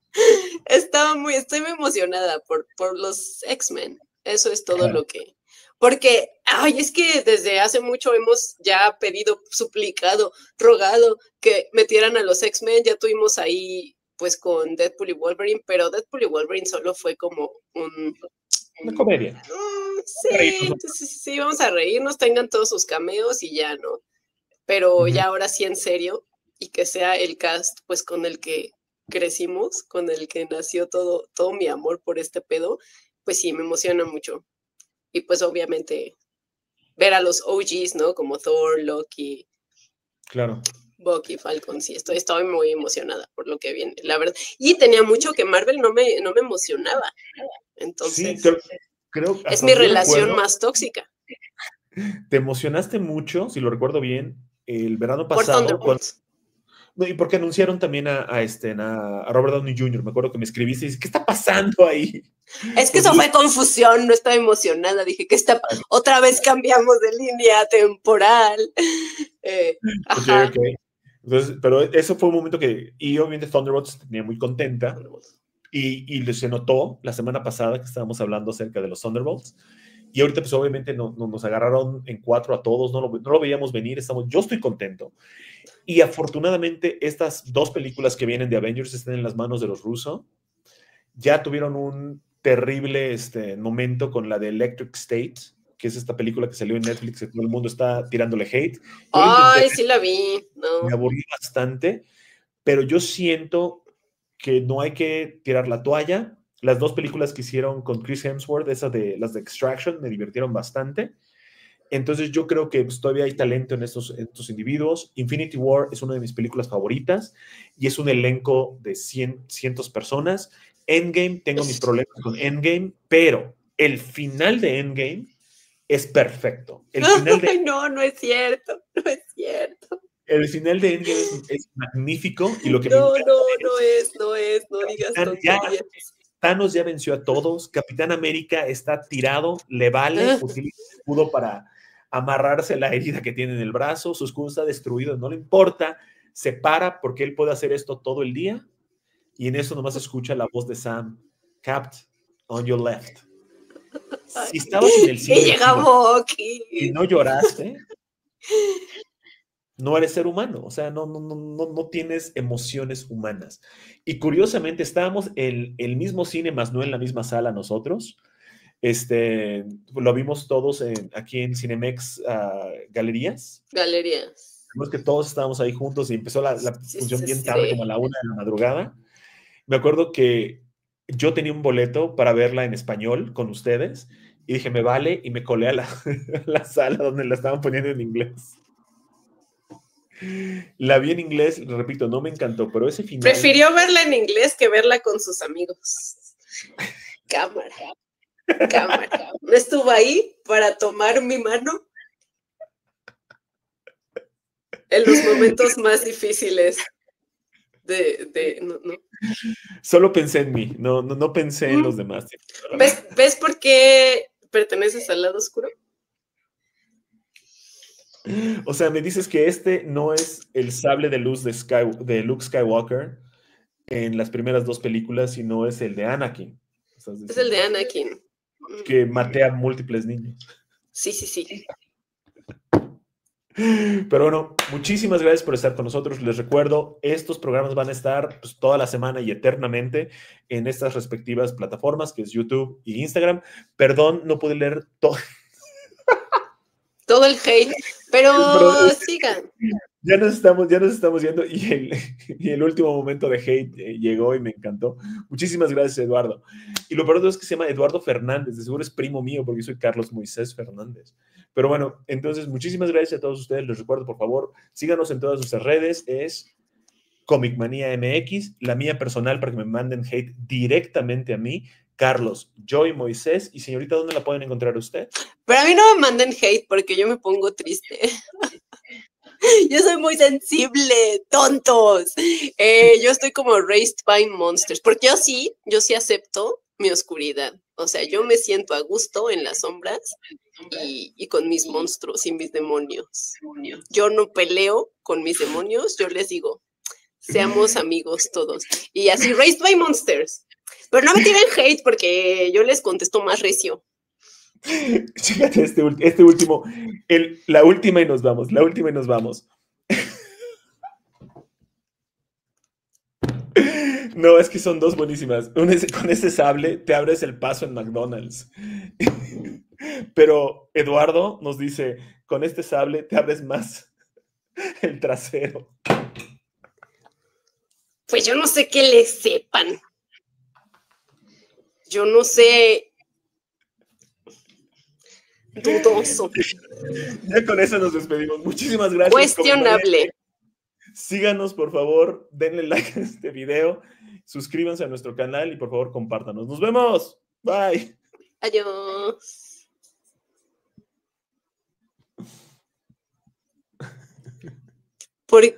Estaba muy, estoy muy emocionada por, por los X-Men. Eso es todo claro. lo que... Porque, ay, es que desde hace mucho hemos ya pedido, suplicado, rogado que metieran a los X-Men. Ya tuvimos ahí, pues, con Deadpool y Wolverine, pero Deadpool y Wolverine solo fue como un... Una comedia. Mm, sí, entonces sí, vamos a reírnos, tengan todos sus cameos y ya, ¿no? Pero uh-huh. ya ahora sí en serio, y que sea el cast, pues, con el que crecimos, con el que nació todo, todo mi amor por este pedo, pues sí, me emociona mucho. Y pues obviamente ver a los O Gs, ¿no? Como Thor, Loki, claro. Bucky, Falcon, sí, estoy, estoy muy emocionada por lo que viene, la verdad. Y tenía mucho que Marvel no me, no me emocionaba. Entonces, sí, creo, creo, es mi relación recuerdo, más tóxica. Te emocionaste mucho, si lo recuerdo bien, el verano pasado. Por cuando, no, y porque anunciaron también a, a, este, a, a Robert Downey junior Me acuerdo que me escribiste y dices, ¿qué está pasando ahí? Es que eso fue confusión, no estaba emocionada. Dije que está, otra vez cambiamos de línea temporal. Eh, ajá. Ok, ok. Entonces, pero eso fue un momento que, y obviamente Thunderbolts tenía muy contenta, y, y se notó la semana pasada que estábamos hablando acerca de los Thunderbolts, y ahorita pues obviamente no, no, nos agarraron en cuatro a todos, no lo, no lo veíamos venir, estamos, yo estoy contento, y afortunadamente estas dos películas que vienen de Avengers están en las manos de los rusos. Ya tuvieron un terrible este, momento con la de Electric State, que es esta película que salió en Netflix, que todo el mundo está tirándole hate. Yo Ay, intenté, sí la vi. No. Me aburrí bastante, pero yo siento que no hay que tirar la toalla. Las dos películas que hicieron con Chris Hemsworth, esas de las de Extraction, me divirtieron bastante. Entonces yo creo que pues, todavía hay talento en estos, en estos individuos. Infinity War es una de mis películas favoritas y es un elenco de cien, cientos personas. Endgame, tengo mis problemas con Endgame, pero el final de Endgame es perfecto. El final de... Ay, no, no es cierto, no es cierto. El final de Endgame es, es magnífico y lo que no, me no, no es, no es, no digas ya, Thanos ya venció a todos, Capitán América está tirado, le vale, utiliza el escudo para amarrarse la herida que tiene en el brazo, su escudo está destruido, no le importa, se para porque él puede hacer esto todo el día. Y en eso nomás escucha la voz de Sam. Capped on your left. Si estabas en el cine y no lloraste, no eres ser humano. O sea, no, no, no, no tienes emociones humanas. Y curiosamente estábamos en el mismo cine, más no en la misma sala nosotros. Este, lo vimos todos en, aquí en Cinemex uh, Galerías. Galerías. Vemos que todos estábamos ahí juntos y empezó la, la sí, función sí, bien sí. tarde, como a la una de la madrugada. Me acuerdo que yo tenía un boleto para verla en español con ustedes y dije, me vale, y me colé a la, a la sala donde la estaban poniendo en inglés. La vi en inglés, repito, no me encantó, pero ese final... Prefirió verla en inglés que verla con sus amigos. Cámara, cámara. ¿No estuvo ahí para tomar mi mano? En los momentos más difíciles. De, de, no, no. Solo pensé en mí, no, no, no pensé en los demás. ¿Ves, ¿Ves por qué perteneces al lado oscuro? O sea, me dices que este no es el sable de luz de, Sky, de Luke Skywalker en las primeras dos películas, sino es el de Anakin. Es el de Anakin. Que maté a múltiples niños. Sí, sí, sí. Pero bueno, muchísimas gracias por estar con nosotros. Les recuerdo, estos programas van a estar pues, toda la semana y eternamente en estas respectivas plataformas, que es YouTube y Instagram. Perdón, no pude leer todo. Todo el hate, pero, pero sigan. Ya nos estamos, ya nos estamos yendo y el, y el último momento de hate eh, llegó y me encantó. Muchísimas gracias, Eduardo. Y lo peor es que se llama Eduardo Fernández, de seguro es primo mío porque soy Carlos Moisés Fernández. Pero bueno, entonces muchísimas gracias a todos ustedes. Les recuerdo, por favor, síganos en todas nuestras redes. Es Comic Manía M X, la mía personal para que me manden hate directamente a mí. Carlos, Joy Moisés. Y señorita, ¿dónde la pueden encontrar usted? Pero a mí no me manden hate porque yo me pongo triste. Yo soy muy sensible, tontos. Eh, yo estoy como raised by monsters, porque yo sí, yo sí acepto mi oscuridad. O sea, yo me siento a gusto en las sombras y, y con mis monstruos y mis demonios. Yo no peleo con mis demonios, yo les digo, seamos amigos todos. Y así, raised by monsters. Pero no me tiren hate porque yo les contesto más recio. Fíjate este, este último, el, la última y nos vamos, la última y nos vamos. No, es que son dos buenísimas. Un es, con ese sable te abres el paso en McDonald's. Pero Eduardo nos dice, con este sable te abres más el trasero. Pues yo no sé qué le sepan. Yo no sé. Dudoso. Ya con eso nos despedimos. Muchísimas gracias. Cuestionable. Síganos, por favor, denle like a este video, suscríbanse a nuestro canal y por favor compártanos. Nos vemos. Bye. Adiós. Por